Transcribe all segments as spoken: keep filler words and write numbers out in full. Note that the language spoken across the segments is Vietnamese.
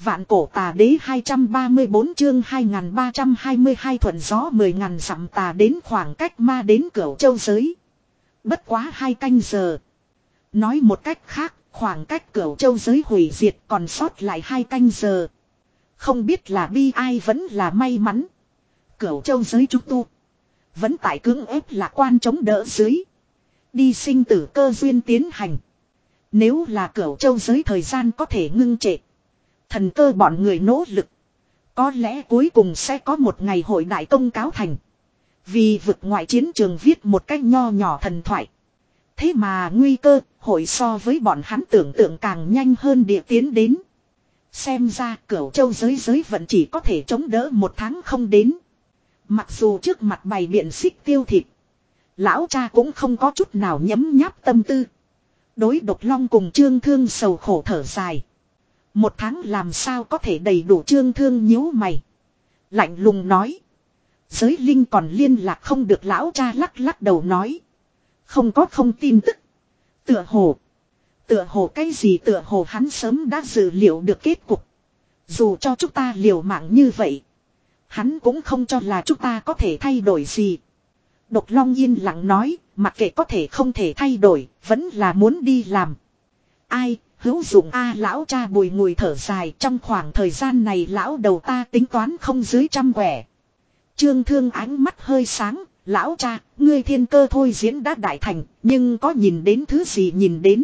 Vạn cổ tà đế hai trăm ba mươi bốn chương hai nghìn ba trăm hai mươi hai thuận gió mười ngàn dặm tà đến khoảng cách ma đến Cửu Châu giới. Bất quá hai canh giờ. Nói một cách khác, khoảng cách Cửu Châu giới hủy diệt còn sót lại hai canh giờ. Không biết là bi ai vẫn là may mắn. Cửu Châu giới chúng tu vẫn tại cưỡng ép lạc quan chống đỡ dưới. Đi sinh tử cơ duyên tiến hành. Nếu là Cửu Châu giới thời gian có thể ngưng trệ. Thần cơ bọn người nỗ lực. Có lẽ cuối cùng sẽ có một ngày hội đại công cáo thành. Vì vực ngoại chiến trường viết một cách nho nhỏ thần thoại. Thế mà nguy cơ hội so với bọn hắn tưởng tượng càng nhanh hơn địa tiến đến. Xem ra Cửu Châu giới giới vẫn chỉ có thể chống đỡ một tháng không đến. Mặc dù trước mặt bày biện xích tiêu thịt. Lão cha cũng không có chút nào nhấm nháp tâm tư. Đối Độc Long cùng Trương Thương sầu khổ thở dài. Một tháng làm sao có thể đầy đủ. Trương Thương nhíu mày. Lạnh lùng nói. Giới linh còn liên lạc không được. Lão cha lắc lắc đầu nói. Không có không tin tức. Tựa hồ. Tựa hồ cái gì tựa hồ hắn sớm đã dự liệu được kết cục. Dù cho chúng ta liều mạng như vậy. Hắn cũng không cho là chúng ta có thể thay đổi gì. Độc Long yên lặng nói. Mặc kệ có thể không thể thay đổi. Vẫn là muốn đi làm. Ai hữu dụng a lão cha bùi ngùi thở dài. Trong khoảng thời gian này lão đầu ta tính toán không dưới trăm quẻ. Trương Thương ánh mắt hơi sáng. Lão cha, ngươi thiên cơ thôi diễn đã đại thành. Nhưng có nhìn đến thứ gì nhìn đến.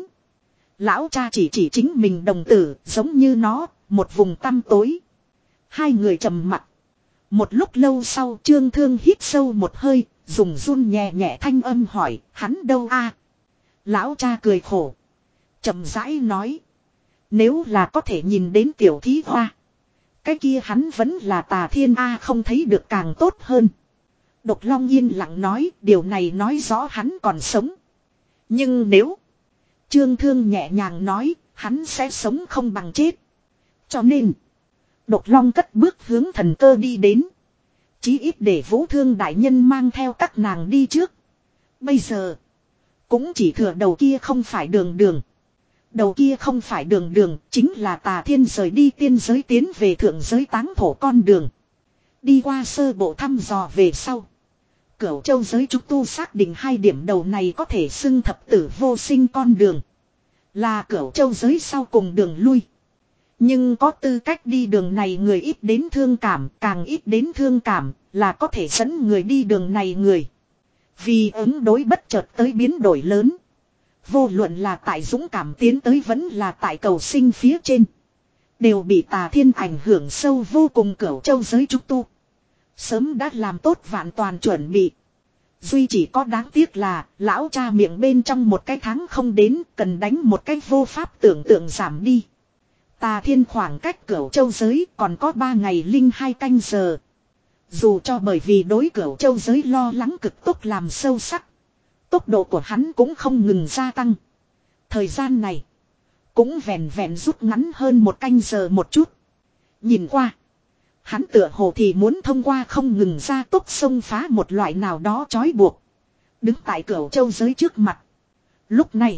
Lão cha chỉ chỉ chính mình đồng tử. Giống như nó, một vùng tăm tối. Hai người trầm mặc. Một lúc lâu sau Trương Thương hít sâu một hơi. Dùng run nhẹ nhẹ thanh âm hỏi. Hắn đâu a? Lão cha cười khổ. Chậm rãi nói. Nếu là có thể nhìn đến tiểu thí hoa. Cái kia hắn vẫn là Tà Thiên A không thấy được càng tốt hơn. Độc Long yên lặng nói. Điều này nói rõ hắn còn sống. Nhưng nếu. Trương Thương nhẹ nhàng nói. Hắn sẽ sống không bằng chết. Cho nên. Độc Long cất bước hướng thần cơ đi đến. Chí ít để Vũ Thương đại nhân mang theo các nàng đi trước. Bây giờ. Cũng chỉ thừa đầu kia không phải đường đường. Đầu kia không phải đường đường, chính là Tà Thiên rời đi tiên giới tiến về thượng giới táng thổ con đường. Đi qua sơ bộ thăm dò về sau. Cửu Châu giới chúng tu xác định hai điểm đầu này có thể xưng thập tử vô sinh con đường. Là Cửu Châu giới sau cùng đường lui. Nhưng có tư cách đi đường này người ít đến thương cảm, càng ít đến thương cảm, là có thể dẫn người đi đường này người. Vì ứng đối bất chợt tới biến đổi lớn. Vô luận là tại dũng cảm tiến tới vẫn là tại cầu sinh phía trên. Đều bị Tà Thiên ảnh hưởng sâu vô cùng. Cửu Châu giới chúng tu. Sớm đã làm tốt vạn toàn chuẩn bị. Duy chỉ có đáng tiếc là lão cha miệng bên trong một cái tháng không đến. Cần đánh một cái vô pháp tưởng tượng giảm đi. Tà Thiên khoảng cách Cửu Châu giới còn có ba ngày linh hai canh giờ. Dù cho bởi vì đối Cửu Châu giới lo lắng cực tốc làm sâu sắc. Tốc độ của hắn cũng không ngừng gia tăng. Thời gian này. Cũng vẹn vẹn rút ngắn hơn một canh giờ một chút. Nhìn qua. Hắn tựa hồ thì muốn thông qua không ngừng ra tốc xông phá một loại nào đó trói buộc. Đứng tại Cửu Châu giới trước mặt. Lúc này.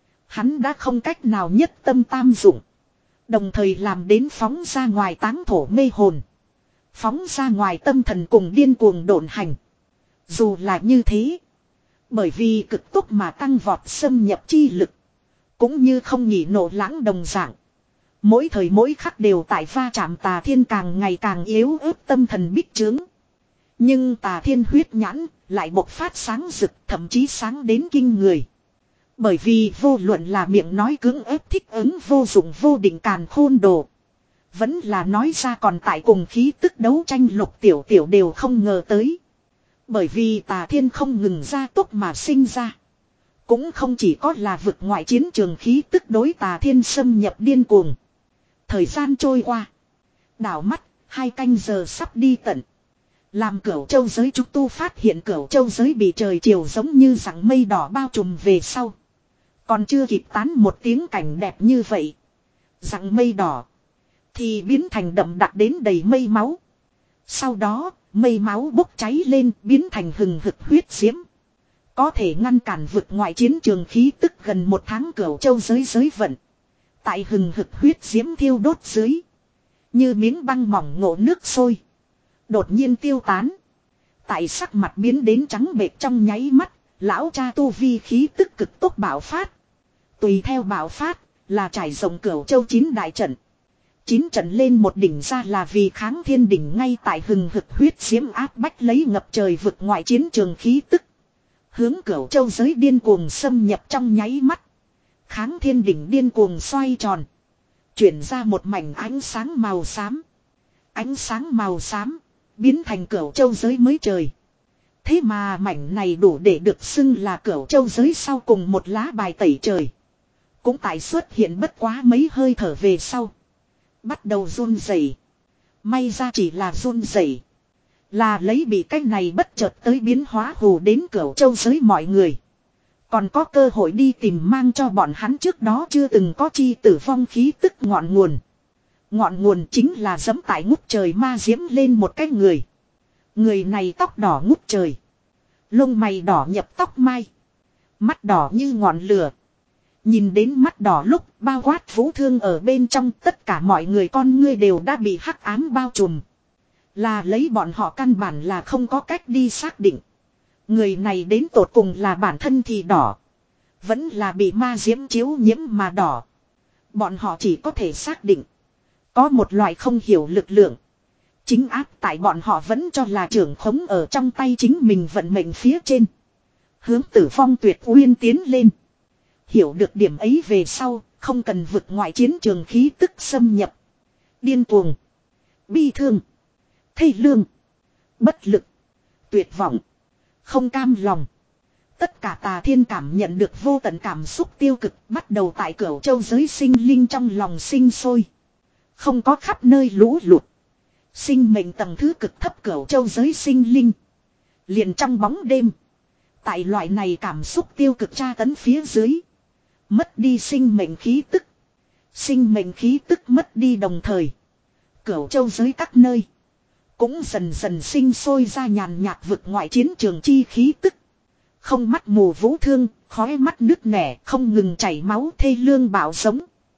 Hắn đã không cách nào nhất tâm tam dụng. Đồng thời làm đến phóng ra ngoài táng thổ mê hồn. Phóng ra ngoài tâm thần cùng điên cuồng độn hành. Dù là như thế. Bởi vì cực tốc mà tăng vọt xâm nhập chi lực. Cũng như không nhỉ nổ lãng đồng dạng. Mỗi thời mỗi khắc đều tại va chạm Tà Thiên càng ngày càng yếu ớt tâm thần bích trướng. Nhưng Tà Thiên huyết nhãn lại bộc phát sáng rực, thậm chí sáng đến kinh người. Bởi vì vô luận là miệng nói cưỡng ép thích ứng vô dụng vô định càn khôn đồ. Vẫn là nói ra còn tại cùng khí tức đấu tranh Lục Tiểu Tiểu đều không ngờ tới. Bởi vì Tà Thiên không ngừng ra tốc mà sinh ra. Cũng không chỉ có là vực ngoại chiến trường khí tức đối Tà Thiên xâm nhập điên cuồng. Thời gian trôi qua. Đảo mắt, hai canh giờ sắp đi tận. Làm Cửu Châu giới chúng tu phát hiện Cửu Châu giới bị trời chiều giống như rặng mây đỏ bao trùm về sau. Còn chưa kịp tán một tiếng cảnh đẹp như vậy. Rặng mây đỏ. Thì biến thành đậm đặc đến đầy mây máu. Sau đó, mây máu bốc cháy lên biến thành hừng hực huyết diễm. Có thể ngăn cản vực ngoại chiến trường khí tức gần một tháng Cửu Châu giới giới vận. Tại hừng hực huyết diễm thiêu đốt dưới. Như miếng băng mỏng ngộ nước sôi. Đột nhiên tiêu tán. Tại sắc mặt biến đến trắng bệch trong nháy mắt. Lão cha tu vi khí tức cực tốc bạo phát. Tùy theo bạo phát là trải rộng Cửu Châu chín đại trận. Chín trận lên một đỉnh ra là vì kháng thiên đỉnh ngay tại hừng hực huyết diễm áp bách lấy ngập trời vực ngoại chiến trường khí tức. Hướng Cửu Châu giới điên cuồng xâm nhập trong nháy mắt. Kháng thiên đỉnh điên cuồng xoay tròn. Chuyển ra một mảnh ánh sáng màu xám. Ánh sáng màu xám biến thành Cửu Châu giới mới trời. Thế mà mảnh này đủ để được xưng là Cửu Châu giới sau cùng một lá bài tẩy trời. Cũng tại xuất hiện bất quá mấy hơi thở về sau. Bắt đầu run rẩy. May ra chỉ là run rẩy. Là lấy bị cách này bất chợt tới biến hóa hù đến Cửu Châu giới mọi người. Còn có cơ hội đi tìm mang cho bọn hắn trước đó chưa từng có chi tử vong khí tức ngọn nguồn. Ngọn nguồn chính là giẫm tại ngút trời ma diễm lên một cái người. Người này tóc đỏ ngút trời. Lông mày đỏ nhập tóc mai. Mắt đỏ như ngọn lửa. Nhìn đến mắt đỏ lúc bao quát Vũ Thương ở bên trong tất cả mọi người con ngươi đều đã bị hắc ám bao trùm. Là lấy bọn họ căn bản là không có cách đi xác định. Người này đến tột cùng là bản thân thì đỏ. Vẫn là bị ma diễm chiếu nhiễm mà đỏ. Bọn họ chỉ có thể xác định. Có một loại không hiểu lực lượng. Chính áp tại bọn họ vẫn cho là trưởng khống ở trong tay chính mình vận mệnh phía trên. Hướng tử vong tuyệt uyên tiến lên. Hiểu được điểm ấy về sau, không cần vượt ngoại chiến trường khí tức xâm nhập. Điên cuồng. Bi thương. Thê lương. Bất lực. Tuyệt vọng. Không cam lòng. Tất cả tà thiên cảm nhận được vô tận cảm xúc tiêu cực bắt đầu tại Cửu Châu giới sinh linh trong lòng sinh sôi. Không có khắp nơi lũ lụt. Sinh mệnh tầng thứ cực thấp Cửu Châu giới sinh linh. Liền trong bóng đêm. Tại loại này cảm xúc tiêu cực tra tấn phía dưới. Mất đi sinh mệnh khí tức. Sinh mệnh khí tức mất đi đồng thời. Cửu Châu giới các nơi. Cũng dần dần sinh sôi ra nhàn nhạt vực ngoại chiến trường chi khí tức. Không mắt mù Vũ Thương, khói mắt nứt nẻ, không ngừng chảy máu thê lương bạo sống.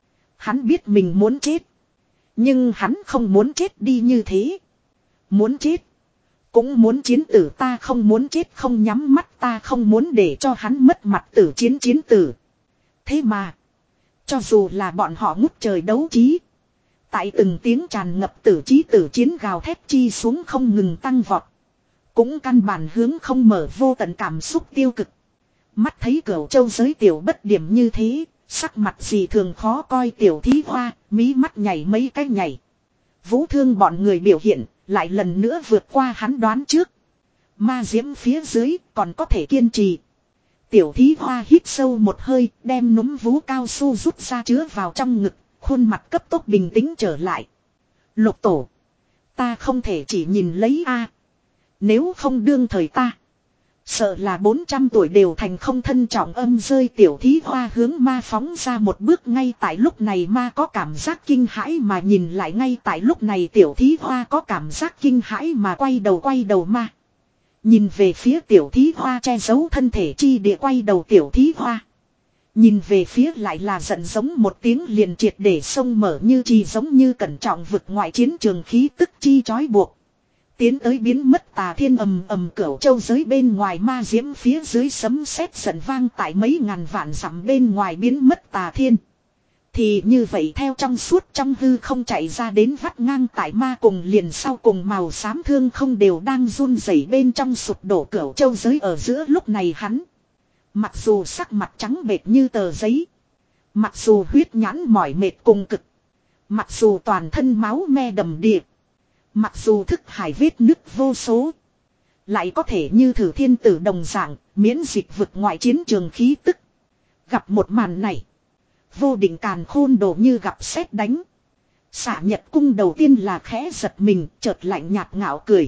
Hắn biết mình muốn chết. Nhưng hắn không muốn chết đi như thế. Muốn chết. Cũng muốn chiến tử ta không muốn chết không nhắm mắt ta không muốn để cho hắn mất mặt tử chiến chiến tử. Thế mà. Cho dù là bọn họ ngút trời đấu trí. Tại từng tiếng tràn ngập tử trí tử chiến gào thét chi xuống không ngừng tăng vọt. Cũng căn bản hướng không mở vô tận cảm xúc tiêu cực. Mắt thấy Cửu Châu giới tiểu bất điểm như thế. Sắc mặt gì thường khó coi tiểu thí hoa. Mí mắt nhảy mấy cái nhảy. Vũ Thương bọn người biểu hiện. Lại lần nữa vượt qua hắn đoán trước. Ma diễm phía dưới còn có thể kiên trì. Tiểu thí hoa hít sâu một hơi. Đem núm vú cao su rút ra chứa vào trong ngực. Khuôn mặt cấp tốc bình tĩnh trở lại. Lục tổ. Ta không thể chỉ nhìn lấy a. Nếu không đương thời ta. Sợ là bốn trăm tuổi đều thành không thân trọng âm rơi tiểu thí hoa hướng ma phóng ra một bước ngay tại lúc này ma có cảm giác kinh hãi mà nhìn lại ngay tại lúc này tiểu thí hoa có cảm giác kinh hãi mà quay đầu quay đầu ma. Nhìn về phía tiểu thí hoa che giấu thân thể chi địa quay đầu tiểu thí hoa. Nhìn về phía lại là giận giống một tiếng liền triệt để sông mở như chi giống như cẩn trọng vực ngoại chiến trường khí tức chi trói buộc. Tiến tới biến mất tà thiên ầm ầm Cửu Châu giới bên ngoài ma diễm phía dưới sấm sét giận vang tại mấy ngàn vạn dặm bên ngoài biến mất tà thiên. Thì như vậy theo trong suốt trong hư không chạy ra đến vắt ngang tại ma cùng liền sau cùng màu xám thương không đều đang run rẩy bên trong sụp đổ Cửu Châu giới ở giữa lúc này hắn. Mặc dù sắc mặt trắng bệch như tờ giấy. Mặc dù huyết nhãn mỏi mệt cùng cực. Mặc dù toàn thân máu me đầm đìa. Mặc dù thức hải vết nứt vô số. Lại có thể như thử thiên tử đồng dạng miễn dịch vực ngoại chiến trường khí tức. Gặp một màn này. Vô định càn khôn đồ như gặp sét đánh. Xạ Nhật cung đầu tiên là khẽ giật mình chợt lạnh nhạt ngạo cười.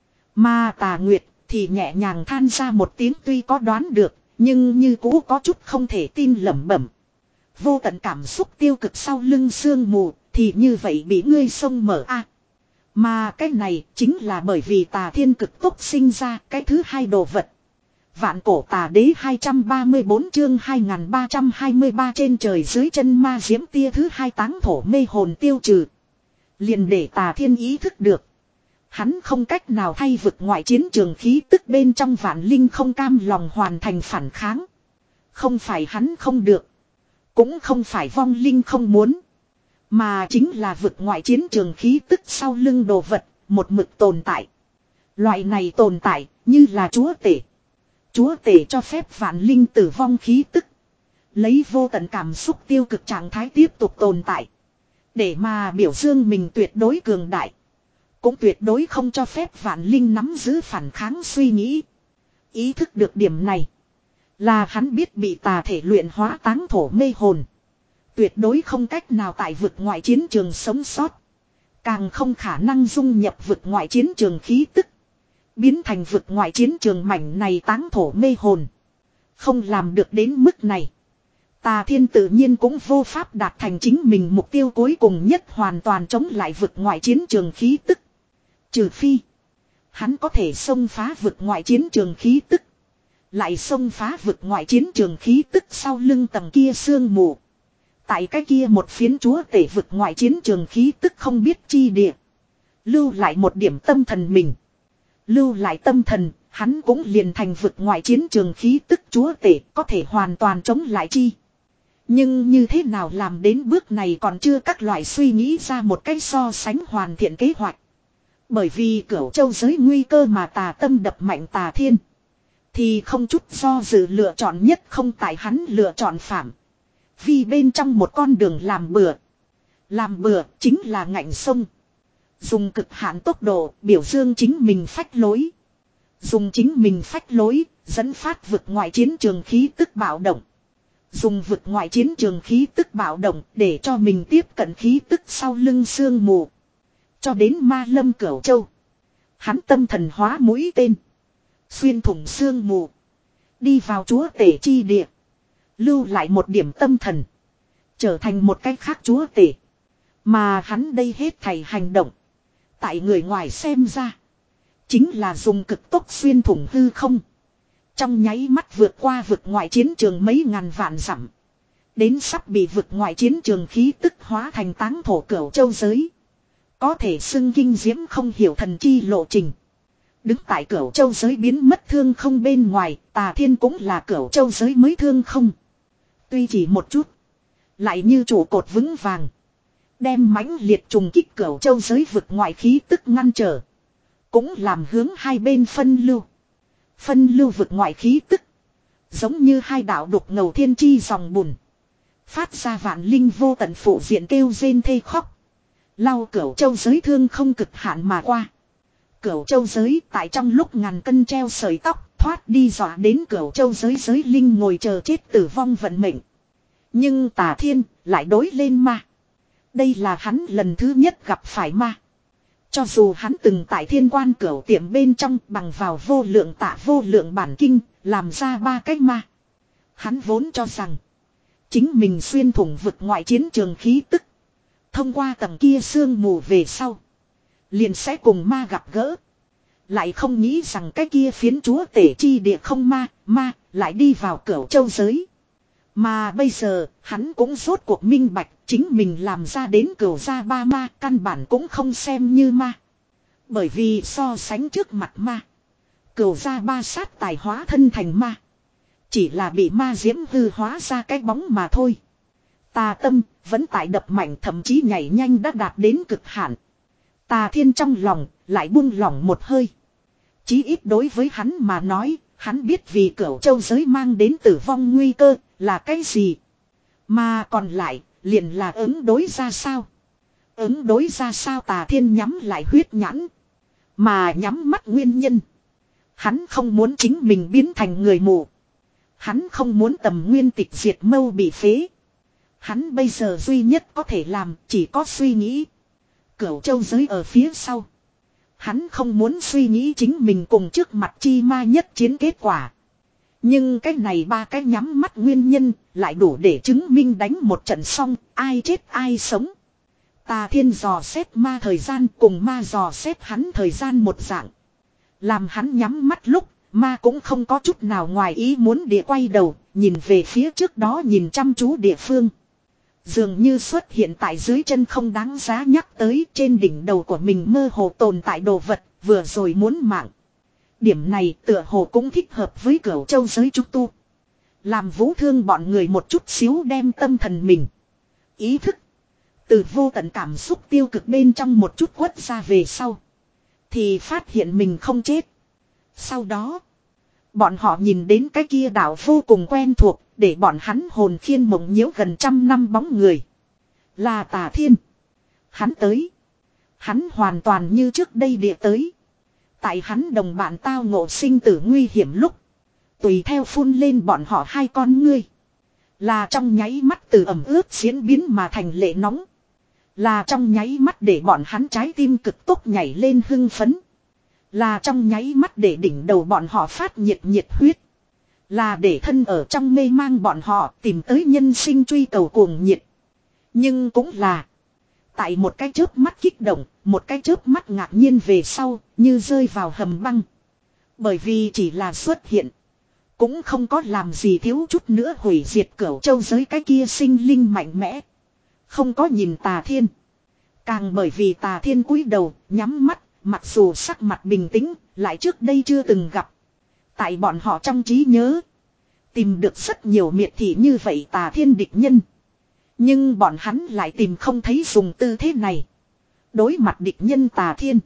Mà Tà Nguyệt thì nhẹ nhàng than ra một tiếng tuy có đoán được. Nhưng như cũ có chút không thể tin lẩm bẩm. Vô tận cảm xúc tiêu cực sau lưng sương mù thì như vậy bị ngươi xông mở a. Mà cái này chính là bởi vì tà thiên cực tốc sinh ra cái thứ hai đồ vật. Vạn cổ tà đế hai trăm ba mươi tư chương hai nghìn ba trăm hai mươi ba trên trời dưới chân ma diễm tia thứ hai táng thổ mê hồn tiêu trừ. Liền để Tà Thiên ý thức được. Hắn không cách nào thay vực ngoại chiến trường khí tức bên trong vạn linh không cam lòng hoàn thành phản kháng. Không phải hắn không được. Cũng không phải vong linh không muốn. Mà chính là vực ngoại chiến trường khí tức sau lưng đồ vật, một mực tồn tại. Loại này tồn tại, như là chúa tể. Chúa tể cho phép vạn linh tử vong khí tức. Lấy vô tận cảm xúc tiêu cực trạng thái tiếp tục tồn tại. Để mà biểu dương mình tuyệt đối cường đại. Cũng tuyệt đối không cho phép vạn linh nắm giữ phản kháng suy nghĩ. Ý thức được điểm này. Là hắn biết bị tà thể luyện hóa táng thổ mê hồn. Tuyệt đối không cách nào tại vực ngoại chiến trường sống sót. Càng không khả năng dung nhập vực ngoại chiến trường khí tức. Biến thành vực ngoại chiến trường mảnh này táng thổ mê hồn. Không làm được đến mức này. Tà Thiên tự nhiên cũng vô pháp đạt thành chính mình mục tiêu cuối cùng nhất hoàn toàn chống lại vực ngoại chiến trường khí tức. Trừ phi. Hắn có thể xông phá vực ngoại chiến trường khí tức. Lại xông phá vực ngoại chiến trường khí tức sau lưng tầng kia sương mù. Tại cái kia một phiến chúa tể vực ngoại chiến trường khí tức không biết chi địa. Lưu lại một điểm tâm thần mình. Lưu lại tâm thần, hắn cũng liền thành vực ngoại chiến trường khí tức chúa tể có thể hoàn toàn chống lại chi. Nhưng như thế nào làm đến bước này còn chưa các loại suy nghĩ ra một cách so sánh hoàn thiện kế hoạch. Bởi vì Cửu Châu giới nguy cơ mà tà tâm đập mạnh Tà Thiên. Thì không chút do dự lựa chọn nhất không tại hắn lựa chọn phạm. Vì bên trong một con đường làm bừa. Làm bừa chính là ngạnh sông. Dùng cực hạn tốc độ biểu dương chính mình phách lối. Dùng chính mình phách lối dẫn phát vực ngoại chiến trường khí tức bạo động. Dùng vực ngoại chiến trường khí tức bạo động để cho mình tiếp cận khí tức sau lưng sương mù. Cho đến Ma Lâm Cửu Châu. Hắn tâm thần hóa mũi tên. Xuyên thủng sương mù. Đi vào chúa tể chi địa. Lưu lại một điểm tâm thần. Trở thành một cách khác chúa tể. Mà hắn đây hết thảy hành động. Tại người ngoài xem ra. Chính là dùng cực tốc xuyên thủng hư không. Trong nháy mắt vượt qua vực ngoại chiến trường mấy ngàn vạn dặm. Đến sắp bị vực ngoại chiến trường khí tức hóa thành táng thổ Cửu Châu giới. Có thể xưng kinh diễm không hiểu thần chi lộ trình. Đứng tại Cửu Châu giới biến mất thương không bên ngoài, Tà Thiên cũng là Cửu Châu giới mới thương không. Tuy chỉ một chút, lại như trụ cột vững vàng. Đem mãnh liệt trùng kích Cửu Châu giới vực ngoại khí tức ngăn trở. Cũng làm hướng hai bên phân lưu. Phân lưu vực ngoại khí tức. Giống như hai đạo đục ngầu thiên chi dòng bùn. Phát ra vạn linh vô tận phụ diện kêu rên thê khóc. Lau Cửu Châu giới thương không cực hạn mà qua. Cửu Châu giới tại trong lúc ngàn cân treo sợi tóc thoát đi dọa đến Cửu Châu giới giới linh ngồi chờ chết tử vong vận mệnh. Nhưng Tà Thiên lại đối lên ma. Đây là hắn lần thứ nhất gặp phải ma. Cho dù hắn từng tại Thiên Quan Cửu tiệm bên trong bằng vào vô lượng tạ vô lượng bản kinh làm ra ba cái ma. Hắn vốn cho rằng chính mình xuyên thủng vực ngoại chiến trường khí tức. Thông qua tầng kia sương mù về sau. Liền sẽ cùng ma gặp gỡ. Lại không nghĩ rằng cái kia phiến chúa tể chi địa không ma, ma, lại đi vào Cửu Châu giới. Mà bây giờ, hắn cũng rốt cuộc minh bạch, chính mình làm ra đến Cửu gia ba ma, căn bản cũng không xem như ma. Bởi vì so sánh trước mặt ma. Cửu gia ba sát tài hóa thân thành ma. Chỉ là bị ma diễm hư hóa ra cái bóng mà thôi. Tà tâm, vẫn tại đập mạnh thậm chí nhảy nhanh đã đạt đến cực hạn. Tà Thiên trong lòng, lại buông lỏng một hơi. Chí ít đối với hắn mà nói, hắn biết vì Cửu Châu giới mang đến tử vong nguy cơ, là cái gì. Mà còn lại, liền là ứng đối ra sao. Ứng đối ra sao Tà Thiên nhắm lại huyết nhãn. Mà nhắm mắt nguyên nhân. Hắn không muốn chính mình biến thành người mù. Hắn không muốn tầm nguyên tịch diệt mâu bị phế. Hắn bây giờ duy nhất có thể làm chỉ có suy nghĩ. Cửu Châu giới ở phía sau. Hắn không muốn suy nghĩ chính mình cùng trước mặt chi ma nhất chiến kết quả. Nhưng cái này ba cái nhắm mắt nguyên nhân lại đủ để chứng minh đánh một trận xong ai chết ai sống. Tà Thiên dò xét ma thời gian cùng ma dò xét hắn thời gian một dạng. Làm hắn nhắm mắt lúc ma cũng không có chút nào ngoài ý muốn địa quay đầu nhìn về phía trước đó nhìn chăm chú địa phương. Dường như xuất hiện tại dưới chân không đáng giá nhắc tới, trên đỉnh đầu của mình mơ hồ tồn tại đồ vật, vừa rồi muốn mạng. Điểm này tựa hồ cũng thích hợp với Cửu Châu giới chúng tu. Làm vũ thương bọn người một chút xíu đem tâm thần mình. Ý thức. Từ vô tận cảm xúc tiêu cực bên trong một chút quất ra về sau. Thì phát hiện mình không chết. Sau đó. Bọn họ nhìn đến cái kia đảo vô cùng quen thuộc. Để bọn hắn hồn khiên mộng nhiễu gần trăm năm bóng người. Là Tà Thiên. Hắn tới. Hắn hoàn toàn như trước đây địa tới. Tại hắn đồng bạn tao ngộ sinh tử nguy hiểm lúc. Tùy theo phun lên bọn họ hai con ngươi. Là trong nháy mắt từ ẩm ướt diễn biến mà thành lệ nóng. Là trong nháy mắt để bọn hắn trái tim cực tốc nhảy lên hưng phấn. Là trong nháy mắt để đỉnh đầu bọn họ phát nhiệt nhiệt huyết. Là để thân ở trong mê mang bọn họ tìm tới nhân sinh truy cầu cuồng nhiệt. Nhưng cũng là. Tại một cái chớp mắt kích động, một cái chớp mắt ngạc nhiên về sau, như rơi vào hầm băng. Bởi vì chỉ là xuất hiện. Cũng không có làm gì thiếu chút nữa hủy diệt Cửu Châu giới cái kia sinh linh mạnh mẽ. Không có nhìn Tà Thiên. Càng bởi vì Tà Thiên cúi đầu, nhắm mắt, mặc dù sắc mặt bình tĩnh, lại trước đây chưa từng gặp. Tại bọn họ trong trí nhớ. Tìm được rất nhiều miệt thị như vậy Tà Thiên địch nhân. Nhưng bọn hắn lại tìm không thấy dùng tư thế này. Đối mặt địch nhân Tà Thiên.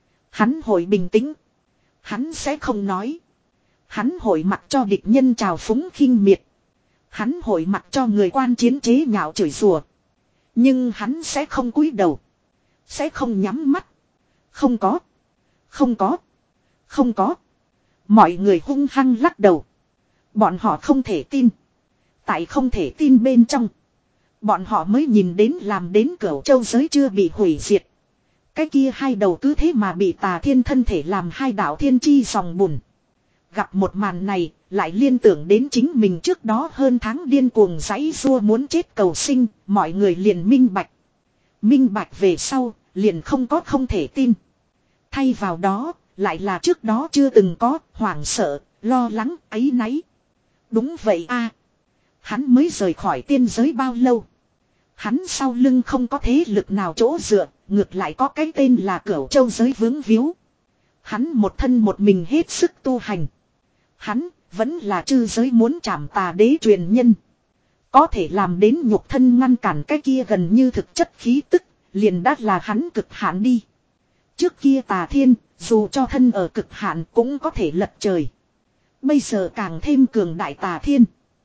Hắn hội bình tĩnh. Hắn sẽ không nói. Hắn hội mặc cho địch nhân trào phúng khinh miệt. Hắn hội mặc cho người quan chiến chế nhạo chửi rủa. Nhưng hắn sẽ không cúi đầu. Sẽ không nhắm mắt. Không có. Không có. Không có. Mọi người hung hăng lắc đầu. Bọn họ không thể tin. Tại không thể tin bên trong. Bọn họ mới nhìn đến làm đến Cửu Châu giới chưa bị hủy diệt. Cái kia hai đầu cứ thế mà bị Tà Thiên thân thể làm hai đạo thiên chi dòng bùn. Gặp một màn này, lại liên tưởng đến chính mình trước đó hơn tháng điên cuồng giãy giụa muốn chết cầu sinh, mọi người liền minh bạch. Minh bạch về sau, liền không có không thể tin. Thay vào đó, lại là trước đó chưa từng có, hoảng sợ, lo lắng, áy náy. Đúng vậy a, hắn mới rời khỏi tiên giới bao lâu. Hắn sau lưng không có thế lực nào chỗ dựa, ngược lại có cái tên là Cửu Châu giới vướng víu. Hắn một thân một mình hết sức tu hành. Hắn vẫn là chư giới muốn trảm Tà đế truyền nhân. Có thể làm đến nhục thân ngăn cản cái kia gần như thực chất khí tức, liền đã là hắn cực hạn đi. Trước kia Tà Thiên, dù cho thân ở cực hạn cũng có thể lật trời. Bây giờ càng thêm cường đại Tà Thiên.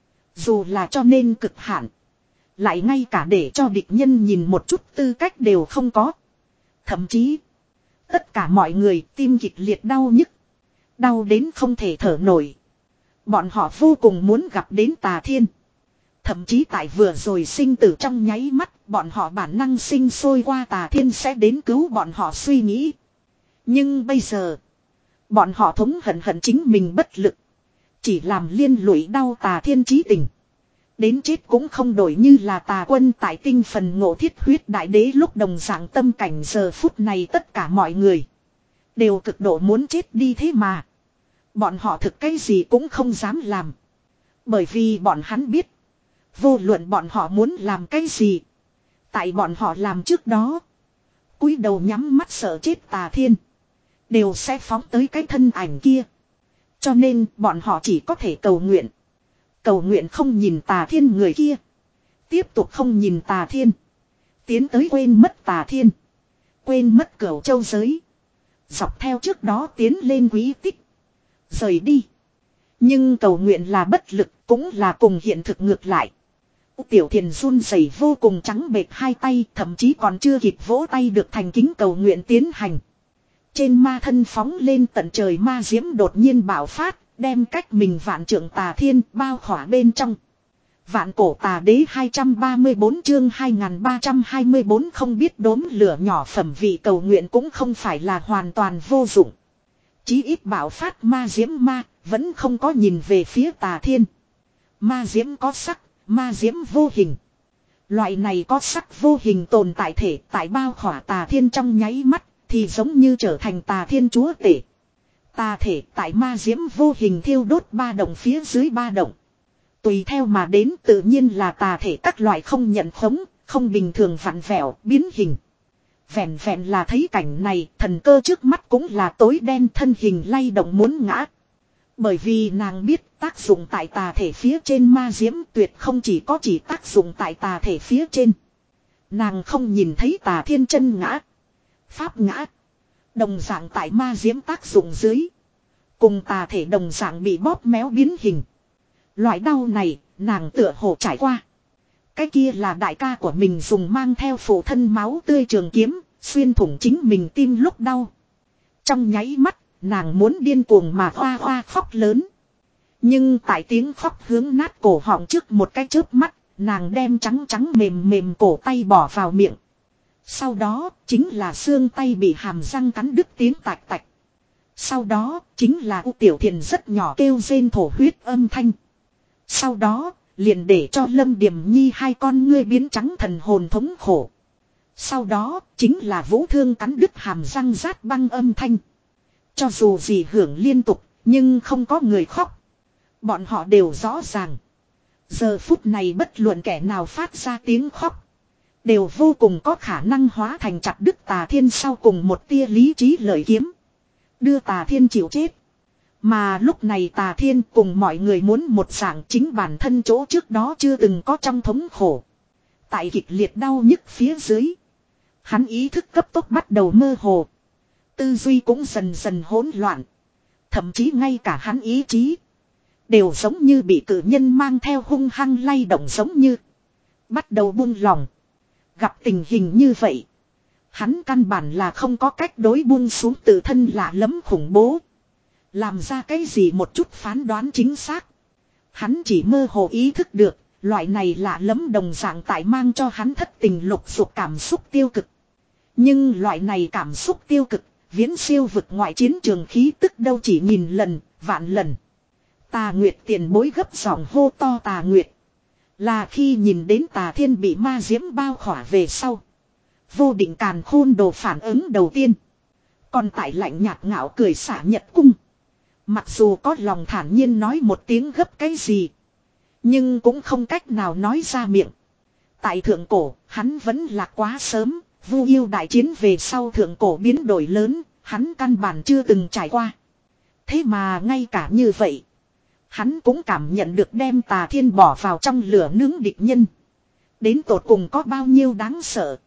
Dù là cho nên cực hạn. Lại ngay cả để cho địch nhân nhìn một chút tư cách đều không có. Thậm chí, tất cả mọi người tim kịch liệt đau nhức. Đau đến không thể thở nổi. Bọn họ vô cùng muốn gặp đến Tà Thiên. Thậm chí tại vừa rồi sinh tử trong nháy mắt, bọn họ bản năng sinh sôi qua Tà Thiên sẽ đến cứu bọn họ suy nghĩ. Nhưng bây giờ, bọn họ thống hận hận chính mình bất lực. Chỉ làm liên lụy đau Tà Thiên chí tình. Đến chết cũng không đổi như là Tà Quân tại tinh phần ngộ thiết huyết đại đế lúc đồng dạng tâm cảnh giờ phút này tất cả mọi người. Đều cực độ muốn chết đi thế mà. Bọn họ thực cái gì cũng không dám làm. Bởi vì bọn hắn biết. Vô luận bọn họ muốn làm cái gì. Tại bọn họ làm trước đó. Cúi đầu nhắm mắt sợ chết Tà Thiên. Đều sẽ phóng tới cái thân ảnh kia. Cho nên bọn họ chỉ có thể cầu nguyện. Cầu nguyện không nhìn Tà Thiên người kia. Tiếp tục không nhìn Tà Thiên. Tiến tới quên mất Tà Thiên. Quên mất Cửu Châu giới. Dọc theo trước đó tiến lên quý tích. Rời đi. Nhưng cầu nguyện là bất lực, cũng là cùng hiện thực ngược lại. Tiểu Thiền run rẩy vô cùng trắng bệch hai tay, thậm chí còn chưa kịp vỗ tay được thành kính cầu nguyện tiến hành. Trên ma thân phóng lên tận trời ma diễm đột nhiên bạo phát, đem cách mình vạn trượng Tà Thiên bao khỏa bên trong. Vạn cổ Tà đế hai trăm ba mươi bốn chương hai nghìn ba trăm hai mươi bốn không biết đốm lửa nhỏ phẩm vị cầu nguyện cũng không phải là hoàn toàn vô dụng. Chí ít bạo phát ma diễm ma, vẫn không có nhìn về phía Tà Thiên. Ma diễm có sắc, ma diễm vô hình. Loại này có sắc vô hình tồn tại thể tại bao khỏa Tà Thiên trong nháy mắt, thì giống như trở thành Tà Thiên chúa tể. Tà thể tại ma diễm vô hình thiêu đốt ba động phía dưới ba động. Tùy theo mà đến tự nhiên là tà thể các loại không nhận khống, không bình thường vặn vẹo, biến hình. Vẹn vẹn là thấy cảnh này, thần cơ trước mắt cũng là tối đen, thân hình lay động muốn ngã. Bởi vì nàng biết tác dụng tại tà thể phía trên ma diễm tuyệt không chỉ có chỉ tác dụng tại tà thể phía trên. Nàng không nhìn thấy tà thiên chân ngã, pháp ngã. Đồng dạng tại ma diễm tác dụng dưới. Cùng tà thể đồng dạng bị bóp méo biến hình. Loại đau này, nàng tựa hồ trải qua. Cái kia là đại ca của mình dùng mang theo phụ thân máu tươi trường kiếm, xuyên thủng chính mình tim lúc đau. Trong nháy mắt, nàng muốn điên cuồng mà hoa hoa khóc lớn. Nhưng tại tiếng khóc hướng nát cổ họng trước một cái chớp mắt, nàng đem trắng trắng mềm mềm cổ tay bỏ vào miệng. Sau đó, chính là xương tay bị hàm răng cắn đứt tiếng tạch tạch. Sau đó, chính là U Tiểu Thiền rất nhỏ kêu rên thổ huyết âm thanh. Sau đó, liền để cho Lâm Điềm Nhi hai con ngươi biến trắng thần hồn thống khổ. Sau đó, chính là Vũ Thương cắn đứt hàm răng rát băng âm thanh. Cho dù gì hưởng liên tục, nhưng không có người khóc. Bọn họ đều rõ ràng. Giờ phút này bất luận kẻ nào phát ra tiếng khóc, đều vô cùng có khả năng hóa thành chặt đứt Tà Thiên sau cùng một tia lý trí lợi kiếm. Đưa Tà Thiên chịu chết. Mà lúc này Tà Thiên cùng mọi người muốn một dạng chính bản thân chỗ trước đó chưa từng có trong thống khổ. Tại kịch liệt đau nhức phía dưới, hắn ý thức cấp tốc bắt đầu mơ hồ. Tư duy cũng dần dần hỗn loạn. Thậm chí ngay cả hắn ý chí đều giống như bị cử nhân mang theo hung hăng lay động giống như bắt đầu buông lỏng. Gặp tình hình như vậy, hắn căn bản là không có cách đối buông xuống tự thân lạ lẫm khủng bố. Làm ra cái gì một chút phán đoán chính xác. Hắn chỉ mơ hồ ý thức được, loại này lạ lẫm đồng dạng tại mang cho hắn thất tình lục dục cảm xúc tiêu cực. Nhưng loại này cảm xúc tiêu cực, viễn siêu vực ngoại chiến trường khí tức đâu chỉ nghìn lần, vạn lần. Tà Nguyệt tiền bối gấp giọng hô to Tà Nguyệt. Là khi nhìn đến Tà Thiên bị ma diễm bao khỏa về sau. Vô định càn khôn đồ phản ứng đầu tiên. Còn tại lạnh nhạt ngạo cười xả Nhật Cung. Mặc dù có lòng thản nhiên nói một tiếng gấp cái gì, nhưng cũng không cách nào nói ra miệng. Tại thượng cổ, hắn vẫn là quá sớm. Vu yêu đại chiến về sau thượng cổ biến đổi lớn, hắn căn bản chưa từng trải qua. Thế mà ngay cả như vậy, hắn cũng cảm nhận được đem Tà Thiên bỏ vào trong lửa nướng địch nhân. Đến tột cùng có bao nhiêu đáng sợ.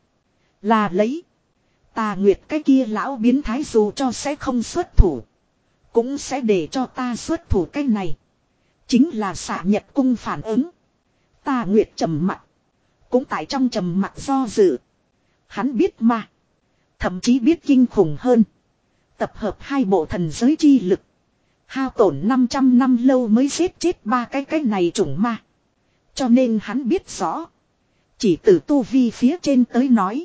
Là lấy Tà Nguyệt cái kia lão biến thái dù cho sẽ không xuất thủ, cũng sẽ để cho ta xuất thủ cái này. Chính là xạ Nhật Cung phản ứng. Tà Nguyệt trầm mặc, cũng tại trong trầm mặc do dự. Hắn biết ma, thậm chí biết kinh khủng hơn. Tập hợp hai bộ thần giới chi lực, hao tổn năm trăm năm lâu mới giết chết ba cái cái này chủng ma. Cho nên hắn biết rõ, chỉ từ tu vi phía trên tới nói,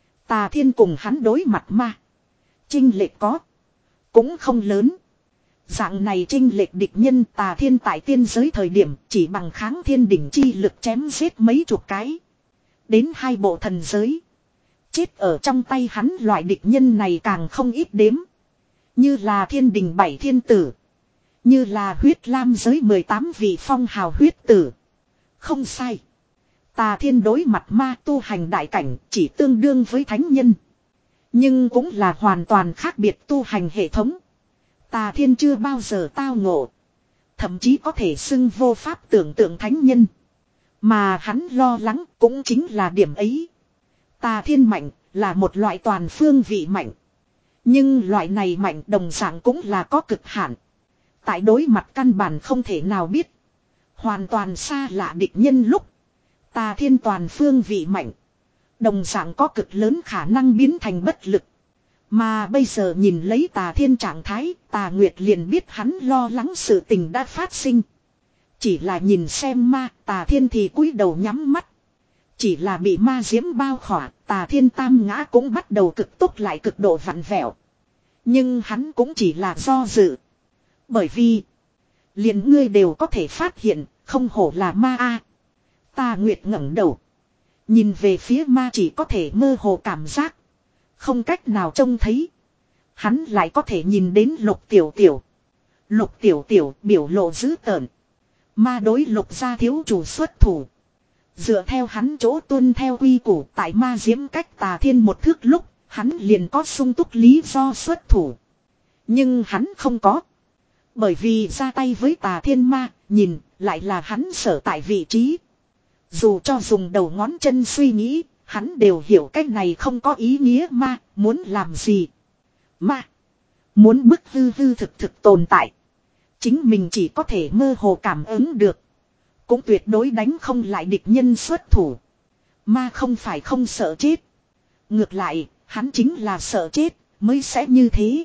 Tà Thiên cùng hắn đối mặt ma, chênh lệch có, cũng không lớn. Dạng này chênh lệch địch nhân Tà Thiên tại tiên giới thời điểm chỉ bằng kháng thiên đỉnh chi lực chém giết mấy chục cái. Đến hai bộ thần giới, chết ở trong tay hắn loại địch nhân này càng không ít đếm. Như là thiên đình bảy thiên tử, như là huyết lam giới mười tám vị phong hào huyết tử. Không sai, Tà Thiên đối mặt ma tu hành đại cảnh chỉ tương đương với thánh nhân, nhưng cũng là hoàn toàn khác biệt tu hành hệ thống. Tà Thiên chưa bao giờ tao ngộ, thậm chí có thể xưng vô pháp tưởng tượng thánh nhân. Mà hắn lo lắng cũng chính là điểm ấy. Tà Thiên mạnh là một loại toàn phương vị mạnh, nhưng loại này mạnh đồng dạng cũng là có cực hạn. Tại đối mặt căn bản không thể nào biết, hoàn toàn xa lạ địch nhân lúc, Tà Thiên toàn phương vị mạnh, đồng dạng có cực lớn khả năng biến thành bất lực. Mà bây giờ nhìn lấy Tà Thiên trạng thái, Tà Nguyệt liền biết hắn lo lắng sự tình đã phát sinh. Chỉ là nhìn xem ma, Tà Thiên thì cúi đầu nhắm mắt. Chỉ là bị ma diễm bao khỏa, Tà Thiên tam ngã cũng bắt đầu cực tốc lại cực độ vặn vẹo. Nhưng hắn cũng chỉ là do dự. Bởi vì, liền ngươi đều có thể phát hiện, không hổ là ma a. Tà Nguyệt ngẩng đầu, nhìn về phía ma, chỉ có thể mơ hồ cảm giác, không cách nào trông thấy. Hắn lại có thể nhìn đến Lục Tiểu Tiểu. Lục Tiểu Tiểu biểu lộ dữ tợn. Ma đối Lục gia thiếu chủ xuất thủ. Dựa theo hắn chỗ tuân theo quy củ tại ma diễm cách tà thiên một thước lúc, hắn liền có sung túc lý do xuất thủ. Nhưng hắn không có. Bởi vì ra tay với tà thiên ma, nhìn, lại là hắn sở tại vị trí. Dù cho dùng đầu ngón chân suy nghĩ, hắn đều hiểu cách này không có ý nghĩa ma, muốn làm gì. Ma, muốn bức hư hư thực thực tồn tại. Chính mình chỉ có thể mơ hồ cảm ứng được. Cũng tuyệt đối đánh không lại địch nhân xuất thủ. Ma không phải không sợ chết. Ngược lại, hắn chính là sợ chết, mới sẽ như thế.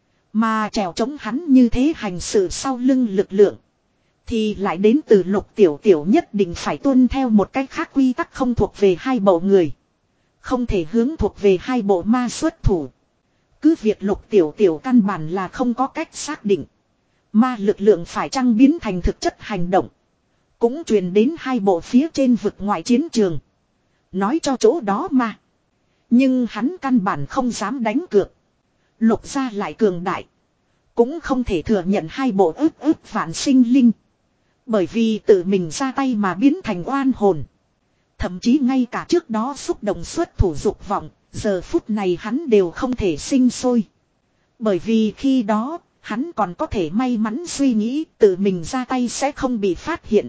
Mà trèo chống hắn như thế hành sự sau lưng lực lượng. Thì lại đến từ Lục Tiểu Tiểu nhất định phải tuân theo một cách khác quy tắc không thuộc về hai bộ người. Không thể hướng thuộc về hai bộ ma xuất thủ. Cứ việc Lục Tiểu Tiểu căn bản là không có cách xác định. Ma lực lượng phải chăng biến thành thực chất hành động. Cũng truyền đến hai bộ phía trên vực ngoại chiến trường. Nói cho chỗ đó mà. Nhưng hắn căn bản không dám đánh cược. Lục gia lại cường đại. Cũng không thể thừa nhận hai bộ ức ức vạn sinh linh. Bởi vì tự mình ra tay mà biến thành oan hồn. Thậm chí ngay cả trước đó xúc động xuất thủ dục vọng. Giờ phút này hắn đều không thể sinh sôi. Bởi vì khi đó hắn còn có thể may mắn suy nghĩ tự mình ra tay sẽ không bị phát hiện.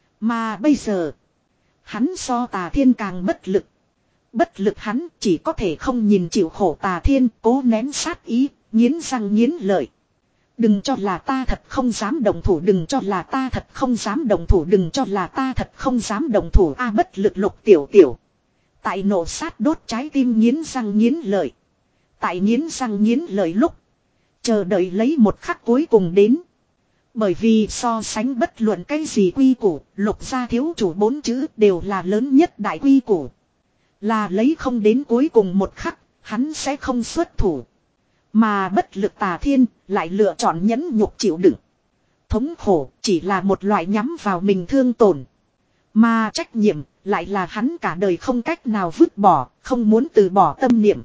Mà bây giờ, hắn so tà thiên càng bất lực. Bất lực hắn chỉ có thể không nhìn chịu khổ tà thiên, cố nén sát ý, nghiến răng nghiến lợi. Đừng cho là ta thật không dám đồng thủ, đừng cho là ta thật không dám đồng thủ, đừng cho là ta thật không dám đồng thủ. A bất lực Lục Tiểu Tiểu. Tại nộ sát đốt trái tim nghiến răng nghiến lợi. Tại nghiến răng nghiến lợi lúc, chờ đợi lấy một khắc cuối cùng đến. Bởi vì so sánh bất luận cái gì quy củ, Lục gia thiếu chủ bốn chữ đều là lớn nhất đại quy củ. Là lấy không đến cuối cùng một khắc, hắn sẽ không xuất thủ. Mà bất lực tà thiên lại lựa chọn nhẫn nhục chịu đựng. Thống khổ chỉ là một loại nhắm vào mình thương tổn. Mà trách nhiệm lại là hắn cả đời không cách nào vứt bỏ, không muốn từ bỏ tâm niệm.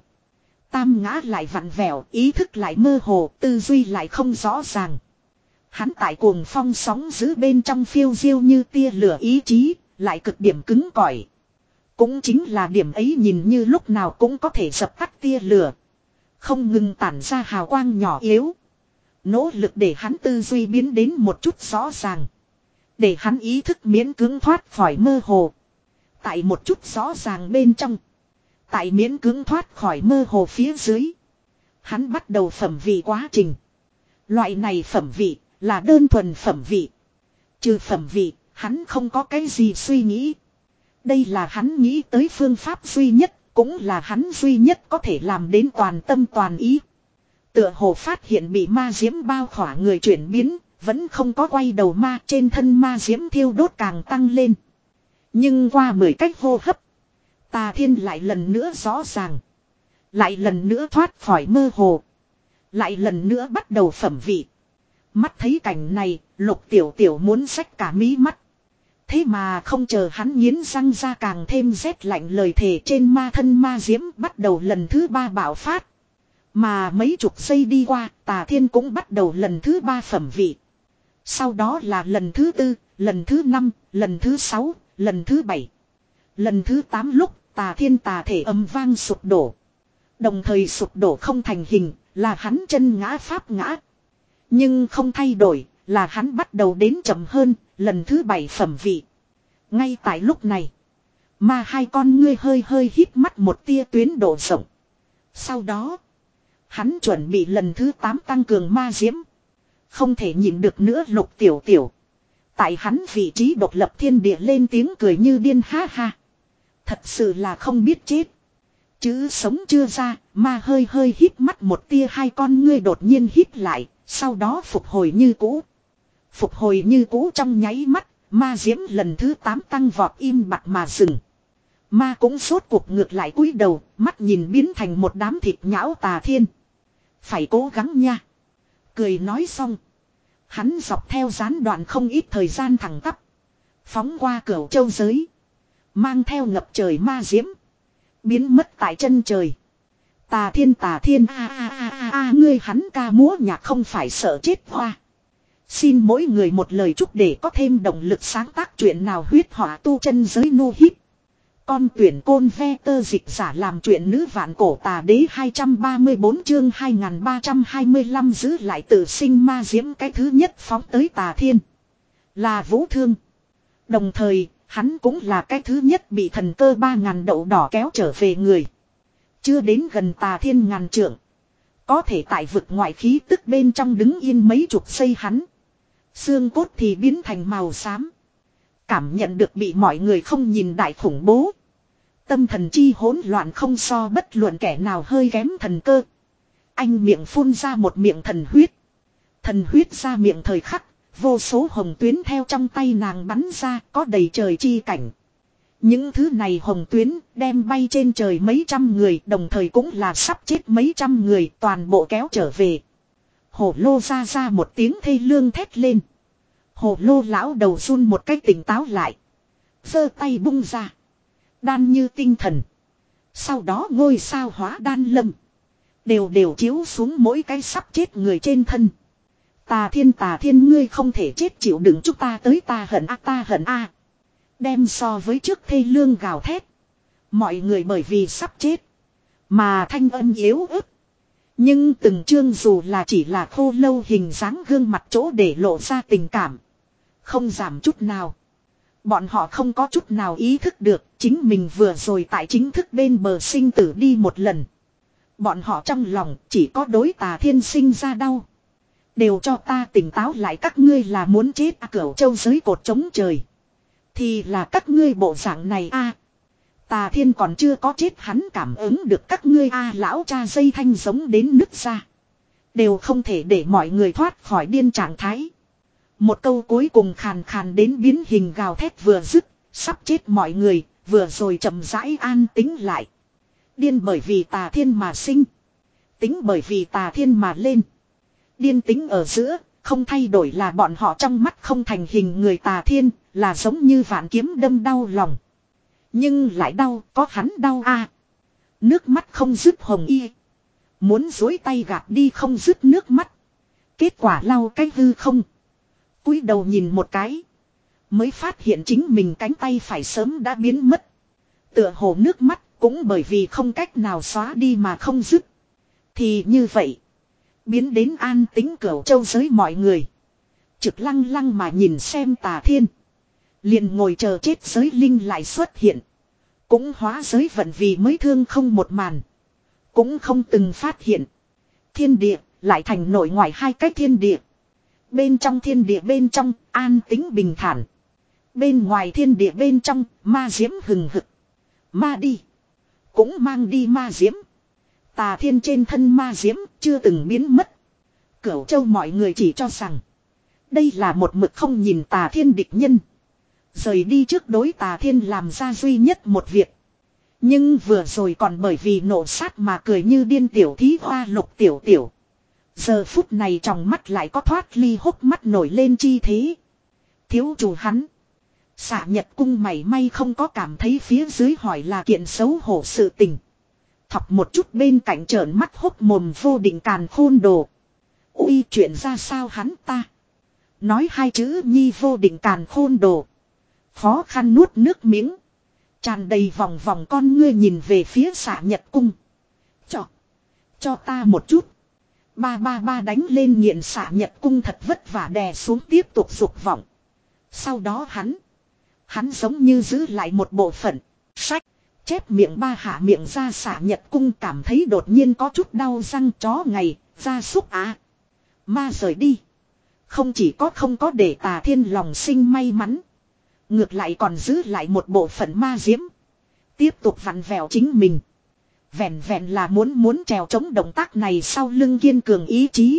Tam ngã lại vặn vẹo, ý thức lại mơ hồ, tư duy lại không rõ ràng. Hắn tại cuồng phong sóng giữ bên trong phiêu diêu như tia lửa ý chí, lại cực điểm cứng cỏi. Cũng chính là điểm ấy nhìn như lúc nào cũng có thể dập tắt tia lửa. Không ngừng tản ra hào quang nhỏ yếu. Nỗ lực để hắn tư duy biến đến một chút rõ ràng. Để hắn ý thức miễn cưỡng thoát khỏi mơ hồ. Tại một chút rõ ràng bên trong. Tại miễn cưỡng thoát khỏi mơ hồ phía dưới. Hắn bắt đầu phẩm vị quá trình. Loại này phẩm vị là đơn thuần phẩm vị. Trừ phẩm vị, hắn không có cái gì suy nghĩ. Đây là hắn nghĩ tới phương pháp duy nhất, cũng là hắn duy nhất có thể làm đến toàn tâm toàn ý. Tựa hồ phát hiện bị ma diễm bao khỏa người chuyển biến, vẫn không có quay đầu ma, trên thân ma diễm thiêu đốt càng tăng lên. Nhưng qua mười cách hô hấp, tà thiên lại lần nữa rõ ràng. Lại lần nữa thoát khỏi mơ hồ. Lại lần nữa bắt đầu phẩm vị. Mắt thấy cảnh này, Lục Tiểu Tiểu muốn xách cả mí mắt. Thế mà không chờ hắn nghiến răng ra càng thêm rét lạnh lời thề trên ma thân ma diễm bắt đầu lần thứ ba bạo phát. Mà mấy chục giây đi qua, tà thiên cũng bắt đầu lần thứ ba phẩm vị. Sau đó là lần thứ tư, lần thứ năm, lần thứ sáu, lần thứ bảy. Lần thứ tám lúc tà thiên tà thể âm vang sụp đổ. Đồng thời sụp đổ không thành hình, là hắn chân ngã pháp ngã. Nhưng không thay đổi, là hắn bắt đầu đến chậm hơn, lần thứ bảy phẩm vị. Ngay tại lúc này, mà hai con ngươi hơi hơi hít mắt một tia tuyến độ rộng. Sau đó, hắn chuẩn bị lần thứ tám tăng cường ma diễm. Không thể nhịn được nữa Lục Tiểu Tiểu. Tại hắn vị trí độc lập thiên địa lên tiếng cười như điên ha ha. Thật sự là không biết chết. Chữ sống chưa ra, mà hơi hơi hít mắt một tia hai con ngươi đột nhiên hít lại, sau đó phục hồi như cũ. Phục hồi như cũ trong nháy mắt, ma diễm lần thứ tám tăng vọt im bặt mà dừng. Ma cũng sốt cuộc ngược lại cúi đầu, mắt nhìn biến thành một đám thịt nhão tà thiên. Phải cố gắng nha. Cười nói xong. Hắn dọc theo gián đoạn không ít thời gian thẳng tắp. Phóng qua cửu châu giới. Mang theo ngập trời ma diễm. Biến mất tại chân trời. Tà thiên tà thiên a a a a a ngươi hắn ca múa nhạc không phải sợ chết hoa. Xin mỗi người một lời chúc để có thêm động lực sáng tác chuyện nào huyết họa tu chân giới nu hít. Con tuyển côn ve tơ dịch giả làm chuyện nữ vạn cổ tà đế hai trăm ba mươi bốn chương hai nghìn ba trăm hai mươi lăm giữ lại tự sinh ma diễm cái thứ nhất phóng tới tà thiên. Là Vũ Thương. Đồng thời, hắn cũng là cái thứ nhất bị thần cơ ba ngàn đậu đỏ kéo trở về người. Chưa đến gần tà thiên ngàn trượng. Có thể tại vực ngoại khí tức bên trong đứng yên mấy chục giây hắn. Xương cốt thì biến thành màu xám. Cảm nhận được bị mọi người không nhìn đại khủng bố. Tâm thần chi hỗn loạn không so bất luận kẻ nào hơi kém thần cơ. Anh miệng phun ra một miệng thần huyết. Thần huyết ra miệng thời khắc. Vô số hồng tuyến theo trong tay nàng bắn ra có đầy trời chi cảnh. Những thứ này hồng tuyến đem bay trên trời mấy trăm người đồng thời cũng là sắp chết mấy trăm người toàn bộ kéo trở về. Hổ lô ra ra một tiếng thê lương thét lên. Hổ lô lão đầu run một cách tỉnh táo lại. Giơ tay bung ra. Đan như tinh thần. Sau đó ngôi sao hóa đan lâm. Đều đều chiếu xuống mỗi cái sắp chết người trên thân. Tà thiên tà thiên ngươi không thể chết chịu đựng chúng ta tới ta hận a ta hận a. Đem so với trước thê lương gào thét. Mọi người bởi vì sắp chết. Mà thanh âm yếu ớt. Nhưng từng chương dù là chỉ là khô lâu hình dáng gương mặt chỗ để lộ ra tình cảm. Không giảm chút nào. Bọn họ không có chút nào ý thức được chính mình vừa rồi tại chính thức bên bờ sinh tử đi một lần. Bọn họ trong lòng chỉ có đối tà thiên sinh ra đau. Đều cho ta tỉnh táo lại các ngươi là muốn chết à, Cửu Châu giới cột chống trời. Thì là các ngươi bộ dạng này a. À, tà thiên còn chưa có chết hắn cảm ứng được các ngươi a à, lão cha dây thanh giống đến nứt ra. Đều không thể để mọi người thoát khỏi điên trạng thái. Một câu cuối cùng khàn khàn đến biến hình gào thét vừa dứt, sắp chết mọi người, vừa rồi chậm rãi an tĩnh lại. Điên bởi vì tà thiên mà sinh. Tính bởi vì tà thiên mà lên. Điên tính ở giữa, không thay đổi là bọn họ trong mắt không thành hình người tà thiên, là giống như vạn kiếm đâm đau lòng. Nhưng lại đau, có hắn đau a. À, nước mắt không dứt hồng y. Muốn dối tay gạt đi không dứt nước mắt. Kết quả lau cái hư không. Cúi đầu nhìn một cái. Mới phát hiện chính mình cánh tay phải sớm đã biến mất. Tựa hồ nước mắt cũng bởi vì không cách nào xóa đi mà không dứt. Thì như vậy. Biến đến an tính Cửu Châu giới mọi người. Trực lăng lăng mà nhìn xem tà thiên. Liền ngồi chờ chết giới linh lại xuất hiện. Cũng hóa giới vận vì mới thương không một màn. Cũng không từng phát hiện. Thiên địa lại thành nội ngoại hai cách thiên địa. Bên trong thiên địa bên trong an tính bình thản. Bên ngoài thiên địa bên trong ma diễm hừng hực. Ma đi. Cũng mang đi ma diễm. Tà thiên trên thân ma diễm chưa từng biến mất. Cửu Châu mọi người chỉ cho rằng. Đây là một mực không nhìn tà thiên địch nhân. Rời đi trước đối tà thiên làm ra duy nhất một việc. Nhưng vừa rồi còn bởi vì nổ sát mà cười như điên tiểu thí hoa lục tiểu tiểu. Giờ phút này trong mắt lại có thoát ly hốc mắt nổi lên chi thế. Thiếu chủ hắn. Xạ Nhật cung mảy may không có cảm thấy phía dưới hỏi là kiện xấu hổ sự tình. Thọc một chút bên cạnh trợn mắt hốc mồm vô định càn khôn đồ. Ui chuyện ra sao hắn ta. Nói hai chữ nhi vô định càn khôn đồ. Khó khăn nuốt nước miếng. Tràn đầy vòng vòng con ngươi nhìn về phía Xạ Nhật cung. Cho. Cho ta một chút. Ba ba ba đánh lên nghiện Xạ Nhật cung thật vất vả đè xuống tiếp tục dục vọng. Sau đó hắn. Hắn giống như giữ lại một bộ phận. Sách. Chép miệng ba hạ miệng ra Xạ Nhật cung cảm thấy đột nhiên có chút đau răng chó ngày. Ra xúc á. Ma rời đi. Không chỉ có không có để tà thiên lòng sinh may mắn. Ngược lại còn giữ lại một bộ phận ma diễm. Tiếp tục vặn vẹo chính mình. Vẹn vẹn là muốn muốn trèo chống động tác này sau lưng kiên cường ý chí.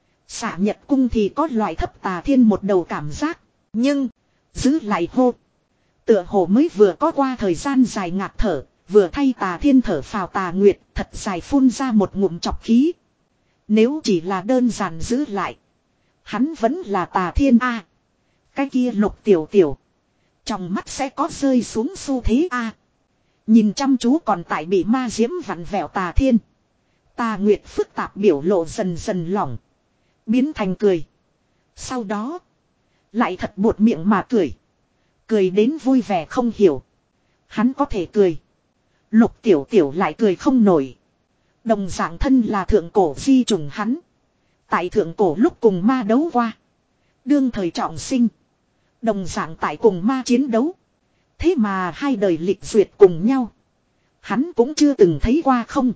Xạ Nhật cung thì có loại thấp tà thiên một đầu cảm giác. Nhưng. Giữ lại hô. Tựa hồ mới vừa có qua thời gian dài ngạt thở. Vừa thay tà thiên thở phào tà nguyệt. Thật dài phun ra một ngụm chọc khí. Nếu chỉ là đơn giản giữ lại. Hắn vẫn là tà thiên a. Cái kia lục tiểu tiểu. Trong mắt sẽ có rơi xuống xu thế a. Nhìn chăm chú còn tại bị ma diễm vặn vẹo tà thiên. Tà nguyệt phức tạp biểu lộ dần dần lỏng. Biến thành cười. Sau đó. Lại thật buột miệng mà cười. Cười đến vui vẻ không hiểu. Hắn có thể cười. Lục tiểu tiểu lại cười không nổi. Đồng dạng thân là thượng cổ di trùng hắn. Tại thượng cổ lúc cùng ma đấu qua. Đương thời trọng sinh. Đồng dạng tại cùng ma chiến đấu. Thế mà hai đời lịch duyệt cùng nhau. Hắn cũng chưa từng thấy qua không.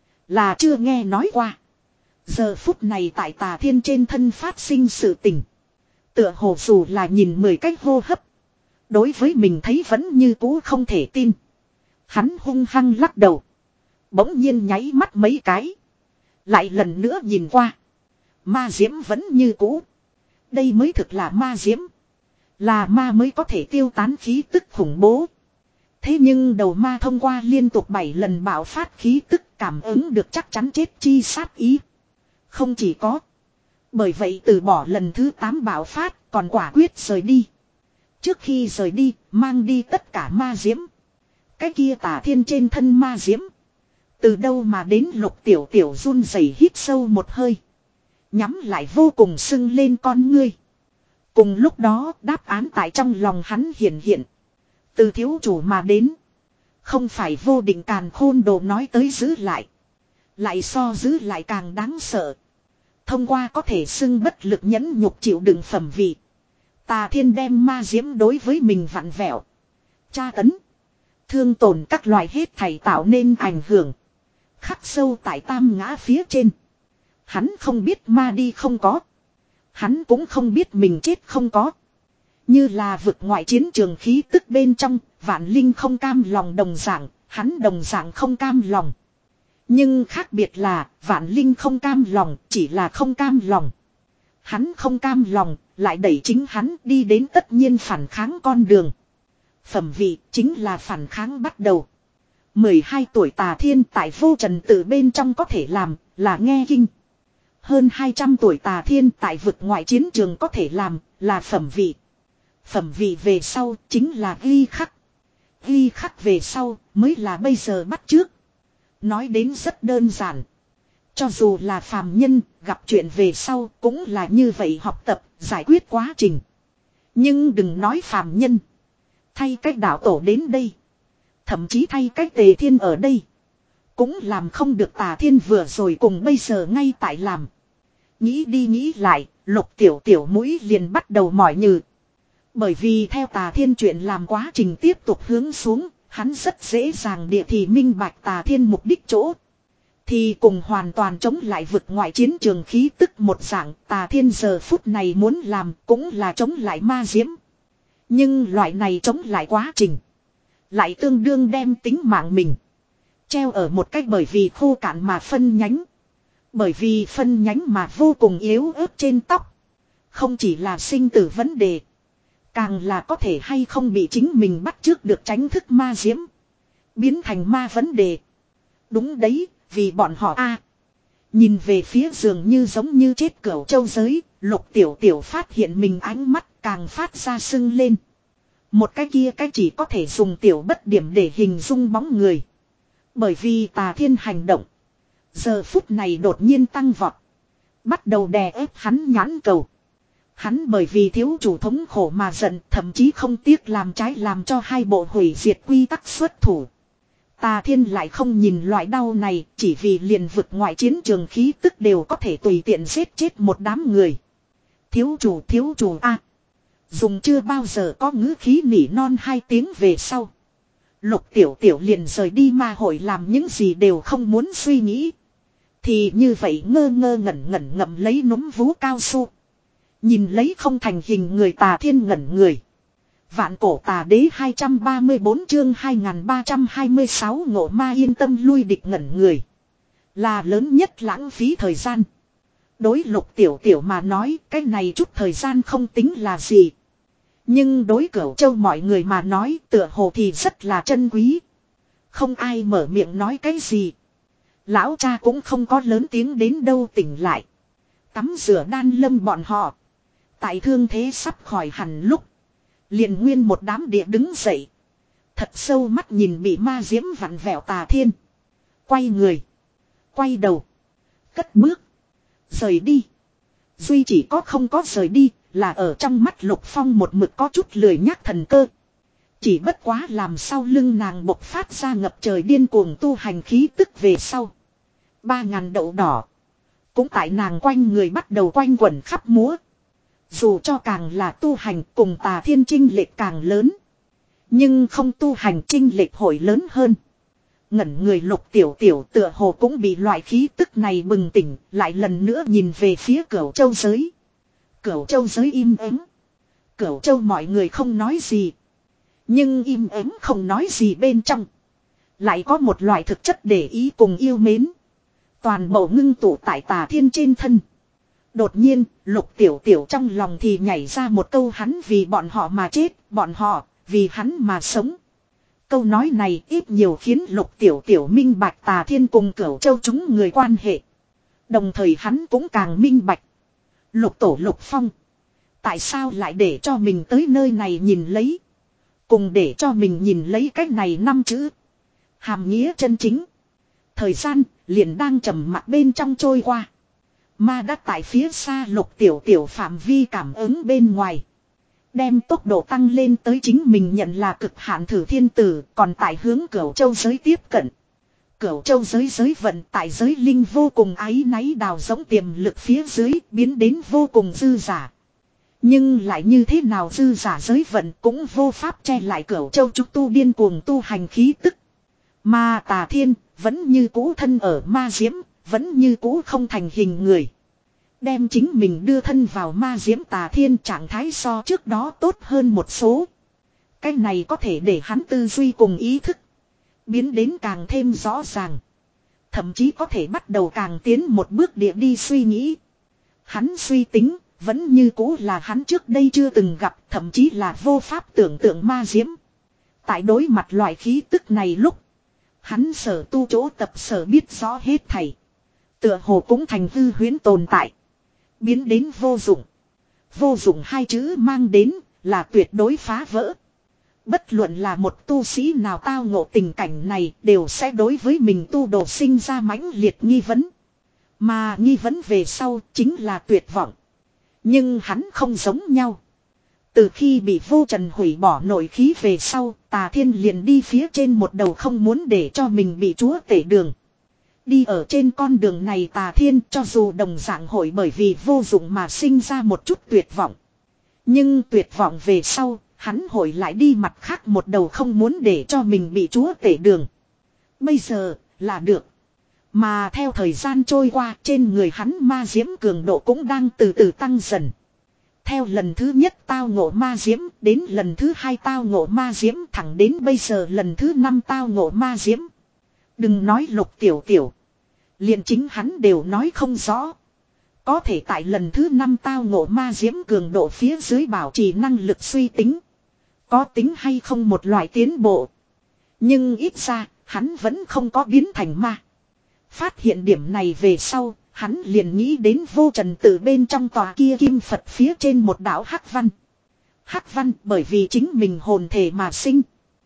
Là chưa nghe nói qua. Giờ phút này tại Tà Thiên trên thân phát sinh sự tình. Tựa hồ dù là nhìn mười cách hô hấp. Đối với mình thấy vẫn như cũ không thể tin. Hắn hung hăng lắc đầu. Bỗng nhiên nháy mắt mấy cái. Lại lần nữa nhìn qua. Ma diễm vẫn như cũ. Đây mới thực là ma diễm. Là ma mới có thể tiêu tán khí tức khủng bố. Thế nhưng đầu ma thông qua liên tục bảy lần bạo phát khí tức cảm ứng được chắc chắn chết chi sát ý. Không chỉ có. Bởi vậy từ bỏ lần thứ tám bạo phát còn quả quyết rời đi. Trước khi rời đi mang đi tất cả ma diễm. Cái kia Tà Thiên trên thân ma diễm. Từ đâu mà đến Lục tiểu tiểu run rẩy hít sâu một hơi. Nhắm lại vô cùng sưng lên con ngươi. Cùng lúc đó đáp án tại trong lòng hắn hiện hiện. Từ thiếu chủ mà đến. Không phải vô định càn khôn đồ nói tới giữ lại. Lại so giữ lại càng đáng sợ. Thông qua có thể xưng bất lực nhẫn nhục chịu đựng phẩm vị. Tà Thiên đem ma diễm đối với mình vặn vẹo. Tra tấn. Thương tổn các loại hết thảy tạo nên ảnh hưởng. Khắc sâu tại tam ngã phía trên. Hắn không biết ma đi không có. Hắn cũng không biết mình chết không có. Như là vực ngoại chiến trường khí tức bên trong, vạn linh không cam lòng đồng dạng, hắn đồng dạng không cam lòng. Nhưng khác biệt là, vạn linh không cam lòng, chỉ là không cam lòng. Hắn không cam lòng, lại đẩy chính hắn đi đến tất nhiên phản kháng con đường. Phẩm vị chính là phản kháng bắt đầu. mười hai tuổi Tà Thiên tại vô trần tự bên trong có thể làm, là nghe kinh. Hơn hai trăm tuổi Tà Thiên tại vực ngoại chiến trường có thể làm, là phẩm vị. Phẩm vị về sau chính là ghi khắc. Ghi khắc về sau mới là bây giờ bắt trước. Nói đến rất đơn giản. Cho dù là phàm nhân gặp chuyện về sau cũng là như vậy học tập, giải quyết quá trình. Nhưng đừng nói phàm nhân. Thay cách đạo tổ đến đây. Thậm chí thay cách Tề Thiên ở đây. Cũng làm không được Tà Thiên vừa rồi cùng bây giờ ngay tại làm. Nghĩ đi nghĩ lại, Lục tiểu tiểu mũi liền bắt đầu mỏi nhừ. Bởi vì theo Tà Thiên chuyện làm quá trình tiếp tục hướng xuống, hắn rất dễ dàng địa thì minh bạch Tà Thiên mục đích chỗ. Thì cùng hoàn toàn chống lại vực ngoại chiến trường khí tức một dạng, Tà Thiên giờ phút này muốn làm cũng là chống lại ma diễm. Nhưng loại này chống lại quá trình, lại tương đương đem tính mạng mình treo ở một cách bởi vì khô cạn mà phân nhánh. Bởi vì phân nhánh mà vô cùng yếu ớt trên tóc. Không chỉ là sinh tử vấn đề. Càng là có thể hay không bị chính mình bắt trước được tránh thức ma diễm. Biến thành ma vấn đề. Đúng đấy, vì bọn họ a nhìn về phía giường như giống như chết cửu châu giới. Lục tiểu tiểu phát hiện mình ánh mắt càng phát ra sưng lên. Một cái kia cái chỉ có thể dùng tiểu bất điểm để hình dung bóng người. Bởi vì Tà Thiên hành động. Giờ phút này đột nhiên tăng vọt. Bắt đầu đè ép hắn nhãn cầu. Hắn bởi vì thiếu chủ thống khổ mà giận, thậm chí không tiếc làm trái làm cho hai bộ hủy diệt quy tắc xuất thủ. Tà Thiên lại không nhìn loại đau này, chỉ vì liền vực ngoại chiến trường khí tức đều có thể tùy tiện giết chết một đám người. Thiếu chủ thiếu chủ a dùng chưa bao giờ có ngữ khí nỉ non hai tiếng về sau. Lục tiểu tiểu liền rời đi ma hội làm những gì đều không muốn suy nghĩ. Thì như vậy ngơ ngơ ngẩn ngẩn ngậm lấy núm vú cao su. Nhìn lấy không thành hình người Tà Thiên ngẩn người. Vạn cổ tà đế hai trăm ba mươi bốn chương hai nghìn ba trăm hai mươi sáu ngộ ma yên tâm lui địch ngẩn người. Là lớn nhất lãng phí thời gian. Đối Lục tiểu tiểu mà nói cái này chút thời gian không tính là gì. Nhưng đối Cửu Châu mọi người mà nói tựa hồ thì rất là trân quý. Không ai mở miệng nói cái gì. Lão cha cũng không có lớn tiếng đến đâu tỉnh lại. Tắm rửa đan lâm bọn họ. Tại thương thế sắp khỏi hẳn lúc. Liền nguyên một đám địa đứng dậy. Thật sâu mắt nhìn bị ma diễm vặn vẹo Tà Thiên. Quay người. Quay đầu. Cất bước. Rời đi. Duy chỉ có không có rời đi, là ở trong mắt Lục Phong một mực có chút lười nhác thần cơ. Chỉ bất quá làm sau lưng nàng bộc phát ra ngập trời điên cuồng tu hành khí tức về sau. Ba ngàn đậu đỏ. Cũng tại nàng quanh người bắt đầu quanh quẩn khắp múa. Dù cho càng là tu hành cùng Tà Thiên chênh lệch càng lớn. Nhưng không tu hành chênh lệch hội lớn hơn. Ngẩn người Lục Tiểu Tiểu tựa hồ cũng bị loại khí tức này bừng tỉnh, lại lần nữa nhìn về phía Cửu Châu giới. Cửu Châu giới im ắng. Cửu Châu mọi người không nói gì. Nhưng im ắng không nói gì bên trong. Lại có một loại thực chất để ý cùng yêu mến. Toàn bộ ngưng tụ tại Tà Thiên trên thân. Đột nhiên, Lục Tiểu Tiểu trong lòng thì nhảy ra một câu hắn vì bọn họ mà chết, bọn họ vì hắn mà sống. Câu nói này ít nhiều khiến Lục Tiểu Tiểu minh bạch Tà Thiên cùng Cửu Châu chúng người quan hệ. Đồng thời hắn cũng càng minh bạch. Lục Tổ Lục Phong. Tại sao lại để cho mình tới nơi này nhìn lấy. Cùng để cho mình nhìn lấy cách này năm chữ. Hàm nghĩa chân chính. Thời gian liền đang trầm mặc bên trong trôi qua. Ma đã tại phía xa Lục Tiểu Tiểu phạm vi cảm ứng bên ngoài. Đem tốc độ tăng lên tới chính mình nhận là cực hạn thử thiên tử, còn tại hướng Cửu Châu giới tiếp cận. Cửu Châu giới giới vận tại giới linh vô cùng áy náy đào giống tiềm lực phía dưới biến đến vô cùng dư giả. Nhưng lại như thế nào dư giả giới vận cũng vô pháp che lại Cửu Châu chúng tu điên cuồng tu hành khí tức. Mà Tà Thiên vẫn như cũ thân ở ma diễm, vẫn như cũ không thành hình người. Đem chính mình đưa thân vào ma diễm Tà Thiên trạng thái so trước đó tốt hơn một số. Cái này có thể để hắn tư duy cùng ý thức biến đến càng thêm rõ ràng. Thậm chí có thể bắt đầu càng tiến một bước địa đi suy nghĩ. Hắn suy tính vẫn như cũ là hắn trước đây chưa từng gặp, thậm chí là vô pháp tưởng tượng ma diễm. Tại đối mặt loại khí tức này lúc hắn sở tu chỗ tập sở biết rõ hết thảy. Tựa hồ cũng thành hư huyễn tồn tại. Biến đến vô dụng. Vô dụng hai chữ mang đến là tuyệt đối phá vỡ. Bất luận là một tu sĩ nào tao ngộ tình cảnh này đều sẽ đối với mình tu đồ sinh ra mãnh liệt nghi vấn. Mà nghi vấn về sau chính là tuyệt vọng. Nhưng hắn không giống nhau. Từ khi bị vô trần hủy bỏ nội khí về sau, Tà Thiên liền đi phía trên một đầu không muốn để cho mình bị chúa tể đường. Đi ở trên con đường này Tà Thiên cho dù đồng dạng hội bởi vì vô dụng mà sinh ra một chút tuyệt vọng. Nhưng tuyệt vọng về sau, hắn hội lại đi mặt khác một đầu không muốn để cho mình bị chúa tể đường. Bây giờ, là được. Mà theo thời gian trôi qua trên người hắn ma diễm cường độ cũng đang từ từ tăng dần. Theo lần thứ nhất tao ngộ ma diễm đến lần thứ hai tao ngộ ma diễm thẳng đến bây giờ lần thứ năm tao ngộ ma diễm. Đừng nói Lục Tiểu Tiểu. Liền chính hắn đều nói không rõ. Có thể tại lần thứ năm tao ngộ ma diễm cường độ phía dưới bảo trì năng lực suy tính. Có tính hay không một loại tiến bộ. Nhưng ít ra hắn vẫn không có biến thành ma. Phát hiện điểm này về sau, hắn liền nghĩ đến vô trần từ bên trong tòa kia kim Phật phía trên một đảo hắc văn. Hắc văn bởi vì chính mình hồn thể mà sinh.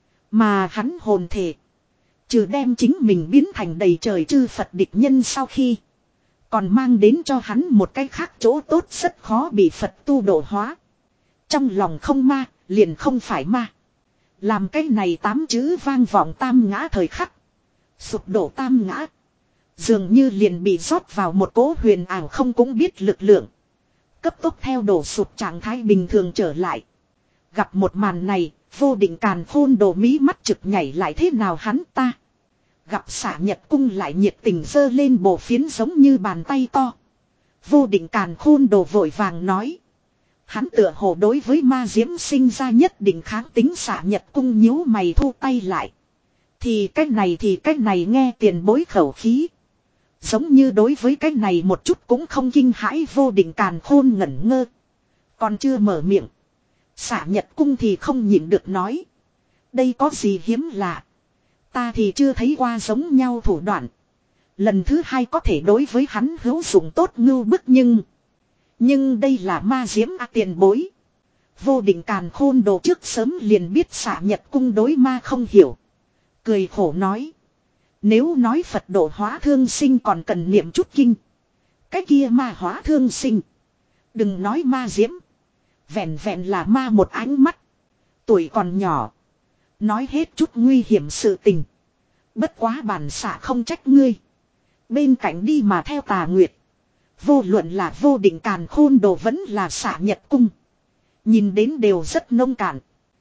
Mà hắn hồn thể. Trừ đem chính mình biến thành đầy trời chư Phật địch nhân sau khi. Còn mang đến cho hắn một cái khác chỗ tốt rất khó bị Phật tu độ hóa. Trong lòng không ma, liền không phải ma. Làm cái này tám chữ vang vọng tam ngã thời khắc. Sụp đổ tam ngã. Dường như liền bị rót vào một cỗ huyền ảo không cũng biết lực lượng. Cấp tốc theo đổ sụp trạng thái bình thường trở lại. Gặp một màn này, vô định càn khôn đồ mí mắt trực nhảy lại thế nào hắn ta. Gặp xả nhật cung lại nhiệt tình dơ lên bộ phiến giống như bàn tay to. Vô định càn khôn đồ vội vàng nói. Hắn tựa hồ đối với ma diễm sinh ra nhất định kháng tính xả nhật cung nhíu mày thu tay lại. Thì cách này thì cách này nghe tiền bối khẩu khí. Giống như đối với cái này một chút cũng không kinh hãi vô định càn khôn ngẩn ngơ. Còn chưa mở miệng. Xả nhật cung thì không nhịn được nói. Đây có gì hiếm lạ. Ta thì chưa thấy qua giống nhau thủ đoạn. Lần thứ hai có thể đối với hắn hữu dụng tốt ngưu bức nhưng. Nhưng đây là ma diễm a tiền bối. Vô định càn khôn đồ trước sớm liền biết xả nhật cung đối ma không hiểu. Cười khổ nói. Nếu nói Phật độ hóa thương sinh còn cần niệm chút kinh. Cái kia ma hóa thương sinh. Đừng nói ma diễm. Vẹn vẹn là ma một ánh mắt. Tuổi còn nhỏ. Nói hết chút nguy hiểm sự tình. Bất quá bản xạ không trách ngươi. Bên cạnh đi mà theo tà nguyệt. Vô luận là vô định càn khôn đồ vẫn là xạ nhật cung. Nhìn đến đều rất nông cạn.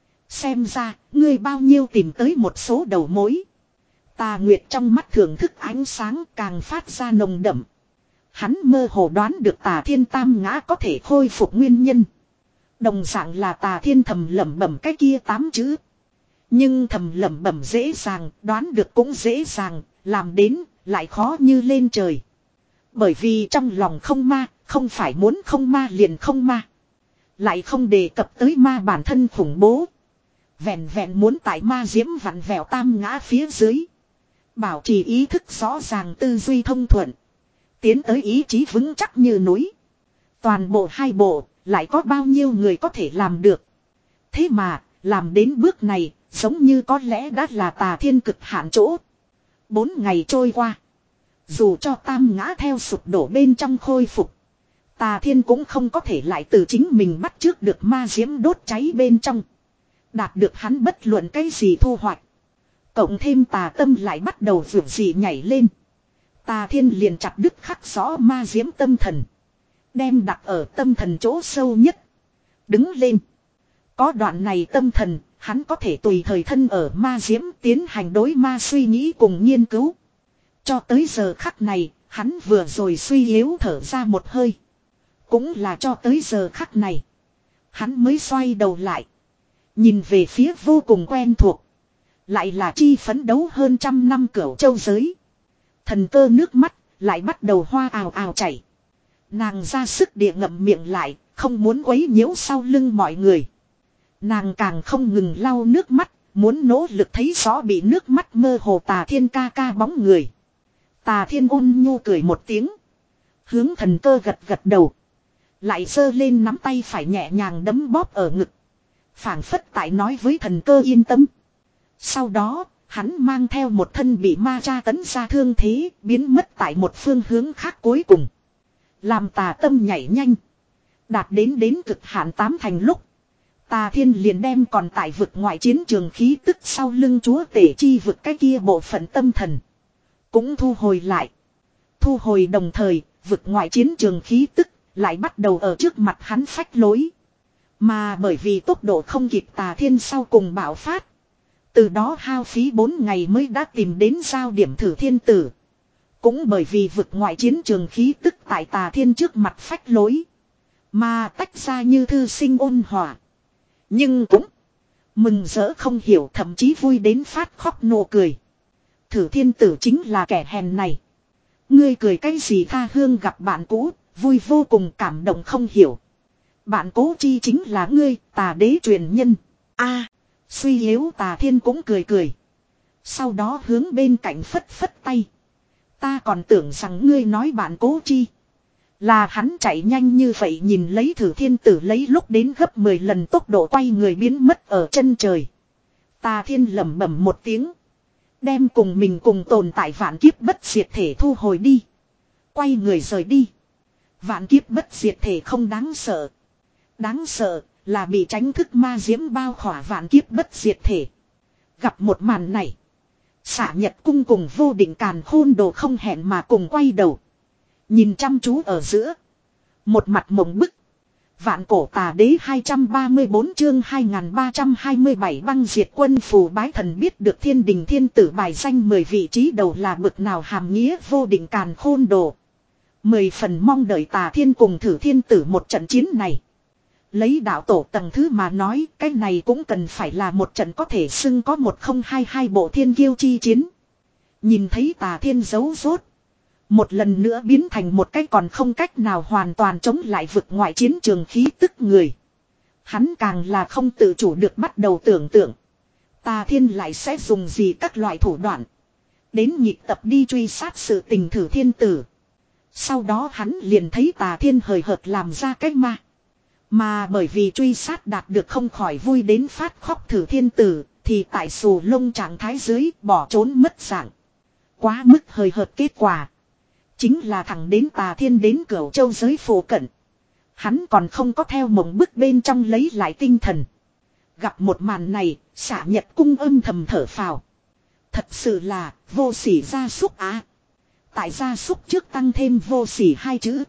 Xem ra, ngươi bao nhiêu tìm tới một số đầu mối. Tà Nguyệt trong mắt thưởng thức ánh sáng càng phát ra nồng đậm. Hắn mơ hồ đoán được Tà Thiên tam ngã có thể khôi phục nguyên nhân. Đồng dạng là Tà Thiên thầm lẩm bẩm cái kia tám chữ. Nhưng thầm lẩm bẩm dễ dàng, đoán được cũng dễ dàng, làm đến lại khó như lên trời. Bởi vì trong lòng không ma, không phải muốn không ma liền không ma. Lại không đề cập tới ma bản thân khủng bố. Vẹn vẹn muốn tại ma diễm vặn vẹo tam ngã phía dưới. Bảo trì ý thức rõ ràng tư duy thông thuận. Tiến tới ý chí vững chắc như núi. Toàn bộ hai bộ, lại có bao nhiêu người có thể làm được. Thế mà, làm đến bước này, giống như có lẽ đã là Tà Thiên cực hạn chỗ. Bốn ngày trôi qua. Dù cho tam ngã theo sụp đổ bên trong khôi phục. Tà Thiên cũng không có thể lại từ chính mình bắt trước được ma diễm đốt cháy bên trong. Đạt được hắn bất luận cái gì thu hoạch. Cộng thêm tà tâm lại bắt đầu vượt gì nhảy lên. Tà Thiên liền chặt đứt khắc rõ ma diễm tâm thần. Đem đặt ở tâm thần chỗ sâu nhất. Đứng lên. Có đoạn này tâm thần, hắn có thể tùy thời thân ở ma diễm tiến hành đối ma suy nghĩ cùng nghiên cứu. Cho tới giờ khắc này, hắn vừa rồi suy yếu thở ra một hơi. Cũng là cho tới giờ khắc này. Hắn mới xoay đầu lại. Nhìn về phía vô cùng quen thuộc. Lại là chi phấn đấu hơn trăm năm cửu châu giới. Thần cơ nước mắt lại bắt đầu hoa ào ào chảy. Nàng ra sức địa ngậm miệng lại, không muốn quấy nhiễu sau lưng mọi người. Nàng càng không ngừng lau nước mắt, muốn nỗ lực thấy rõ bị nước mắt mơ hồ Tà Thiên ca ca bóng người. Tà Thiên ôn nhu cười một tiếng. Hướng thần cơ gật gật đầu. Lại giơ lên nắm tay phải nhẹ nhàng đấm bóp ở ngực. Phảng phất tại nói với thần cơ yên tâm. Sau đó, hắn mang theo một thân bị ma tra tấn ra thương thế, biến mất tại một phương hướng khác cuối cùng. Làm tà tâm nhảy nhanh. Đạt đến đến cực hạn tám thành lúc. Tà Thiên liền đem còn tại vực ngoại chiến trường khí tức sau lưng chúa tể chi vực cái kia bộ phận tâm thần. Cũng thu hồi lại. Thu hồi đồng thời, vực ngoại chiến trường khí tức lại bắt đầu ở trước mặt hắn phách lối. Mà bởi vì tốc độ không kịp Tà Thiên sau cùng bạo phát. Từ đó hao phí bốn ngày mới đã tìm đến giao điểm thử thiên tử. Cũng bởi vì vực ngoại chiến trường khí tức tại Tà Thiên trước mặt phách lối. Mà tách ra như thư sinh ôn hòa. Nhưng cũng mừng rỡ không hiểu, thậm chí vui đến phát khóc nụ cười. Thử thiên tử chính là kẻ hèn này. Ngươi cười cái gì? Tha hương gặp bạn cũ, vui vô cùng cảm động không hiểu. Bạn cố chi chính là ngươi, Tà đế truyền nhân. A, suy yếu Tà Thiên cũng cười cười. Sau đó hướng bên cạnh phất phất tay. Ta còn tưởng rằng ngươi nói bạn cố chi là hắn chạy nhanh như vậy, nhìn lấy thử thiên tử lấy lúc đến gấp mười lần tốc độ quay người biến mất ở chân trời. Tà Thiên lẩm bẩm một tiếng. Đem cùng mình cùng tồn tại vạn kiếp bất diệt thể thu hồi đi. Quay người rời đi. Vạn kiếp bất diệt thể không đáng sợ. Đáng sợ là bị tránh thức ma diễm bao khỏa vạn kiếp bất diệt thể. Gặp một màn này. Xạ Nhật cung cùng vô định càn khôn đồ không hẹn mà cùng quay đầu. Nhìn chăm chú ở giữa. Một mặt mộng bức. Vạn cổ tà đế hai trăm ba mươi bốn chương hai nghìn ba trăm hai mươi bảy băng diệt quân phù bái thần biết được thiên đình thiên tử bài danh mười vị trí đầu là bực nào hàm nghĩa vô định càn khôn đồ. Mười phần mong đợi Tà Thiên cùng thử thiên tử một trận chiến này. Lấy đạo tổ tầng thứ mà nói, cái này cũng cần phải là một trận có thể xưng có một không hai hai bộ thiên kiêu chi chiến. Nhìn thấy Tà Thiên giấu rốt. Một lần nữa biến thành một cái còn không cách nào hoàn toàn chống lại vực ngoại chiến trường khí tức người. Hắn càng là không tự chủ được bắt đầu tưởng tượng. Tà Thiên lại sẽ dùng gì các loại thủ đoạn. Đến nhịp tập đi truy sát sự tình thử thiên tử. Sau đó hắn liền thấy Tà Thiên hời hợt làm ra cái ma. Mà bởi vì truy sát đạt được không khỏi vui đến phát khóc thử thiên tử. Thì tại xù lông trạng thái dưới bỏ trốn mất dạng. Quá mức hời hợt kết quả. Chính là thẳng đến Tà Thiên đến Cửu Châu giới phổ cận. Hắn còn không có theo mộng bức bên trong lấy lại tinh thần. Gặp một màn này, Xạ Nhật Cung âm thầm thở phào. Thật sự là vô sỉ gia súc á. Tại gia súc trước tăng thêm vô sỉ hai chữ.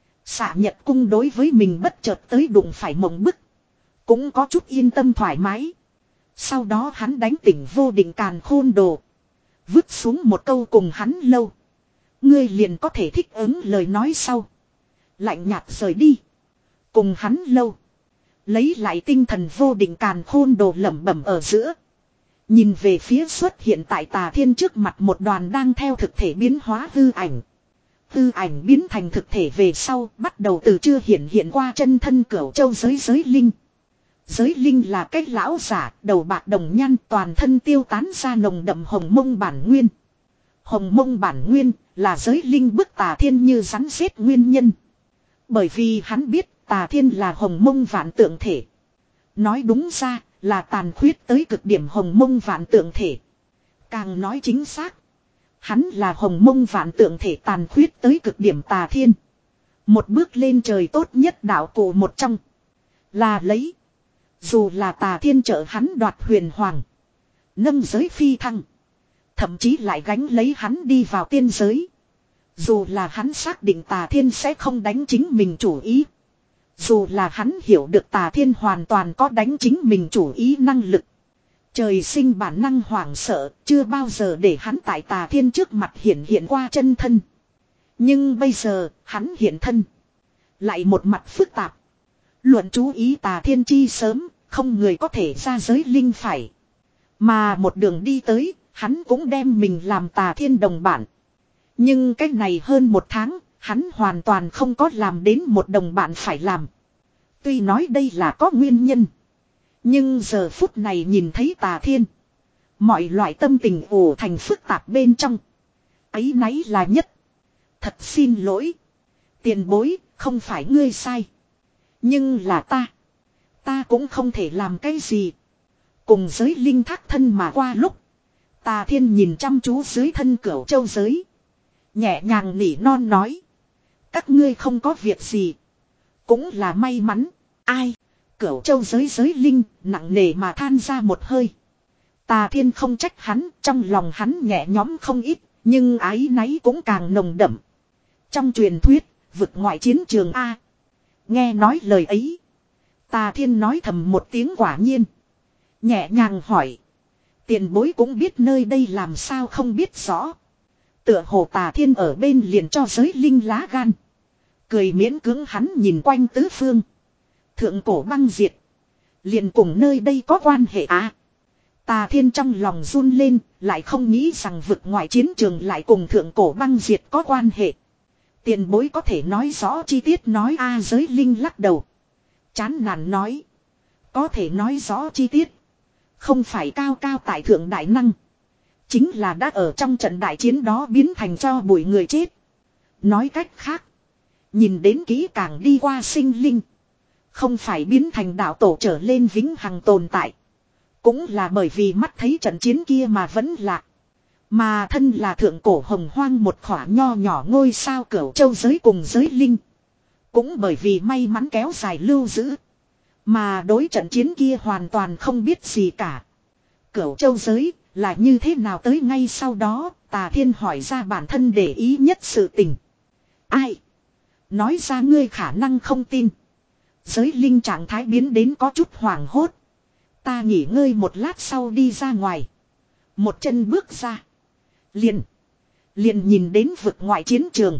Xạ Nhật Cung đối với mình bất chợt tới đụng phải mộng bức. Cũng có chút yên tâm thoải mái. Sau đó hắn đánh tỉnh vô định càn khôn đồ. Vứt xuống một câu cùng hắn lâu. Ngươi liền có thể thích ứng lời nói sau. Lạnh nhạt rời đi. Cùng hắn lâu. Lấy lại tinh thần vô định càn khôn đồ lẩm bẩm ở giữa. Nhìn về phía xuất hiện tại Tà Thiên trước mặt một đoàn đang theo thực thể biến hóa hư ảnh. Hư ảnh biến thành thực thể về sau bắt đầu từ chưa hiện hiện qua chân thân Cửu Châu giới giới linh. Giới linh là cách lão giả, đầu bạc đồng nhan, toàn thân tiêu tán ra nồng đậm hồng mông bản nguyên. Hồng mông bản nguyên là giới linh bức Tà Thiên như rắn rết nguyên nhân. Bởi vì hắn biết Tà Thiên là hồng mông vạn tượng thể. Nói đúng ra là tàn khuyết tới cực điểm hồng mông vạn tượng thể. Càng nói chính xác, hắn là hồng mông vạn tượng thể tàn khuyết tới cực điểm Tà Thiên. Một bước lên trời tốt nhất đạo cụ một trong. Là lấy. Dù là Tà Thiên trợ hắn đoạt huyền hoàng. Nâng giới phi thăng. Thậm chí lại gánh lấy hắn đi vào tiên giới. Dù là hắn xác định Tà Thiên sẽ không đánh chính mình chủ ý. Dù là hắn hiểu được Tà Thiên hoàn toàn có đánh chính mình chủ ý năng lực. Trời sinh bản năng hoảng sợ, chưa bao giờ để hắn tại Tà Thiên trước mặt hiện hiện qua chân thân. Nhưng bây giờ, hắn hiện thân. Lại một mặt phức tạp. Luận chú ý Tà Thiên chi sớm, không người có thể ra giới linh phải. Mà một đường đi tới, hắn cũng đem mình làm Tà Thiên đồng bản. Nhưng cách này hơn một tháng, hắn hoàn toàn không có làm đến một đồng bạn phải làm. Tuy nói đây là có nguyên nhân. Nhưng giờ phút này nhìn thấy Tà Thiên. Mọi loại tâm tình ủ thành phức tạp bên trong. Ấy nấy là nhất. Thật xin lỗi. Tiền bối, không phải ngươi sai. Nhưng là ta. Ta cũng không thể làm cái gì. Cùng giới linh thác thân mà qua lúc. Tà Thiên nhìn chăm chú dưới thân Cửu Châu giới. Nhẹ nhàng nỉ non nói. Các ngươi không có việc gì. Cũng là may mắn. Ai? Cửu Châu giới giới linh nặng nề mà than ra một hơi. Tà Thiên không trách hắn. Trong lòng hắn nhẹ nhõm không ít. Nhưng ái náy cũng càng nồng đậm. Trong truyền thuyết. Vực ngoại chiến trường A. Nghe nói lời ấy. Tà Thiên nói thầm một tiếng quả nhiên. Nhẹ nhàng hỏi. Tiền bối cũng biết nơi đây làm sao không biết rõ. Tựa hồ Tà Thiên ở bên liền cho giới linh lá gan. Cười miễn cưỡng hắn nhìn quanh tứ phương. Thượng cổ băng diệt. Liền cùng nơi đây có quan hệ à. Tà Thiên trong lòng run lên. Lại không nghĩ rằng vực ngoại chiến trường lại cùng thượng cổ băng diệt có quan hệ. Tiền bối có thể nói rõ chi tiết nói a giới linh lắc đầu. Chán nản nói. Có thể nói rõ chi tiết. Không phải cao cao tại thượng đại năng. Chính là đã ở trong trận đại chiến đó biến thành cho bụi người chết. Nói cách khác. Nhìn đến kỹ càng đi qua sinh linh. Không phải biến thành đạo tổ trở lên vĩnh hằng tồn tại. Cũng là bởi vì mắt thấy trận chiến kia mà vẫn lạ. Mà thân là thượng cổ hồng hoang một khỏa nho nhỏ ngôi sao Cửu Châu giới cùng giới linh. Cũng bởi vì may mắn kéo dài lưu giữ. Mà đối trận chiến kia hoàn toàn không biết gì cả. Cửu Châu giới là như thế nào tới ngay sau đó Tà Thiên hỏi ra bản thân để ý nhất sự tình. Ai? Nói ra ngươi khả năng không tin. Giới linh trạng thái biến đến có chút hoảng hốt. Ta nghỉ ngơi một lát sau đi ra ngoài. Một chân bước ra. Liền. Liền nhìn đến vực ngoại chiến trường.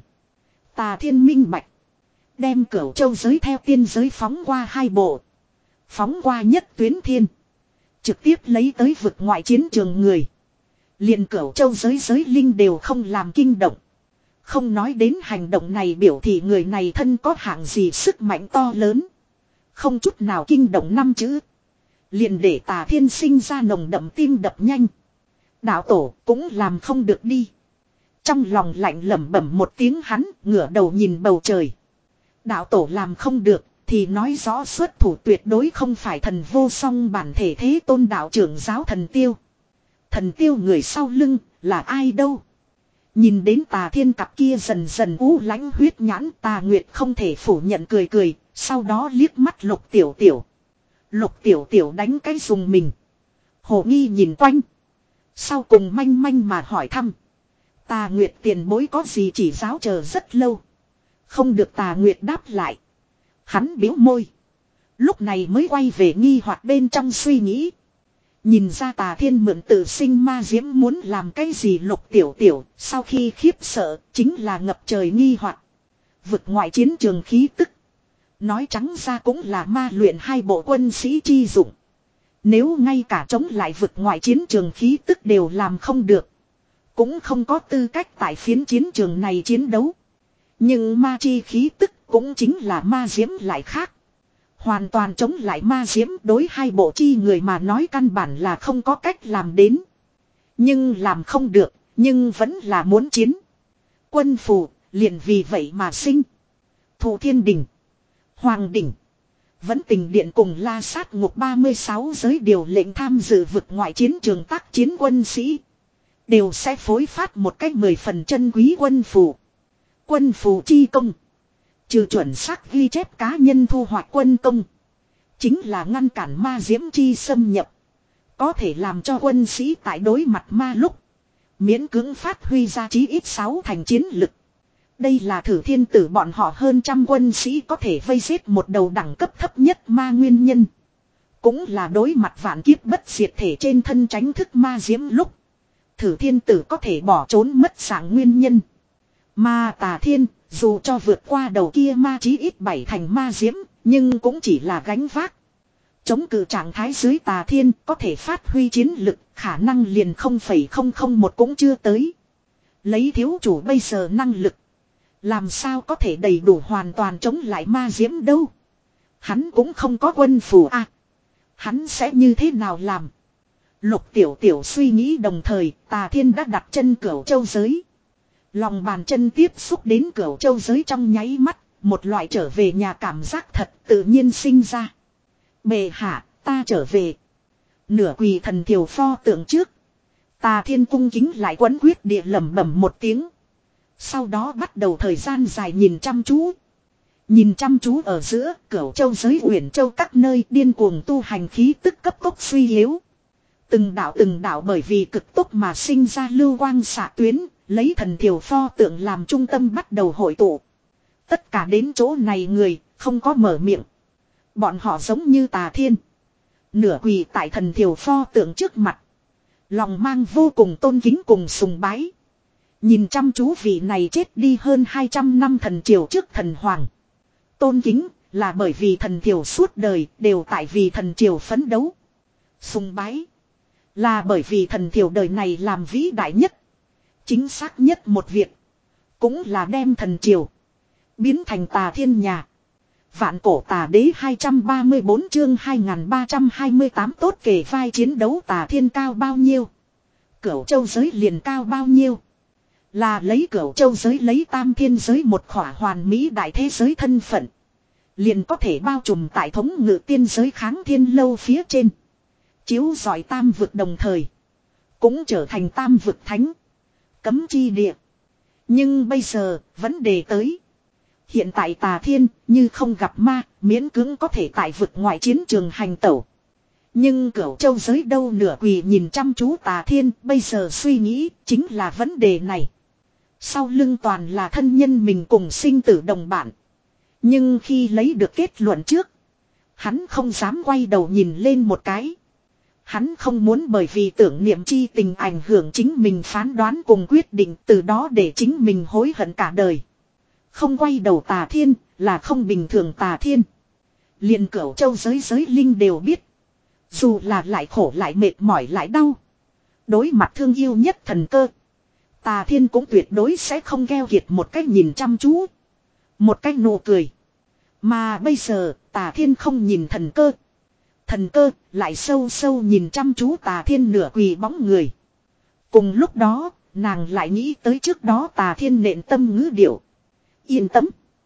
Tà Thiên minh bạch. Đem Cửu Châu giới theo tiên giới phóng qua hai bộ. Phóng qua nhất tuyến thiên. Trực tiếp lấy tới vực ngoại chiến trường người. Liền Cửu Châu giới giới linh đều không làm kinh động. Không nói đến hành động này biểu thị người này thân có hạng gì sức mạnh to lớn. Không chút nào kinh động năm chữ. Liền để Tà Thiên sinh ra nồng đậm tim đập nhanh. Đạo tổ cũng làm không được đi. Trong lòng lạnh lẩm bẩm một tiếng hắn ngửa đầu nhìn bầu trời. Đạo tổ làm không được thì nói rõ xuất thủ tuyệt đối không phải thần vô song bản thể Thế Tôn đạo trưởng giáo thần tiêu. Thần tiêu người sau lưng là ai đâu? Nhìn đến Tà Thiên cặp kia dần dần u lãnh huyết nhãn Tà Nguyệt không thể phủ nhận cười cười, Sau đó liếc mắt Lục Tiểu Tiểu. Lục Tiểu Tiểu đánh cái dùng mình. Hồ nghi nhìn quanh. Sau cùng manh manh mà hỏi thăm. Tà Nguyệt tiền bối có gì chỉ giáo chờ rất lâu. Không được Tà Nguyệt đáp lại. Hắn biếu môi. Lúc này mới quay về nghi hoặc bên trong suy nghĩ. Nhìn ra Tà Thiên mượn tự sinh ma diễm muốn làm cái gì Lục Tiểu Tiểu. Sau khi khiếp sợ chính là ngập trời nghi hoặc. Vực ngoại chiến trường khí tức. Nói trắng ra cũng là ma luyện hai bộ quân sĩ chi dụng. Nếu ngay cả chống lại vực ngoại chiến trường khí tức đều làm không được. Cũng không có tư cách tại phiến chiến trường này chiến đấu. Nhưng ma chi khí tức cũng chính là ma diễm lại khác. Hoàn toàn chống lại ma diễm đối hai bộ chi người mà nói căn bản là không có cách làm đến. Nhưng làm không được, nhưng vẫn là muốn chiến. Quân phù, liền vì vậy mà sinh. Thụ Thiên Đình, Hoàng Đỉnh, Vẫn Tình Điện cùng La Sát Ngục ba mươi sáu giới điều lệnh tham dự vực ngoại chiến trường tác chiến quân sĩ. Đều sẽ phối phát một cách mười phần chân quý quân phù. Quân phù chi công. Trừ chuẩn xác ghi chép cá nhân thu hoạch quân công. Chính là ngăn cản ma diễm chi xâm nhập. Có thể làm cho quân sĩ tại đối mặt ma lúc. Miễn cưỡng phát huy ra chí ít sáu thành chiến lực. Đây là thử thiên tử bọn họ hơn trăm quân sĩ có thể vây giết một đầu đẳng cấp thấp nhất ma nguyên nhân. Cũng là đối mặt vạn kiếp bất diệt thể trên thân tránh thức ma diễm lúc. Thử thiên tử có thể bỏ trốn mất dạng nguyên nhân. Ma Tà Thiên, dù cho vượt qua đầu kia ma chí ít bảy thành ma diễm, nhưng cũng chỉ là gánh vác. Chống cự trạng thái dưới Tà Thiên có thể phát huy chiến lực, khả năng liền không phẩy không không một cũng chưa tới. Lấy thiếu chủ bây giờ năng lực. Làm sao có thể đầy đủ hoàn toàn chống lại ma diễm đâu. Hắn cũng không có quân phù à. Hắn sẽ như thế nào làm? Lục Tiểu Tiểu suy nghĩ đồng thời, Tà Thiên đã đặt chân Cửu Châu giới. Lòng bàn chân tiếp xúc đến Cửu Châu giới trong nháy mắt, một loại trở về nhà cảm giác thật tự nhiên sinh ra. Bệ hạ, ta trở về. Nửa quỳ thần thiều pho tượng trước. Tà Thiên cung kính lại quấn quyết địa lẩm bẩm một tiếng. Sau đó bắt đầu thời gian dài nhìn chăm chú. Nhìn chăm chú ở giữa Cửu Châu giới Uyển Châu các nơi điên cuồng tu hành khí tức cấp tốc suy yếu. Từng đạo từng đạo bởi vì cực tốc mà sinh ra lưu quang xạ tuyến, lấy thần thiều pho tượng làm trung tâm bắt đầu hội tụ. Tất cả đến chỗ này người, không có mở miệng. Bọn họ giống như Tà Thiên. Nửa quỳ tại thần thiều pho tượng trước mặt. Lòng mang vô cùng tôn kính cùng sùng bái. Nhìn chăm chú vị này chết đi hơn hai trăm năm thần triều trước thần hoàng. Tôn kính là bởi vì thần triều suốt đời đều tại vì thần triều phấn đấu. Sùng bái là bởi vì thần triều đời này làm vĩ đại nhất. Chính xác nhất một việc. Cũng là đem thần triều biến thành Tà Thiên nhà. Vạn cổ Tà Đế hai trăm ba mươi bốn chương hai nghìn ba trăm hai mươi tám tốt kể vai chiến đấu Tà Thiên cao bao nhiêu. Cửu Châu giới liền cao bao nhiêu. Là lấy Cửu Châu giới lấy Tam Thiên giới một khỏa hoàn mỹ đại thế giới thân phận. Liền có thể bao trùm tại thống ngự tiên giới kháng thiên lâu phía trên. Chiếu rọi tam vực đồng thời. Cũng trở thành tam vực thánh. Cấm chi địa. Nhưng bây giờ vấn đề tới. Hiện tại Tà Thiên như không gặp ma miễn cưỡng có thể tại vực ngoại chiến trường hành tẩu. Nhưng Cửu Châu giới đâu nửa quỳ nhìn chăm chú Tà Thiên bây giờ suy nghĩ chính là vấn đề này. Sau lưng toàn là thân nhân mình cùng sinh tử đồng bạn. Nhưng khi lấy được kết luận trước. Hắn không dám quay đầu nhìn lên một cái. Hắn không muốn bởi vì tưởng niệm chi tình ảnh hưởng chính mình phán đoán cùng quyết định từ đó để chính mình hối hận cả đời. Không quay đầu Tà Thiên là không bình thường Tà Thiên. Liền Cửu Châu giới giới linh đều biết. Dù là lại khổ lại mệt mỏi lại đau. Đối mặt thương yêu nhất thần cơ. Tà Thiên cũng tuyệt đối sẽ không gheo kiệt một cách nhìn chăm chú. Một cách nụ cười. Mà bây giờ Tà Thiên không nhìn thần cơ. Thần cơ lại sâu sâu nhìn chăm chú Tà Thiên nửa quỳ bóng người. Cùng lúc đó nàng lại nghĩ tới trước đó Tà Thiên nện tâm ngữ điệu. Yên tâm.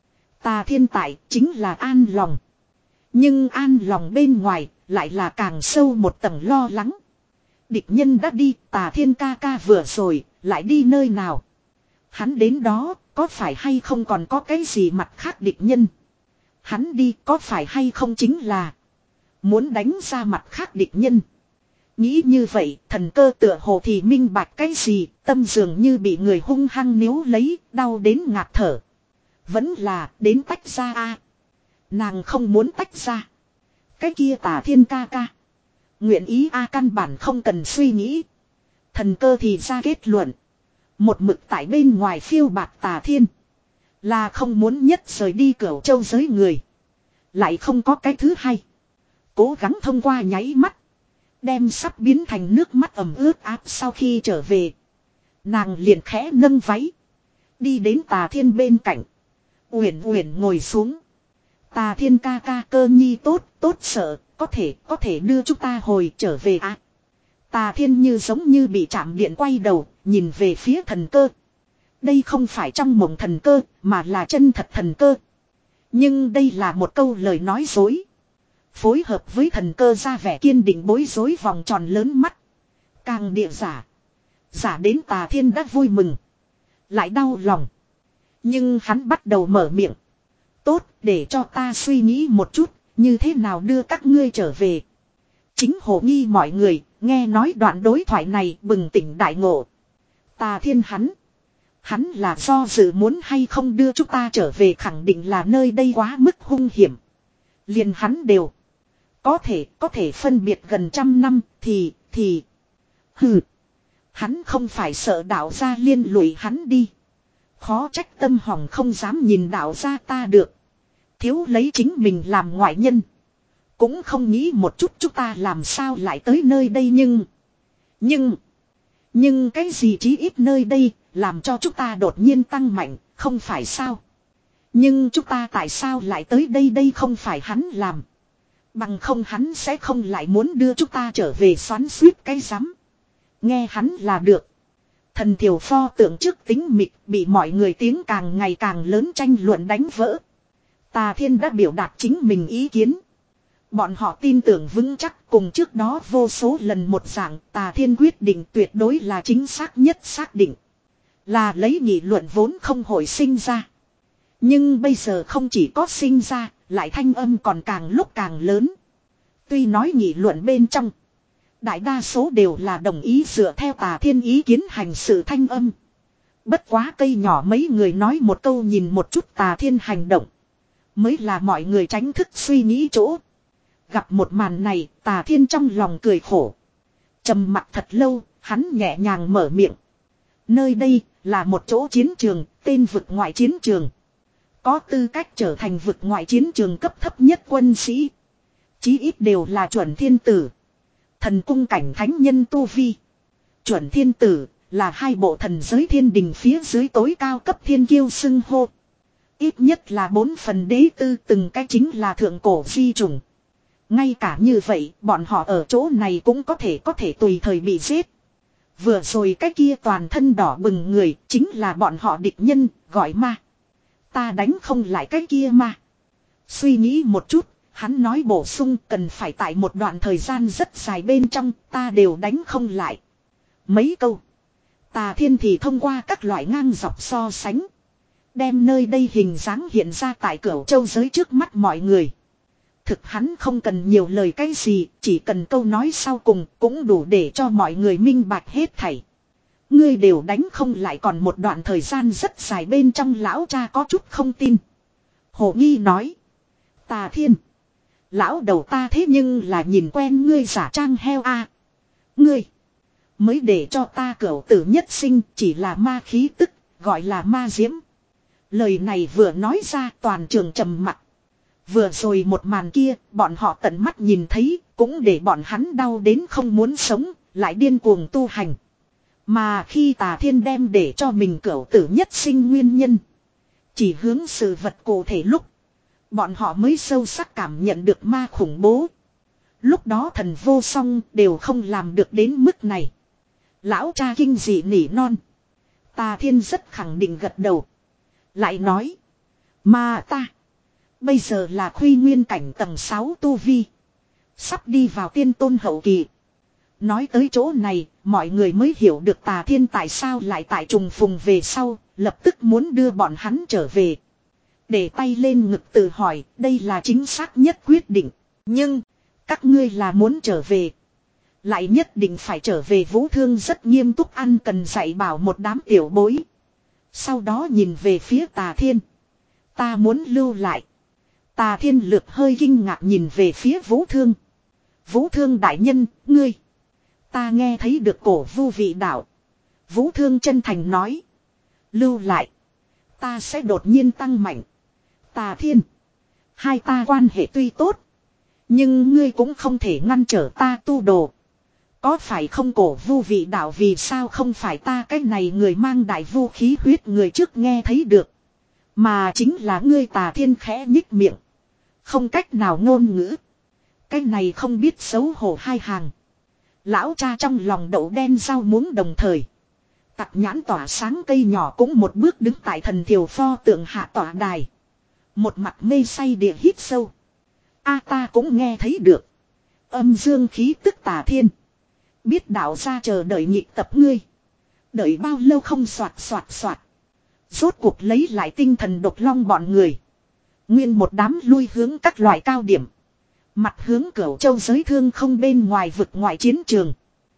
Tà Thiên tại chính là an lòng. Nhưng an lòng bên ngoài lại là càng sâu một tầng lo lắng. Địch nhân đã đi Tà Thiên ca ca vừa rồi lại đi nơi nào. Hắn đến đó có phải hay không còn có cái gì mặt khác địch nhân. Hắn đi có phải hay không chính là muốn đánh ra mặt khác địch nhân. Nghĩ như vậy, thần cơ tựa hồ thì minh bạch cái gì, tâm dường như bị người hung hăng níu lấy, đau đến ngạt thở. Vẫn là đến tách ra a. Nàng không muốn tách ra. Cái kia Tà Thiên ca ca. Nguyện ý a, căn bản không cần suy nghĩ. Thần cơ thì ra kết luận. Một mực tại bên ngoài phiêu bạt Tà Thiên. Là không muốn nhất rời đi Cửu Châu giới người. Lại không có cái thứ hai. Cố gắng thông qua nháy mắt. Đem sắp biến thành nước mắt ẩm ướt áp sau khi trở về. Nàng liền khẽ nâng váy. Đi đến Tà Thiên bên cạnh. Uyển Uyển ngồi xuống. Tà Thiên ca ca, cơ nhi tốt, tốt sợ, có thể, có thể đưa chúng ta hồi trở về à. Tà Thiên như giống như bị chạm điện quay đầu, nhìn về phía thần cơ. Đây không phải trong mộng thần cơ, mà là chân thật thần cơ. Nhưng đây là một câu lời nói dối. Phối hợp với thần cơ ra vẻ kiên định bối rối vòng tròn lớn mắt. Càng địa giả. Giả đến Tà Thiên đã vui mừng. Lại đau lòng. Nhưng hắn bắt đầu mở miệng. Tốt, để cho ta suy nghĩ một chút, như thế nào đưa các ngươi trở về. Chính hồ nghi mọi người, nghe nói đoạn đối thoại này bừng tỉnh đại ngộ. Tà Thiên hắn. Hắn là do dự muốn hay không đưa chúng ta trở về, khẳng định là nơi đây quá mức hung hiểm. Liền hắn đều. Có thể, có thể phân biệt gần trăm năm, thì, thì. Hừ. Hắn không phải sợ đạo gia liên lụy hắn đi. Khó trách tâm hỏng không dám nhìn đạo gia ta được. Thiếu lấy chính mình làm ngoại nhân. Cũng không nghĩ một chút chúng ta làm sao lại tới nơi đây nhưng. Nhưng. Nhưng cái gì chí ít nơi đây làm cho chúng ta đột nhiên tăng mạnh, không phải sao. Nhưng chúng ta tại sao lại tới đây, đây không phải hắn làm. Bằng không hắn sẽ không lại muốn đưa chúng ta trở về xoắn suýt cái rắm. Nghe hắn là được. Thần thiểu pho tượng trước tính mịt bị mọi người tiếng càng ngày càng lớn tranh luận đánh vỡ. Tà Thiên đã biểu đạt chính mình ý kiến. Bọn họ tin tưởng vững chắc cùng trước đó vô số lần một dạng, Tà Thiên quyết định tuyệt đối là chính xác nhất xác định. Là lấy nghị luận vốn không hồi sinh ra. Nhưng bây giờ không chỉ có sinh ra, lại thanh âm còn càng lúc càng lớn. Tuy nói nghị luận bên trong, đại đa số đều là đồng ý dựa theo Tà Thiên ý kiến hành sự thanh âm. Bất quá cây nhỏ mấy người nói một câu nhìn một chút Tà Thiên hành động. Mới là mọi người tránh thức suy nghĩ chỗ. Gặp một màn này, Tà Thiên trong lòng cười khổ. Trầm mặt thật lâu, hắn nhẹ nhàng mở miệng. Nơi đây là một chỗ chiến trường, tên vực ngoại chiến trường. Có tư cách trở thành vực ngoại chiến trường cấp thấp nhất quân sĩ. Chí ít đều là chuẩn thiên tử. Thần cung cảnh thánh nhân tu vi. Chuẩn thiên tử là hai bộ thần giới thiên đình phía dưới tối cao cấp thiên kiêu xưng hô. Ít nhất là bốn phần đế tư, từng cái chính là thượng cổ di trùng. Ngay cả như vậy, bọn họ ở chỗ này cũng có thể có thể tùy thời bị giết. Vừa rồi cái kia toàn thân đỏ bừng người, chính là bọn họ địch nhân, gọi ma. Ta đánh không lại cái kia ma. Suy nghĩ một chút, hắn nói bổ sung cần phải tại một đoạn thời gian rất dài bên trong, ta đều đánh không lại. Mấy câu. Tà Thiên thì thông qua các loại ngang dọc so sánh. Đem nơi đây hình dáng hiện ra tại Cửu Châu giới trước mắt mọi người. Thực hắn không cần nhiều lời cái gì, chỉ cần câu nói sau cùng cũng đủ để cho mọi người minh bạch hết thảy. Ngươi đều đánh không lại, còn một đoạn thời gian rất dài bên trong, lão cha có chút không tin. Hồ Nghi nói. Tà Thiên. Lão đầu ta thế nhưng là nhìn quen ngươi giả trang heo a. À. Ngươi. Mới để cho ta cửu tử nhất sinh chỉ là ma khí tức, gọi là ma diễm. Lời này vừa nói ra toàn trường trầm mặc. Vừa rồi một màn kia, bọn họ tận mắt nhìn thấy, cũng để bọn hắn đau đến không muốn sống, lại điên cuồng tu hành. Mà khi Tà Thiên đem để cho mình cửu tử nhất sinh nguyên nhân, chỉ hướng sự vật cụ thể lúc, bọn họ mới sâu sắc cảm nhận được ma khủng bố. Lúc đó thần vô song đều không làm được đến mức này. Lão cha kinh dị nỉ non. Tà Thiên rất khẳng định gật đầu. Lại nói. Mà ta. Bây giờ là Khuy Nguyên cảnh tầng sáu tu vi. Sắp đi vào tiên tôn hậu kỳ. Nói tới chỗ này, mọi người mới hiểu được Tà Thiên tại sao lại tại trùng phùng về sau, lập tức muốn đưa bọn hắn trở về. Để tay lên ngực tự hỏi, đây là chính xác nhất quyết định. Nhưng, các ngươi là muốn trở về. Lại nhất định phải trở về. Vũ Thương rất nghiêm túc ăn cần dạy bảo một đám tiểu bối. Sau đó nhìn về phía Tà Thiên. Ta muốn lưu lại. Tà Thiên Lược hơi kinh ngạc nhìn về phía Vũ Thương. Vũ Thương đại nhân, ngươi. Ta nghe thấy được cổ vu vị đạo. Vũ Thương chân thành nói. Lưu lại. Ta sẽ đột nhiên tăng mạnh. Tà Thiên. Hai ta quan hệ tuy tốt. Nhưng ngươi cũng không thể ngăn trở ta tu đồ. Có phải không cổ vu vị đạo vì sao không phải ta cái này người mang đại vu khí huyết người trước nghe thấy được. Mà chính là ngươi. Tà Thiên khẽ nhích miệng. Không cách nào ngôn ngữ. Cái này không biết xấu hổ hai hàng. Lão cha trong lòng đậu đen rau muống đồng thời. Tặc nhãn tỏa sáng cây nhỏ cũng một bước đứng tại thần thiều pho tượng hạ tỏa đài. Một mặt mê say địa hít sâu. A ta cũng nghe thấy được. Âm dương khí tức. Tà Thiên. Biết đạo ra chờ đợi nhịp tập ngươi. Đợi bao lâu không soạt soạt soạt. Rốt cuộc lấy lại tinh thần độc long bọn người. Nguyên một đám lui hướng các loại cao điểm. Mặt hướng Cửu Châu giới thương không bên ngoài vực ngoại chiến trường.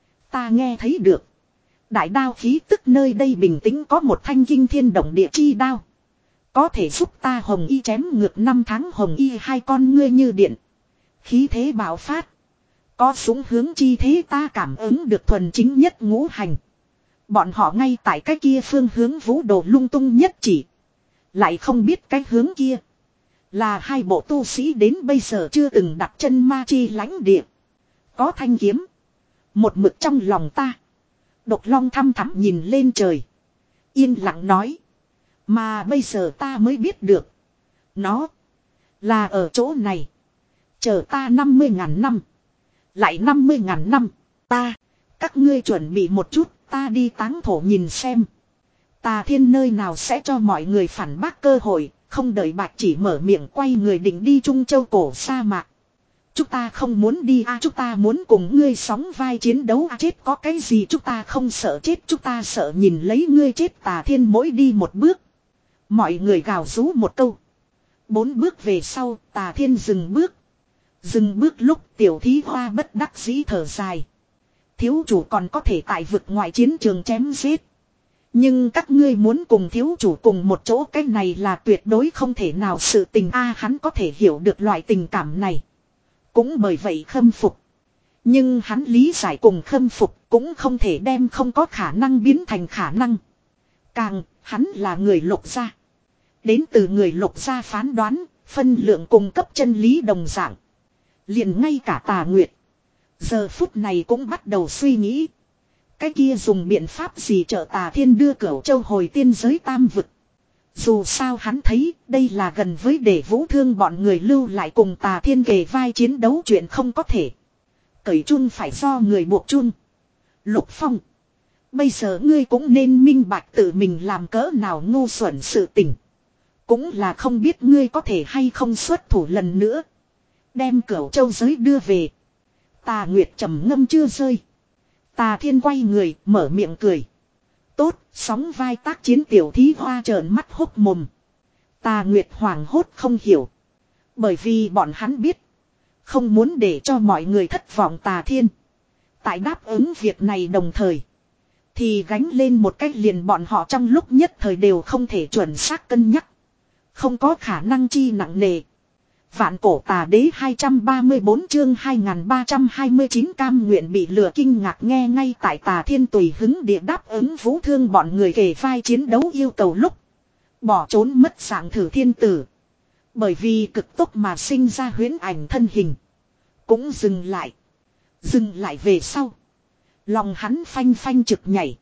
Ta nghe thấy được. Đại đao khí tức nơi đây bình tĩnh có một thanh kinh thiên động địa chi đao. Có thể giúp ta hồng y chém ngược năm tháng hồng y hai con ngươi như điện. Khí thế bạo phát. Có súng hướng chi thế ta cảm ứng được thuần chính nhất ngũ hành. Bọn họ ngay tại cái kia phương hướng vũ đồ lung tung nhất chỉ. Lại không biết cái hướng kia. Là hai bộ tu sĩ đến bây giờ chưa từng đặt chân ma chi lãnh địa. Có thanh kiếm. Một mực trong lòng ta. Độc long thăm thẳm nhìn lên trời. Yên lặng nói. Mà bây giờ ta mới biết được. Nó. Là ở chỗ này. Chờ ta năm mươi ngàn năm. Lại năm mươi ngàn năm. Ta. Các ngươi chuẩn bị một chút. Ta đi táng thổ nhìn xem. Tà Thiên nơi nào sẽ cho mọi người phản bác cơ hội. Không đợi bạch chỉ mở miệng quay người định đi Trung Châu cổ sa mạc. Chúng ta không muốn đi a à, chúng ta muốn cùng ngươi sóng vai chiến đấu à, chết có cái gì chúng ta không sợ chết chúng ta sợ nhìn lấy ngươi chết. Tà Thiên mỗi đi một bước. Mọi người gào rú một câu. Bốn bước về sau Tà Thiên dừng bước. Dừng bước lúc tiểu thí hoa bất đắc dĩ thở dài. Thiếu chủ còn có thể tại vực ngoại chiến trường chém giết. Nhưng các ngươi muốn cùng thiếu chủ cùng một chỗ cái này là tuyệt đối không thể nào sự tình a à, hắn có thể hiểu được loại tình cảm này. Cũng bởi vậy khâm phục. Nhưng hắn lý giải cùng khâm phục cũng không thể đem không có khả năng biến thành khả năng. Càng, hắn là người Lục gia. Đến từ người Lục gia phán đoán, phân lượng cung cấp chân lý đồng dạng. Liền ngay cả Tà Nguyệt. Giờ phút này cũng bắt đầu suy nghĩ. Cái kia dùng biện pháp gì trợ Tà Thiên đưa Cửu Châu hồi tiên giới tam vực. Dù sao hắn thấy đây là gần với để Vũ Thương bọn người lưu lại cùng Tà Thiên kề vai chiến đấu chuyện không có thể. Cởi chun phải do người buộc chun. Lục Phong. Bây giờ ngươi cũng nên minh bạch tự mình làm cỡ nào ngu xuẩn sự tình. Cũng là không biết ngươi có thể hay không xuất thủ lần nữa. Đem Cửu Châu giới đưa về. Tà Nguyệt trầm ngâm chưa rơi. Tà Thiên quay người mở miệng cười. Tốt, sóng vai tác chiến tiểu thí hoa trợn mắt hốc mồm. Tà Nguyệt hoảng hốt không hiểu. Bởi vì bọn hắn biết. Không muốn để cho mọi người thất vọng Tà Thiên. Tại đáp ứng việc này đồng thời. Thì gánh lên một cách liền bọn họ trong lúc nhất thời đều không thể chuẩn xác cân nhắc. Không có khả năng chi nặng nề. Vạn cổ tà đế hai trăm ba mươi bốn chương hai nghìn ba trăm hai mươi chín cam nguyện bị lừa kinh ngạc nghe ngay tại Tà Thiên tùy hứng địa đáp ứng Vũ Thương bọn người kề vai chiến đấu yêu cầu lúc. Bỏ trốn mất dạng thử thiên tử. Bởi vì cực tốc mà sinh ra huyễn ảnh thân hình. Cũng dừng lại. Dừng lại về sau. Lòng hắn phanh phanh trực nhảy.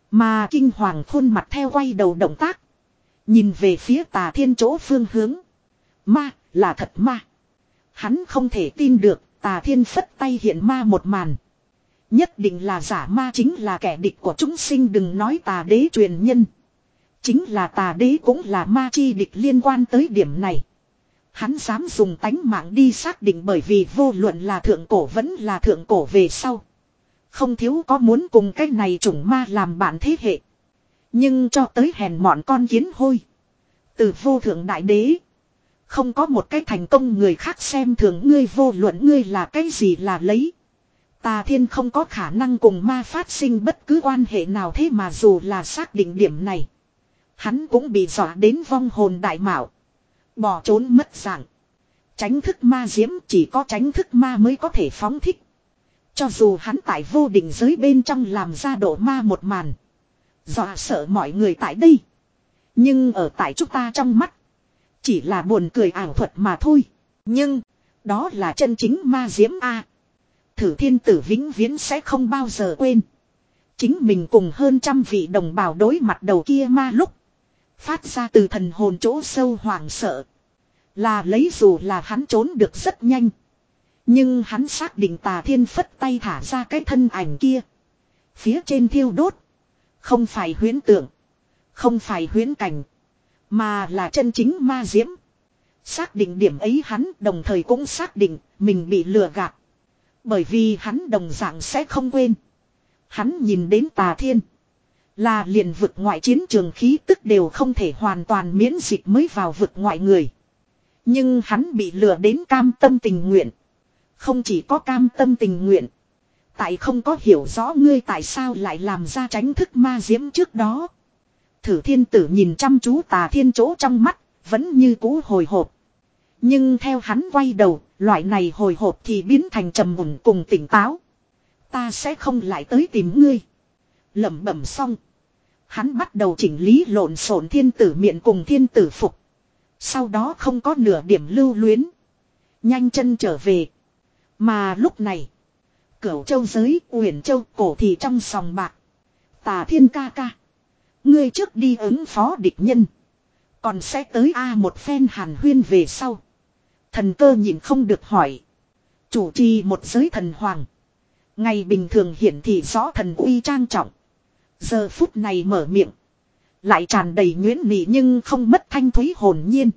Mà kinh hoàng khuôn mặt theo quay đầu động tác. Nhìn về phía Tà Thiên chỗ phương hướng. Ma. Là thật ma. Hắn không thể tin được Tà Thiên phất tay hiện ma một màn. Nhất định là giả ma chính là kẻ địch của chúng sinh đừng nói tà đế truyền nhân. Chính là tà đế cũng là ma chi địch liên quan tới điểm này. Hắn dám dùng tánh mạng đi xác định bởi vì vô luận là thượng cổ vẫn là thượng cổ về sau. Không thiếu có muốn cùng cái này chủng ma làm bạn thế hệ. Nhưng cho tới hèn mọn con kiến hôi. Từ vô thượng đại đế. Không có một cái thành công người khác xem thường ngươi, vô luận ngươi là cái gì là lấy. Tà Thiên không có khả năng cùng ma phát sinh bất cứ quan hệ nào, thế mà dù là xác định điểm này. Hắn cũng bị dọa đến vong hồn đại mạo. Bỏ trốn mất dạng. Tránh thức ma diễm chỉ có tránh thức ma mới có thể phóng thích. Cho dù hắn tại vô định giới bên trong làm ra độ ma một màn. Dọa sợ mọi người tại đây. Nhưng ở tại chúng ta trong mắt. Chỉ là buồn cười ảo thuật mà thôi. Nhưng đó là chân chính ma diễm A. Thử Thiên Tử vĩnh viễn sẽ không bao giờ quên. Chính mình cùng hơn trăm vị đồng bào đối mặt đầu kia ma lúc. Phát ra từ thần hồn chỗ sâu hoảng sợ. Là lấy dù là hắn trốn được rất nhanh. Nhưng hắn xác định Tà Thiên phất tay thả ra cái thân ảnh kia. Phía trên thiêu đốt. Không phải huyễn tượng. Không phải huyễn cảnh. Mà là chân chính ma diễm. Xác định điểm ấy hắn đồng thời cũng xác định mình bị lừa gạt. Bởi vì hắn đồng dạng sẽ không quên. Hắn nhìn đến Tà Thiên. Là liền vực ngoại chiến trường khí tức đều không thể hoàn toàn miễn dịch mới vào vực ngoại người. Nhưng hắn bị lừa đến cam tâm tình nguyện. Không chỉ có cam tâm tình nguyện. Tại không có hiểu rõ ngươi tại sao lại làm ra tránh thức ma diễm trước đó. Thử Thiên Tử nhìn chăm chú Tà Thiên chỗ trong mắt. Vẫn như cũ hồi hộp. Nhưng theo hắn quay đầu. Loại này hồi hộp thì biến thành trầm mùn cùng tỉnh táo. Ta sẽ không lại tới tìm ngươi. Lẩm bẩm xong. Hắn bắt đầu chỉnh lý lộn xộn thiên tử miện cùng thiên tử phục. Sau đó không có nửa điểm lưu luyến. Nhanh chân trở về. Mà lúc này. Cửu châu giới, Uyển Châu cổ thì trong sòng bạc. Tà Thiên ca ca. Ngươi trước đi ứng phó địch nhân. Còn sẽ tới A một phen hàn huyên về sau. Thần Cơ nhìn không được hỏi. Chủ trì một giới thần hoàng. Ngày bình thường hiển thị rõ thần uy trang trọng. Giờ phút này mở miệng. Lại tràn đầy nhuyễn nị nhưng không mất thanh thúy hồn nhiên.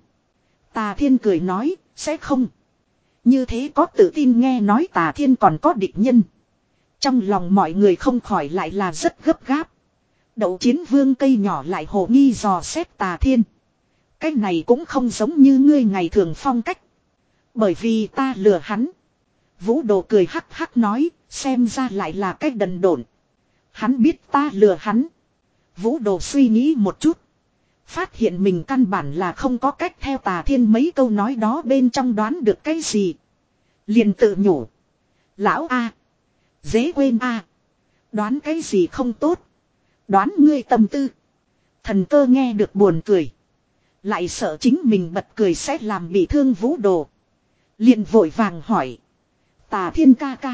Tà Thiên cười nói, sẽ không. Như thế có tự tin nghe nói Tà Thiên còn có địch nhân. Trong lòng mọi người không khỏi lại là rất gấp gáp. Đậu Chiến Vương cây nhỏ lại hồ nghi dò xét Tà Thiên. Cái này cũng không giống như ngươi ngày thường phong cách. Bởi vì ta lừa hắn. Vũ Đồ cười hắc hắc nói, xem ra lại là cách đần độn. Hắn biết ta lừa hắn. Vũ Đồ suy nghĩ một chút. Phát hiện mình căn bản là không có cách theo Tà Thiên mấy câu nói đó bên trong đoán được cái gì. Liền tự nhủ. Lão A. Dễ quên A. Đoán cái gì không tốt. Đoán ngươi tâm tư. Thần Cơ nghe được buồn cười. Lại sợ chính mình bật cười sẽ làm bị thương Vũ Đồ. Liền vội vàng hỏi. Tà Thiên ca ca.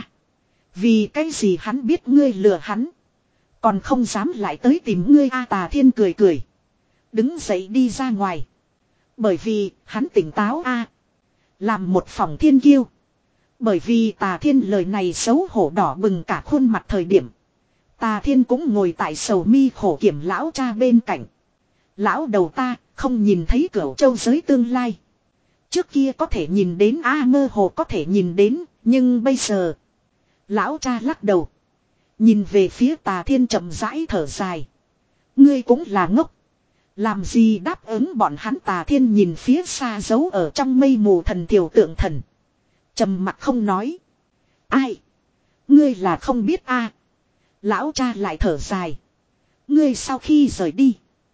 Vì cái gì hắn biết ngươi lừa hắn. Còn không dám lại tới tìm ngươi A. Tà Thiên cười cười. Đứng dậy đi ra ngoài. Bởi vì hắn tỉnh táo A. Làm một phòng thiên kiêu. Bởi vì Tà Thiên lời này xấu hổ đỏ bừng cả khuôn mặt thời điểm. Tà Thiên cũng ngồi tại sầu mi khổ kiểm lão cha bên cạnh. Lão đầu ta không nhìn thấy Cửu Châu giới tương lai. Trước kia có thể nhìn đến A mơ hồ có thể nhìn đến. Nhưng bây giờ. Lão cha lắc đầu. Nhìn về phía Tà Thiên chậm rãi thở dài. Ngươi cũng là ngốc. Làm gì đáp ứng bọn hắn. Tà Thiên nhìn phía xa giấu ở trong mây mù thần thiểu tượng thần. Trầm mặt không nói. Ai? Ngươi là không biết a? Lão cha lại thở dài. Ngươi sau khi rời đi.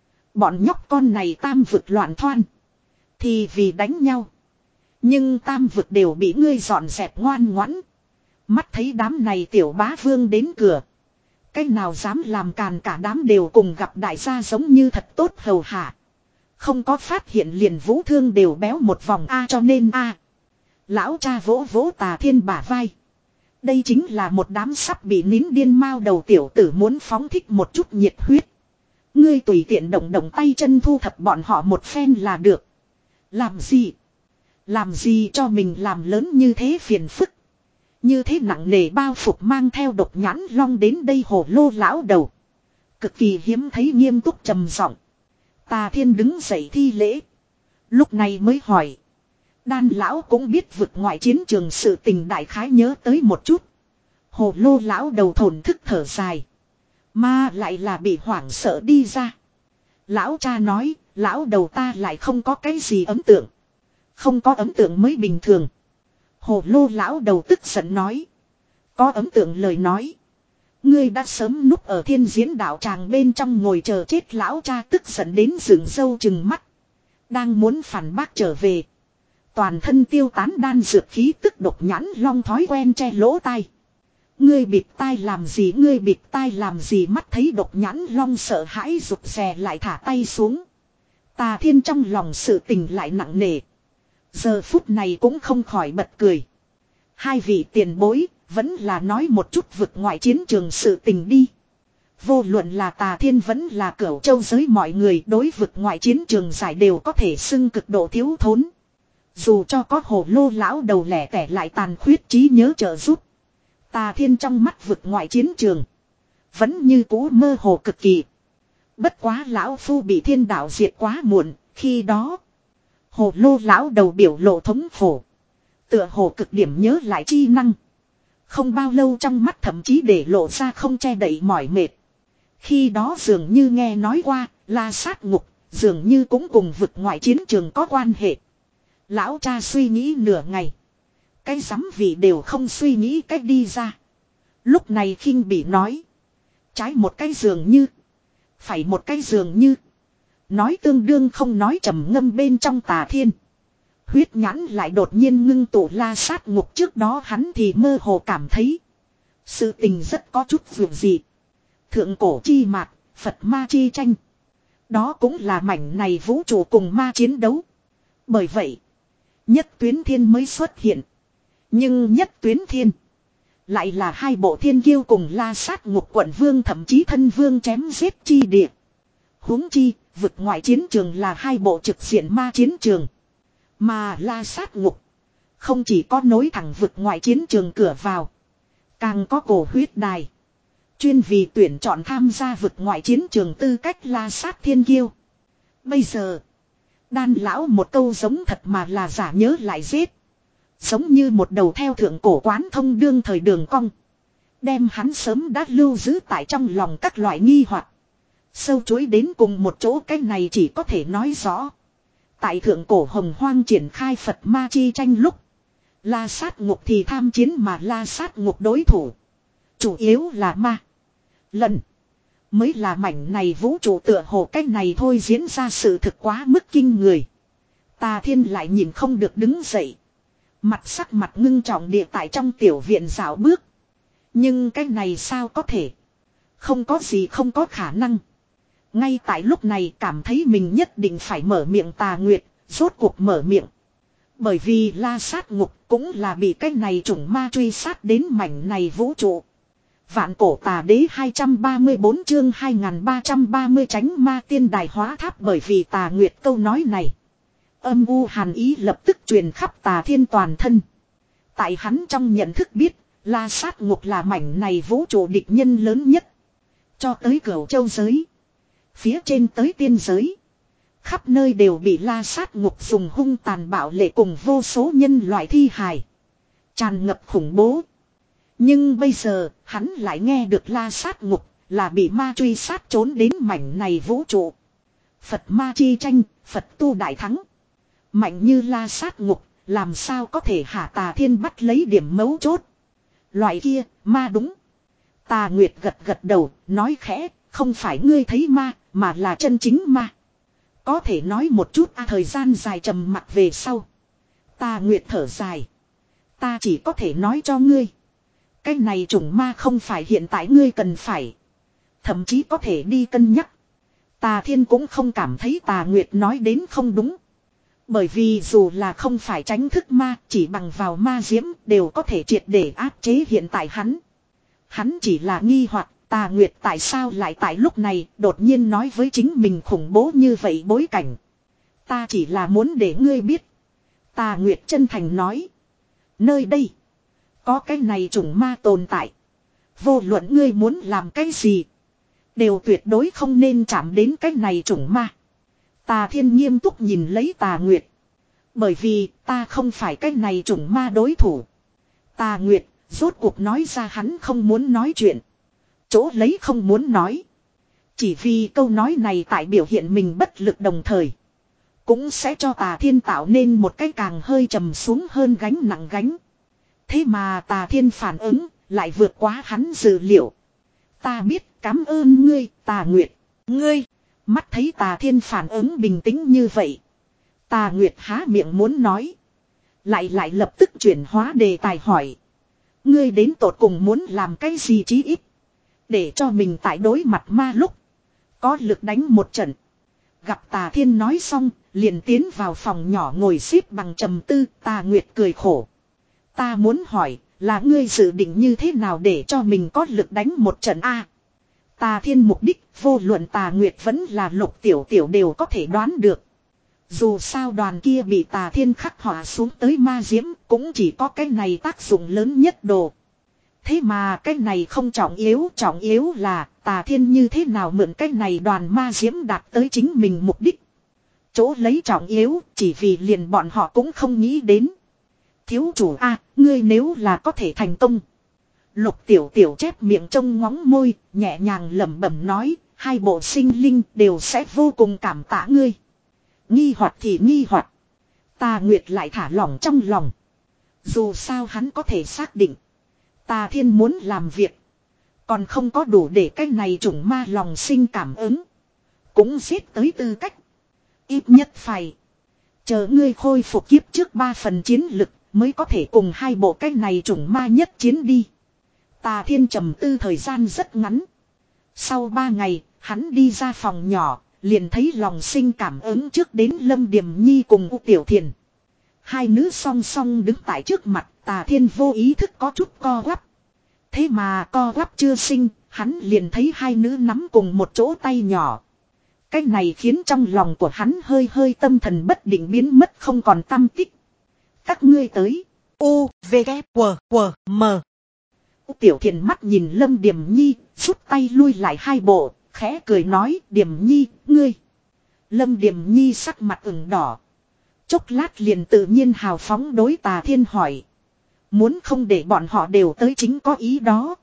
Bọn nhóc con này tam vực loạn thoan. Thì vì đánh nhau. Nhưng tam vực đều bị ngươi dọn dẹp ngoan ngoãn. Mắt thấy đám này tiểu bá vương đến cửa. Cái nào dám làm càn cả đám đều cùng gặp đại gia giống như thật tốt hầu hạ. Không có phát hiện liền vũ thương đều béo một vòng A cho nên A. Lão cha vỗ vỗ Tà Thiên bả vai. Đây chính là một đám sắp bị nín điên mao đầu tiểu tử muốn phóng thích một chút nhiệt huyết. Ngươi tùy tiện động động tay chân thu thập bọn họ một phen là được. Làm gì? Làm gì cho mình làm lớn như thế phiền phức. Như thế nặng nề bao phục mang theo độc nhãn long đến đây hồ lô lão đầu. Cực kỳ hiếm thấy nghiêm túc trầm giọng. Tà Thiên đứng dậy thi lễ. Lúc này mới hỏi. Đan lão cũng biết vực ngoại chiến trường sự tình đại khái nhớ tới một chút. Hồ lô lão đầu thổn thức thở dài. Mà lại là bị hoảng sợ đi ra. Lão cha nói, lão đầu ta lại không có cái gì ấn tượng. Không có ấn tượng mới bình thường. Hồ lô lão đầu tức giận nói. Có ấn tượng lời nói. Ngươi đã sớm núp ở thiên diễn đạo tràng bên trong ngồi chờ chết. Lão cha tức giận đến dựng râu chừng mắt. Đang muốn phản bác trở về. Toàn thân tiêu tán đan dược khí tức độc nhãn long thói quen che lỗ tai. Ngươi bịt tai làm gì, ngươi bịt tai làm gì, mắt thấy độc nhãn long sợ hãi rụt rè lại thả tay xuống. Tà Thiên trong lòng sự tình lại nặng nề. Giờ phút này cũng không khỏi bật cười. Hai vị tiền bối, vẫn là nói một chút vực ngoại chiến trường sự tình đi. Vô luận là Tà Thiên vẫn là Cửu Châu giới mọi người đối vực ngoại chiến trường giải đều có thể xưng cực độ thiếu thốn. Dù cho có hồ lô lão đầu lẻ tẻ lại tàn khuyết trí nhớ trợ giúp. Tà Thiên trong mắt vực ngoại chiến trường vẫn như cũ mơ hồ cực kỳ. Bất quá lão phu bị thiên đạo diệt quá muộn, khi đó hồ lô lão đầu biểu lộ thống khổ. Tựa hồ cực điểm nhớ lại chi năng. Không bao lâu trong mắt thậm chí để lộ ra không che đậy mỏi mệt. Khi đó dường như nghe nói qua, La Sát Ngục, dường như cũng cùng vực ngoại chiến trường có quan hệ. Lão cha suy nghĩ nửa ngày. Cái giám vị đều không suy nghĩ cách đi ra. Lúc này khinh bị nói. Trái một cái dường như. Phải một cái dường như. Nói tương đương không nói, trầm ngâm bên trong Tà Thiên. Huyết nhãn lại đột nhiên ngưng tụ La Sát Ngục, trước đó hắn thì mơ hồ cảm thấy. Sự tình rất có chút vượt dị. Thượng cổ chi mạc, Phật ma chi tranh. Đó cũng là mảnh này vũ trụ cùng ma chiến đấu. Bởi vậy, nhất tuyến thiên mới xuất hiện. Nhưng nhất tuyến thiên lại là hai bộ thiên kiêu cùng La Sát Ngục quận vương, thậm chí thân vương chém giết chi địa. Huống chi, vực ngoại chiến trường là hai bộ trực diện ma chiến trường. Mà La Sát Ngục không chỉ có nối thẳng vực ngoại chiến trường cửa vào, càng có cổ huyết đài, chuyên vì tuyển chọn tham gia vực ngoại chiến trường tư cách La Sát thiên kiêu. Bây giờ, đan lão một câu giống thật mà là giả nhớ lại giết. Giống như một đầu theo thượng cổ quán thông đương thời đường cong. Đem hắn sớm đã lưu giữ tại trong lòng các loại nghi hoặc sâu chuối đến cùng một chỗ. Cái này chỉ có thể nói rõ. Tại thượng cổ hồng hoang triển khai Phật ma chi tranh lúc, La Sát Ngục thì tham chiến, mà La Sát Ngục đối thủ chủ yếu là ma lần. Mới là mảnh này vũ trụ tựa hồ cách này thôi diễn ra sự thực quá mức kinh người. Tà Thiên lại nhìn không được đứng dậy. Mặt sắc mặt ngưng trọng địa tại trong tiểu viện dạo bước. Nhưng cái này sao có thể? Không có gì không có khả năng. Ngay tại lúc này cảm thấy mình nhất định phải mở miệng Tà Nguyệt, rốt cuộc mở miệng. Bởi vì La Sát Ngục cũng là bị cái này chủng ma truy sát đến mảnh này vũ trụ. Vạn cổ tà đế hai trăm ba mươi tư chương hai nghìn ba trăm ba mươi tránh ma tiên đài hóa tháp. Bởi vì Tà Nguyệt câu nói này, âm u hàn ý lập tức truyền khắp Tà Thiên toàn thân. Tại hắn trong nhận thức biết, La Sát Ngục là mảnh này vũ trụ địch nhân lớn nhất. Cho tới Cửu Châu giới, phía trên tới tiên giới, khắp nơi đều bị La Sát Ngục dùng hung tàn bạo lệ cùng vô số nhân loại thi hài, tràn ngập khủng bố. Nhưng bây giờ, hắn lại nghe được La Sát Ngục là bị ma truy sát trốn đến mảnh này vũ trụ. Phật ma chi tranh, Phật tu đại thắng. Mạnh như La Sát Ngục, làm sao có thể hạ Tà Thiên bắt lấy điểm mấu chốt. Loại kia, ma đúng. Tà Nguyệt gật gật đầu, nói khẽ, không phải ngươi thấy ma, mà là chân chính ma. Có thể nói một chút à, thời gian dài trầm mặc về sau. Tà Nguyệt thở dài. Ta chỉ có thể nói cho ngươi. Cái này chủng ma không phải hiện tại ngươi cần phải. Thậm chí có thể đi cân nhắc. Tà Thiên cũng không cảm thấy Tà Nguyệt nói đến không đúng. Bởi vì dù là không phải tránh thức ma, chỉ bằng vào ma diễm đều có thể triệt để áp chế hiện tại hắn. Hắn chỉ là nghi hoặc Tà Nguyệt tại sao lại tại lúc này đột nhiên nói với chính mình khủng bố như vậy bối cảnh. Ta chỉ là muốn để ngươi biết. Tà Nguyệt chân thành nói. Nơi đây có cái này chủng ma tồn tại. Vô luận ngươi muốn làm cái gì, đều tuyệt đối không nên chạm đến cái này chủng ma. Tà Thiên nghiêm túc nhìn lấy Tà Nguyệt. Bởi vì ta không phải cái này chủng ma đối thủ. Tà Nguyệt rốt cuộc nói ra hắn không muốn nói chuyện. Chỗ lấy không muốn nói. Chỉ vì câu nói này tại biểu hiện mình bất lực đồng thời. Cũng sẽ cho Tà Thiên tạo nên một cái càng hơi trầm xuống hơn gánh nặng gánh. Thế mà Tà Thiên phản ứng lại vượt quá hắn dự liệu. Ta biết, cảm ơn ngươi, Tà Nguyệt. Ngươi, mắt thấy Tà Thiên phản ứng bình tĩnh như vậy. Tà Nguyệt há miệng muốn nói. Lại lại lập tức chuyển hóa đề tài hỏi. Ngươi đến tột cùng muốn làm cái gì chí ít. Để cho mình tại đối mặt ma lúc. Có lực đánh một trận. Gặp Tà Thiên nói xong, liền tiến vào phòng nhỏ ngồi xếp bằng trầm tư. Tà Nguyệt cười khổ. Ta muốn hỏi, là ngươi dự định như thế nào để cho mình có lực đánh một trận a? Tà Thiên mục đích, vô luận Tà Nguyệt vẫn là Lục Tiểu Tiểu đều có thể đoán được. Dù sao đoàn kia bị Tà Thiên khắc họa xuống tới ma diễm, cũng chỉ có cái này tác dụng lớn nhất đồ. Thế mà cái này không trọng yếu, trọng yếu là Tà Thiên như thế nào mượn cái này đoàn ma diễm đạt tới chính mình mục đích. Chỗ lấy trọng yếu, chỉ vì liền bọn họ cũng không nghĩ đến. Thiếu chủ a, ngươi nếu là có thể thành công. Lục Tiểu Tiểu chép miệng trông ngóng môi, nhẹ nhàng lẩm bẩm nói, hai bộ sinh linh đều sẽ vô cùng cảm tạ ngươi. Nghi hoặc thì nghi hoặc. Tà Nguyệt lại thả lỏng trong lòng. Dù sao hắn có thể xác định. Tà Thiên muốn làm việc. Còn không có đủ để cái này chủng ma lòng sinh cảm ứng. Cũng giết tới tư cách. Ít nhất phải. Chờ ngươi khôi phục kiếp trước ba phần chiến lực. Mới có thể cùng hai bộ cái này chủng ma nhất chiến đi. Tà Thiên trầm tư thời gian rất ngắn. Sau ba ngày, hắn đi ra phòng nhỏ, liền thấy lòng sinh cảm ứng trước đến Lâm Điềm Nhi cùng U Tiểu Thiền. Hai nữ song song đứng tại trước mặt, Tà Thiên vô ý thức có chút co quắp. Thế mà co quắp chưa sinh, hắn liền thấy hai nữ nắm cùng một chỗ tay nhỏ. Cái này khiến trong lòng của hắn hơi hơi tâm thần bất định biến mất không còn tâm tích. Các ngươi tới. U, V, K, W, W, M. U Tiểu Thiền mắt nhìn Lâm Điềm Nhi, rút tay lui lại hai bộ, khẽ cười nói, Điềm Nhi, ngươi. Lâm Điềm Nhi sắc mặt ửng đỏ. Chốc lát liền tự nhiên hào phóng đối Tà Thiên hỏi. Muốn không để bọn họ đều tới chính có ý đó.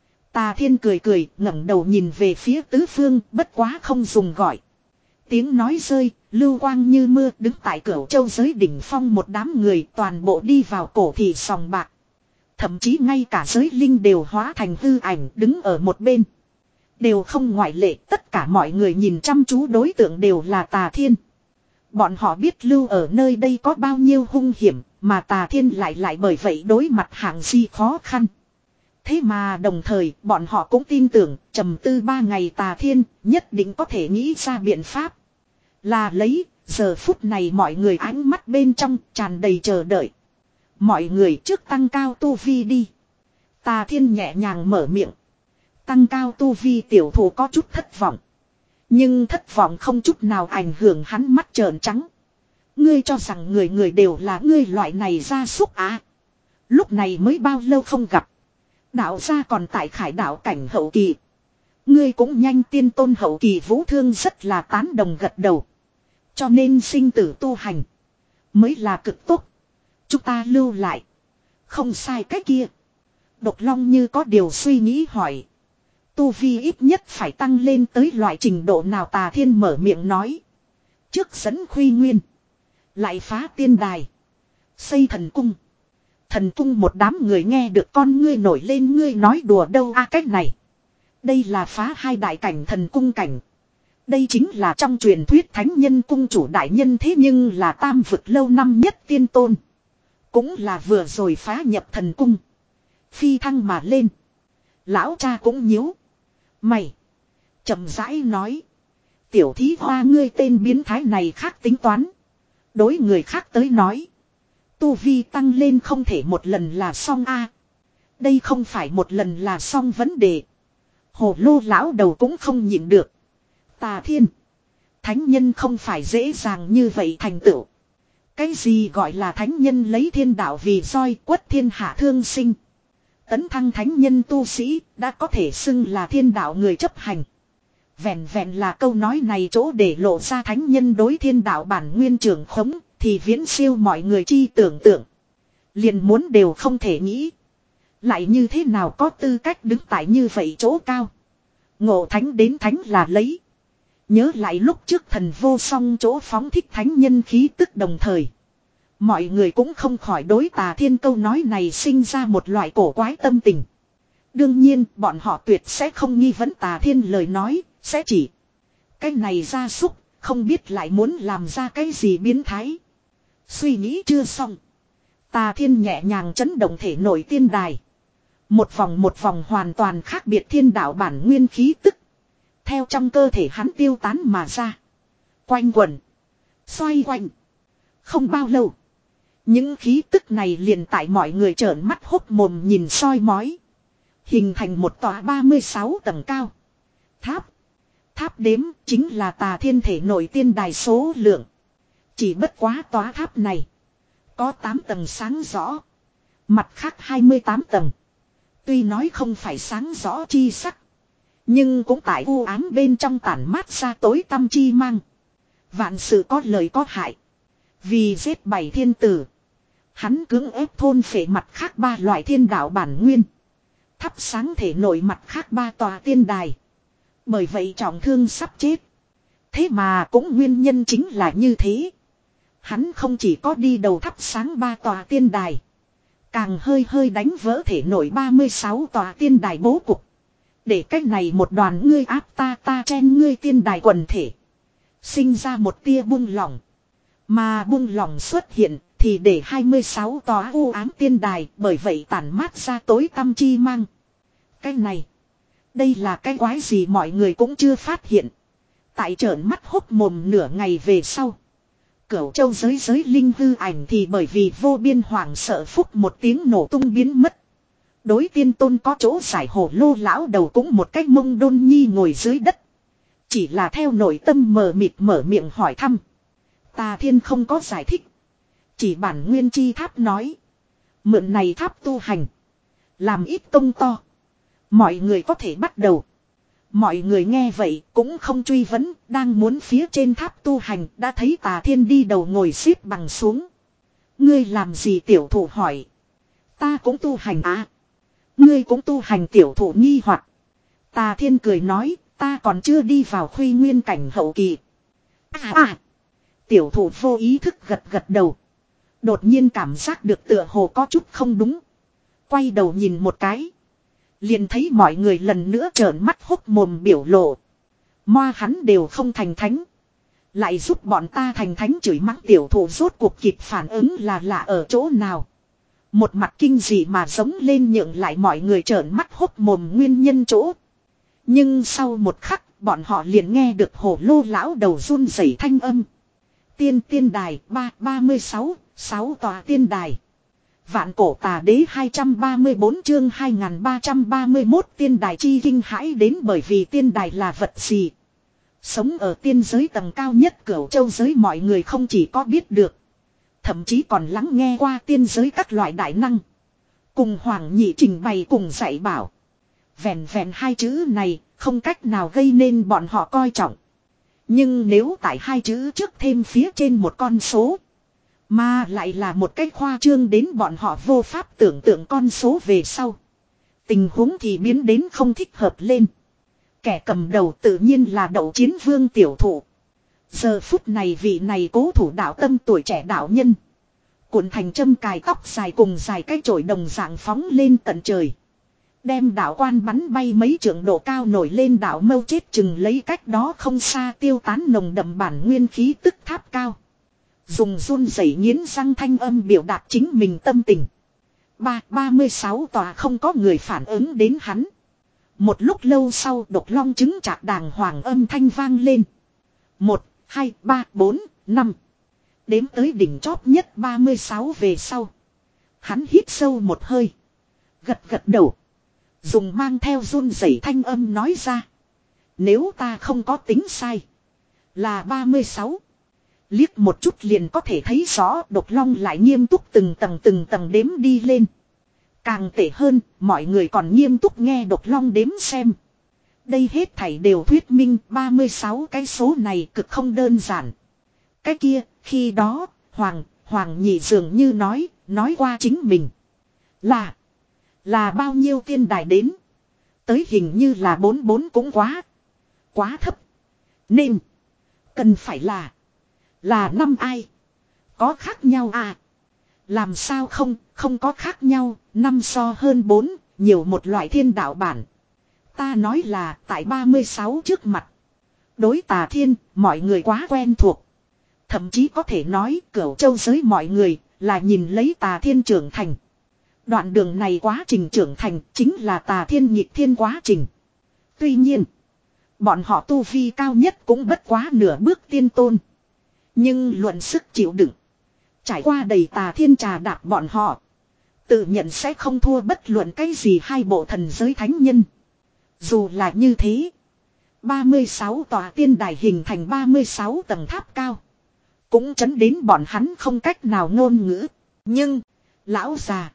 Tà Thiên cười cười, ngẩng đầu nhìn về phía tứ phương, bất quá không dùng gọi. Tiếng nói rơi, lưu quang như mưa đứng tại Cửu Châu giới đỉnh phong một đám người toàn bộ đi vào cổ thị sòng bạc. Thậm chí ngay cả giới linh đều hóa thành hư ảnh đứng ở một bên. Đều không ngoại lệ, tất cả mọi người nhìn chăm chú đối tượng đều là Tà Thiên. Bọn họ biết lưu ở nơi đây có bao nhiêu hung hiểm, mà Tà Thiên lại lại bởi vậy đối mặt hạng gì khó khăn. Thế mà đồng thời bọn họ cũng tin tưởng trầm tư ba ngày Tà Thiên nhất định có thể nghĩ ra biện pháp. Là lấy, giờ phút này mọi người ánh mắt bên trong tràn đầy chờ đợi. Mọi người trước tăng cao tu vi đi. Tà Thiên nhẹ nhàng mở miệng. Tăng cao tu vi tiểu thủ có chút thất vọng. Nhưng thất vọng không chút nào ảnh hưởng hắn mắt trợn trắng. Ngươi cho rằng người người đều là ngươi loại này gia súc à. Lúc này mới bao lâu không gặp. Đạo gia còn tại khải đạo cảnh hậu kỳ. Ngươi cũng nhanh tiên tôn hậu kỳ vũ thương rất là tán đồng gật đầu. Cho nên sinh tử tu hành. Mới là cực tốt. Chúng ta lưu lại. Không sai cái kia. Độc Long như có điều suy nghĩ hỏi. Tu vi ít nhất phải tăng lên tới loại trình độ nào Tà Thiên mở miệng nói. Trước dẫn Khuy Nguyên. Lại phá tiên đài. Xây thần cung. Thần cung một đám người nghe được con ngươi nổi lên ngươi nói đùa đâu a à, cách này. Đây là phá hai đại cảnh thần cung cảnh. Đây chính là trong truyền thuyết thánh nhân cung chủ đại nhân thế nhưng là tam vực lâu năm nhất tiên tôn. Cũng là vừa rồi phá nhập thần cung. Phi thăng mà lên. Lão cha cũng nhíu. Mày. Chậm rãi nói. Tiểu thí hoa ngươi tên biến thái này khác tính toán. Đối người khác tới nói. Tu vi tăng lên không thể một lần là xong a. Đây không phải một lần là xong vấn đề. Hồ lô lão đầu cũng không nhịn được. Tà Thiên. Thánh nhân không phải dễ dàng như vậy thành tựu. Cái gì gọi là thánh nhân lấy thiên đạo vì roi quất thiên hạ thương sinh. Tấn thăng thánh nhân tu sĩ đã có thể xưng là thiên đạo người chấp hành. Vẹn vẹn là câu nói này chỗ để lộ ra thánh nhân đối thiên đạo bản nguyên trưởng khống thì viễn siêu mọi người chi tưởng tượng. Liền muốn đều không thể nghĩ. Lại như thế nào có tư cách đứng tại như vậy chỗ cao. Ngộ thánh đến thánh là lấy. Nhớ lại lúc trước thần vô song chỗ phóng thích thánh nhân khí tức đồng thời. Mọi người cũng không khỏi đối Tà Thiên câu nói này sinh ra một loại cổ quái tâm tình. Đương nhiên bọn họ tuyệt sẽ không nghi vấn Tà Thiên lời nói, sẽ chỉ. Cái này ra súc, không biết lại muốn làm ra cái gì biến thái. Suy nghĩ chưa xong. Tà Thiên nhẹ nhàng chấn động thể nội tiên đài. Một vòng một vòng hoàn toàn khác biệt thiên đạo bản nguyên khí tức. Theo trong cơ thể hắn tiêu tán mà ra. Quanh quẩn. Xoay quanh. Không bao lâu. Những khí tức này liền tại mọi người trợn mắt hốc mồm nhìn soi mói. Hình thành một tòa ba mươi sáu tầng cao. Tháp. Tháp đếm chính là Tà Thiên thể nội tiên đài số lượng. Chỉ bất quá tòa tháp này. Có tám tầng sáng rõ. Mặt khác hai mươi tám tầng. Tuy nói không phải sáng rõ chi sắc. Nhưng cũng tại u ám bên trong tản mát ra tối tăm chi mang. Vạn sự có lời có hại. Vì giết bảy thiên tử. Hắn cưỡng ép thôn phệ mặt khác ba loại thiên đạo bản nguyên. Thắp sáng thể nội mặt khác ba tòa tiên đài. Bởi vậy trọng thương sắp chết. Thế mà cũng nguyên nhân chính là như thế. Hắn không chỉ có đi đầu thắp sáng ba tòa tiên đài. Càng hơi hơi đánh vỡ thể nội ba mươi sáu tòa tiên đài bố cục. Để cách này một đoàn ngươi áp ta ta chen ngươi tiên đài quần thể. Sinh ra một tia buông lỏng. Mà buông lỏng xuất hiện thì để hai mươi sáu tòa u ám tiên đài bởi vậy tản mát ra tối tăm chi mang. Cái này. Đây là cái quái gì mọi người cũng chưa phát hiện. Tại trợn mắt hốc mồm nửa ngày về sau. Cửu châu giới giới linh hư ảnh thì bởi vì vô biên hoảng sợ phúc một tiếng nổ tung biến mất. Đối tiên tôn có chỗ giải hổ lô lão đầu cũng một cách mông đôn nhi ngồi dưới đất. Chỉ là theo nội tâm mờ mịt mở miệng hỏi thăm. Tà Thiên không có giải thích. Chỉ bản nguyên chi tháp nói. Mượn này tháp tu hành. Làm ít công to. Mọi người có thể bắt đầu. Mọi người nghe vậy cũng không truy vấn. Đang muốn phía trên tháp tu hành. Đã thấy Tà Thiên đi đầu ngồi xếp bằng xuống. Ngươi làm gì tiểu thủ hỏi. Ta cũng tu hành à. Ngươi cũng tu hành tiểu thủ nghi hoặc. Tà Thiên cười nói. Ta còn chưa đi vào khuy nguyên cảnh hậu kỳ. À à. Tiểu thủ vô ý thức gật gật đầu. Đột nhiên cảm giác được tựa hồ có chút không đúng. Quay đầu nhìn một cái. Liền thấy mọi người lần nữa trợn mắt hốc mồm biểu lộ. Moa hắn đều không thành thánh. Lại giúp bọn ta thành thánh chửi mắng tiểu thủ rốt cuộc kịp phản ứng là lạ ở chỗ nào. Một mặt kinh dị mà giống lên nhượng lại mọi người trợn mắt hốc mồm nguyên nhân chỗ. Nhưng sau một khắc bọn họ liền nghe được hổ lô lão đầu run rẩy thanh âm. Tiên tiên đài ba ba mươi sáu, sáu tòa tiên đài. Vạn cổ tà đế hai trăm ba mươi bốn chương hai nghìn ba trăm ba mươi mốt tiên đài chi kinh hãi đến bởi vì tiên đài là vật gì. Sống ở tiên giới tầng cao nhất cửu châu giới mọi người không chỉ có biết được. Thậm chí còn lắng nghe qua tiên giới các loại đại năng. Cùng hoàng nhị trình bày cùng dạy bảo. Vẹn vẹn hai chữ này không cách nào gây nên bọn họ coi trọng. Nhưng nếu tại hai chữ trước thêm phía trên một con số. Mà lại là một cách khoa trương đến bọn họ vô pháp tưởng tượng con số về sau. Tình huống thì biến đến không thích hợp lên. Kẻ cầm đầu tự nhiên là Đậu Chiến Vương tiểu thủ. Giờ phút này vị này cố thủ đạo tâm tuổi trẻ đạo nhân. Cuộn thành châm cài tóc dài cùng dài cái chổi đồng dạng phóng lên tận trời. Đem đạo quan bắn bay mấy trượng độ cao nổi lên đạo mâu chết chừng lấy cách đó không xa tiêu tán nồng đậm bản nguyên khí tức tháp cao. Dùng run rẩy nghiến răng thanh âm biểu đạt chính mình tâm tình. Ba, ba mươi sáu tòa không có người phản ứng đến hắn. Một lúc lâu sau độc long chứng trạc đàng hoàng âm thanh vang lên. Một, hai, ba, bốn, năm. Đếm tới đỉnh chóp nhất ba mươi sáu về sau. Hắn hít sâu một hơi. Gật gật đầu. Dùng mang theo run rẩy thanh âm nói ra. Nếu ta không có tính sai. Là ba mươi sáu. Liếc một chút liền có thể thấy rõ độc long lại nghiêm túc từng tầng từng tầng đếm đi lên. Càng tệ hơn, mọi người còn nghiêm túc nghe độc long đếm xem. Đây hết thảy đều thuyết minh ba mươi sáu cái số này cực không đơn giản. Cái kia, khi đó, Hoàng, Hoàng nhị dường như nói, nói qua chính mình. Là, là bao nhiêu tiên đài đến. Tới hình như là bốn bốn cũng quá. Quá thấp. Nên. Cần phải là. Là năm ai. Có khác nhau à. Làm sao không. Không có khác nhau. Năm so hơn bốn. Nhiều một loại thiên đạo bản. Ta nói là tại ba mươi sáu trước mặt. Đối Tà Thiên. Mọi người quá quen thuộc. Thậm chí có thể nói. Cửu châu giới mọi người. Là nhìn lấy Tà Thiên trưởng thành. Đoạn đường này quá trình trưởng thành chính là Tà Thiên nhịp thiên quá trình. Tuy nhiên, bọn họ tu vi cao nhất cũng bất quá nửa bước tiên tôn. Nhưng luận sức chịu đựng, trải qua đầy Tà Thiên trà đạp bọn họ, tự nhận sẽ không thua bất luận cái gì hai bộ thần giới thánh nhân. Dù là như thế, ba mươi sáu tòa tiên đài hình thành ba mươi sáu tầng tháp cao, cũng chấn đến bọn hắn không cách nào ngôn ngữ. Nhưng, lão già,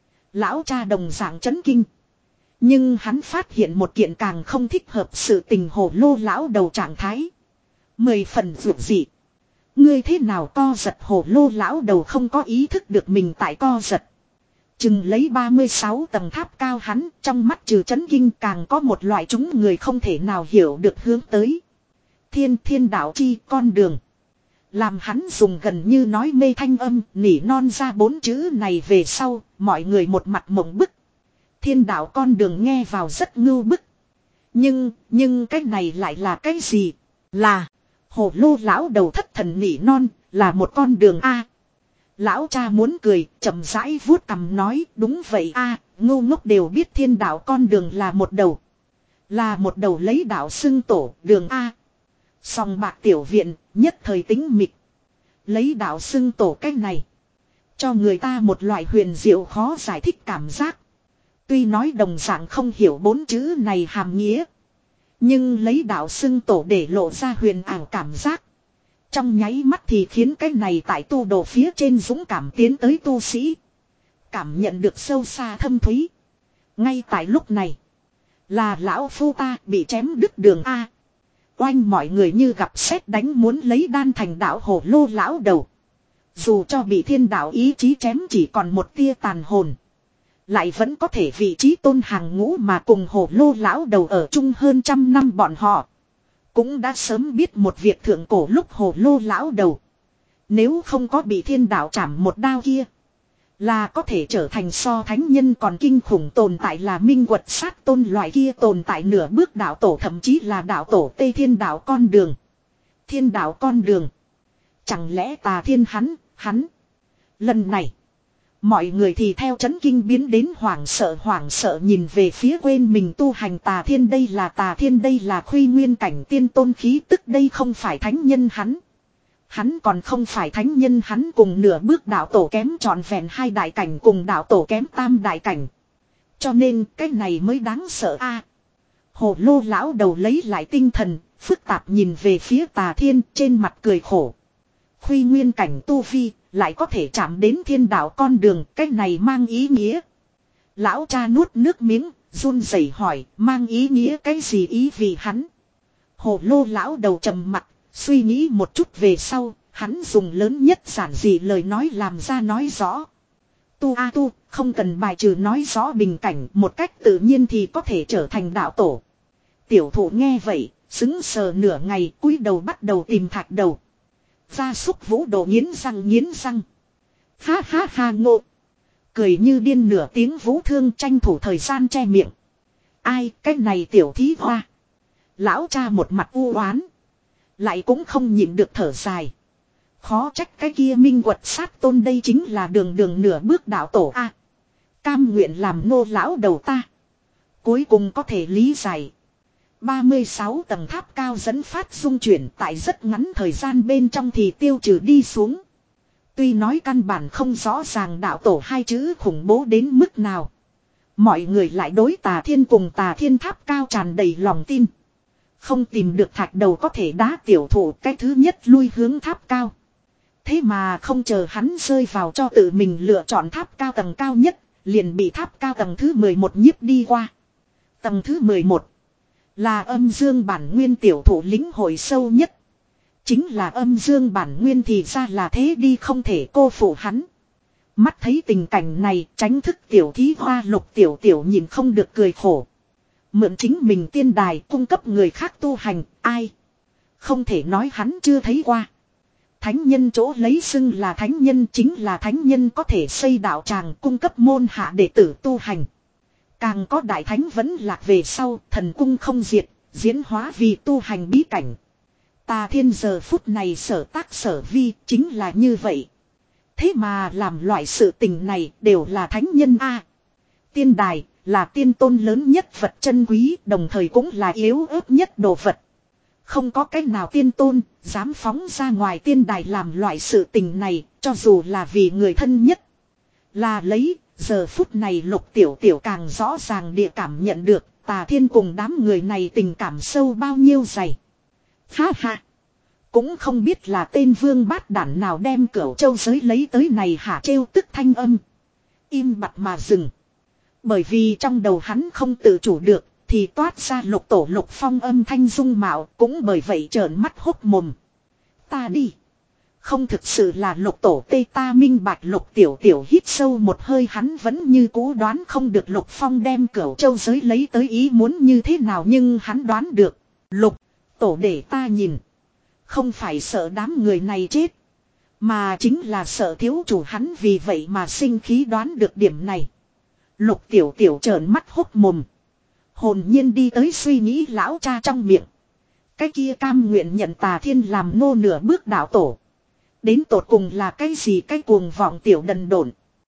lão cha đồng dạng chấn kinh. Nhưng hắn phát hiện một kiện càng không thích hợp sự tình hồ lô lão đầu trạng thái. Mười phần vượt dị. Ngươi thế nào co giật hồ lô lão đầu không có ý thức được mình tại co giật. Chừng lấy ba mươi sáu tầng tháp cao hắn trong mắt trừ chấn kinh càng có một loại chúng người không thể nào hiểu được hướng tới. Thiên thiên đạo chi con đường. Làm hắn dùng gần như nói mê thanh âm nỉ non ra bốn chữ này về sau, mọi người một mặt mộng bức. Thiên đạo con đường nghe vào rất ngưu bức. Nhưng, nhưng cái này lại là cái gì? Là, hồ lô lão đầu thất thần nỉ non, là một con đường A. Lão cha muốn cười, chậm rãi vuốt cằm nói, đúng vậy A, ngu ngốc đều biết thiên đạo con đường là một đầu. Là một đầu lấy đạo xưng tổ, đường A. Sòng bạc tiểu viện, nhất thời tính mịch. Lấy đạo xưng tổ cách này. Cho người ta một loại huyền diệu khó giải thích cảm giác. Tuy nói đồng dạng không hiểu bốn chữ này hàm nghĩa. Nhưng lấy đạo xưng tổ để lộ ra huyền ảo cảm giác. Trong nháy mắt thì khiến cái này tại tu đồ phía trên dũng cảm tiến tới tu sĩ. Cảm nhận được sâu xa thâm thúy. Ngay tại lúc này. Là lão phu ta bị chém đứt đường A. Oanh mọi người như gặp sét đánh muốn lấy đan thành đạo hồ lô lão đầu. Dù cho bị thiên đạo ý chí chém chỉ còn một tia tàn hồn. Lại vẫn có thể vị trí tôn hàng ngũ mà cùng hồ lô lão đầu ở chung hơn trăm năm bọn họ. Cũng đã sớm biết một việc thượng cổ lúc hồ lô lão đầu. Nếu không có bị thiên đạo chảm một đao kia. Là có thể trở thành so thánh nhân còn kinh khủng tồn tại là minh quật sát tôn loại kia tồn tại nửa bước đạo tổ thậm chí là đạo tổ Tây Thiên đạo con đường. Thiên đạo con đường. Chẳng lẽ Tà Thiên hắn, hắn. Lần này. Mọi người thì theo chấn kinh biến đến hoảng sợ hoảng sợ nhìn về phía quên mình tu hành Tà Thiên đây là Tà Thiên đây là Khuy Nguyên cảnh tiên tôn khí tức đây không phải thánh nhân hắn. Hắn còn không phải thánh nhân hắn cùng nửa bước đạo tổ kém trọn vẹn hai đại cảnh cùng đạo tổ kém tam đại cảnh. Cho nên cái này mới đáng sợ a. À, hồ lô lão đầu lấy lại tinh thần, phức tạp nhìn về phía Tà Thiên trên mặt cười khổ. Khuy Nguyên cảnh tu vi lại có thể chạm đến thiên đạo con đường, cái này mang ý nghĩa. Lão cha nuốt nước miếng, run rẩy hỏi, mang ý nghĩa cái gì ý vì hắn. Hồ lô lão đầu trầm mặt, suy nghĩ một chút về sau, hắn dùng lớn nhất giản dị lời nói làm ra nói rõ. Tu a tu, không cần bài trừ nói rõ bình cảnh, một cách tự nhiên thì có thể trở thành đạo tổ. Tiểu thụ nghe vậy, sững sờ nửa ngày, cúi đầu bắt đầu tìm thạch đầu. Gia súc vũ độ nghiến răng nghiến răng. Ha ha ha ngộ. Cười như điên nửa tiếng vũ thương tranh thủ thời gian che miệng. Ai cái này tiểu thí hoa. Lão cha một mặt u oán. Lại cũng không nhịn được thở dài. Khó trách cái kia minh quật sát tôn đây chính là đường đường nửa bước đạo tổ a. Cam nguyện làm nô lão đầu ta. Cuối cùng có thể lý giải. ba mươi sáu tầng tháp cao dẫn phát dung chuyển tại rất ngắn thời gian bên trong thì tiêu trừ đi xuống. Tuy nói căn bản không rõ ràng đạo tổ hai chữ khủng bố đến mức nào. Mọi người lại đối Tà Thiên cùng Tà Thiên tháp cao tràn đầy lòng tin. Không tìm được thạch đầu có thể đá tiểu thủ cái thứ nhất lui hướng tháp cao. Thế mà không chờ hắn rơi vào cho tự mình lựa chọn tháp cao tầng cao nhất, liền bị tháp cao tầng thứ mười một nhiếp đi qua. Tầng thứ mười một là âm dương bản nguyên tiểu thủ lĩnh hội sâu nhất. Chính là âm dương bản nguyên thì ra là thế đi không thể cô phụ hắn. Mắt thấy tình cảnh này tránh thức tiểu thí hoa lục tiểu tiểu nhìn không được cười khổ. Mượn chính mình tiên đài cung cấp người khác tu hành, ai? Không thể nói hắn chưa thấy qua. Thánh nhân chỗ lấy xưng là thánh nhân chính là thánh nhân có thể xây đạo tràng cung cấp môn hạ đệ tử tu hành. Càng có đại thánh vẫn lạc về sau, thần cung không diệt, diễn hóa vì tu hành bí cảnh. Tà Thiên giờ phút này sở tác sở vi chính là như vậy. Thế mà làm loại sự tình này đều là thánh nhân a. Tiên đài là tiên tôn lớn nhất vật chân quý, đồng thời cũng là yếu ớt nhất đồ vật. Không có cách nào tiên tôn dám phóng ra ngoài tiên đài làm loại sự tình này, cho dù là vì người thân nhất. Là lấy, giờ phút này Lục Tiểu Tiểu càng rõ ràng địa cảm nhận được Tà Thiên cùng đám người này tình cảm sâu bao nhiêu dày. Ha ha! Cũng không biết là tên vương bát đản nào đem Cửu Châu giới lấy tới này hả, trêu tức thanh âm. Im bặt mà dừng. Bởi vì trong đầu hắn không tự chủ được, thì toát ra Lục Tổ Lục Phong âm thanh dung mạo, cũng bởi vậy trợn mắt hốc mồm. Ta đi! Không thực sự là Lục Tổ tê ta minh bạch. Lục Tiểu Tiểu hít sâu một hơi, hắn vẫn như cũ đoán không được Lục Phong đem Cửu Châu giới lấy tới ý muốn như thế nào, nhưng hắn đoán được. Lục Tổ để ta nhìn. Không phải sợ đám người này chết, mà chính là sợ thiếu chủ hắn vì vậy mà sinh khí. Đoán được điểm này, Lục Tiểu Tiểu trợn mắt hốc mồm, hồn nhiên đi tới suy nghĩ lão cha trong miệng. Cái kia cam nguyện nhận Tà Thiên làm nô nửa bước đạo tổ, đến tột cùng là cái gì? Cái cuồng vọng tiểu đần độn.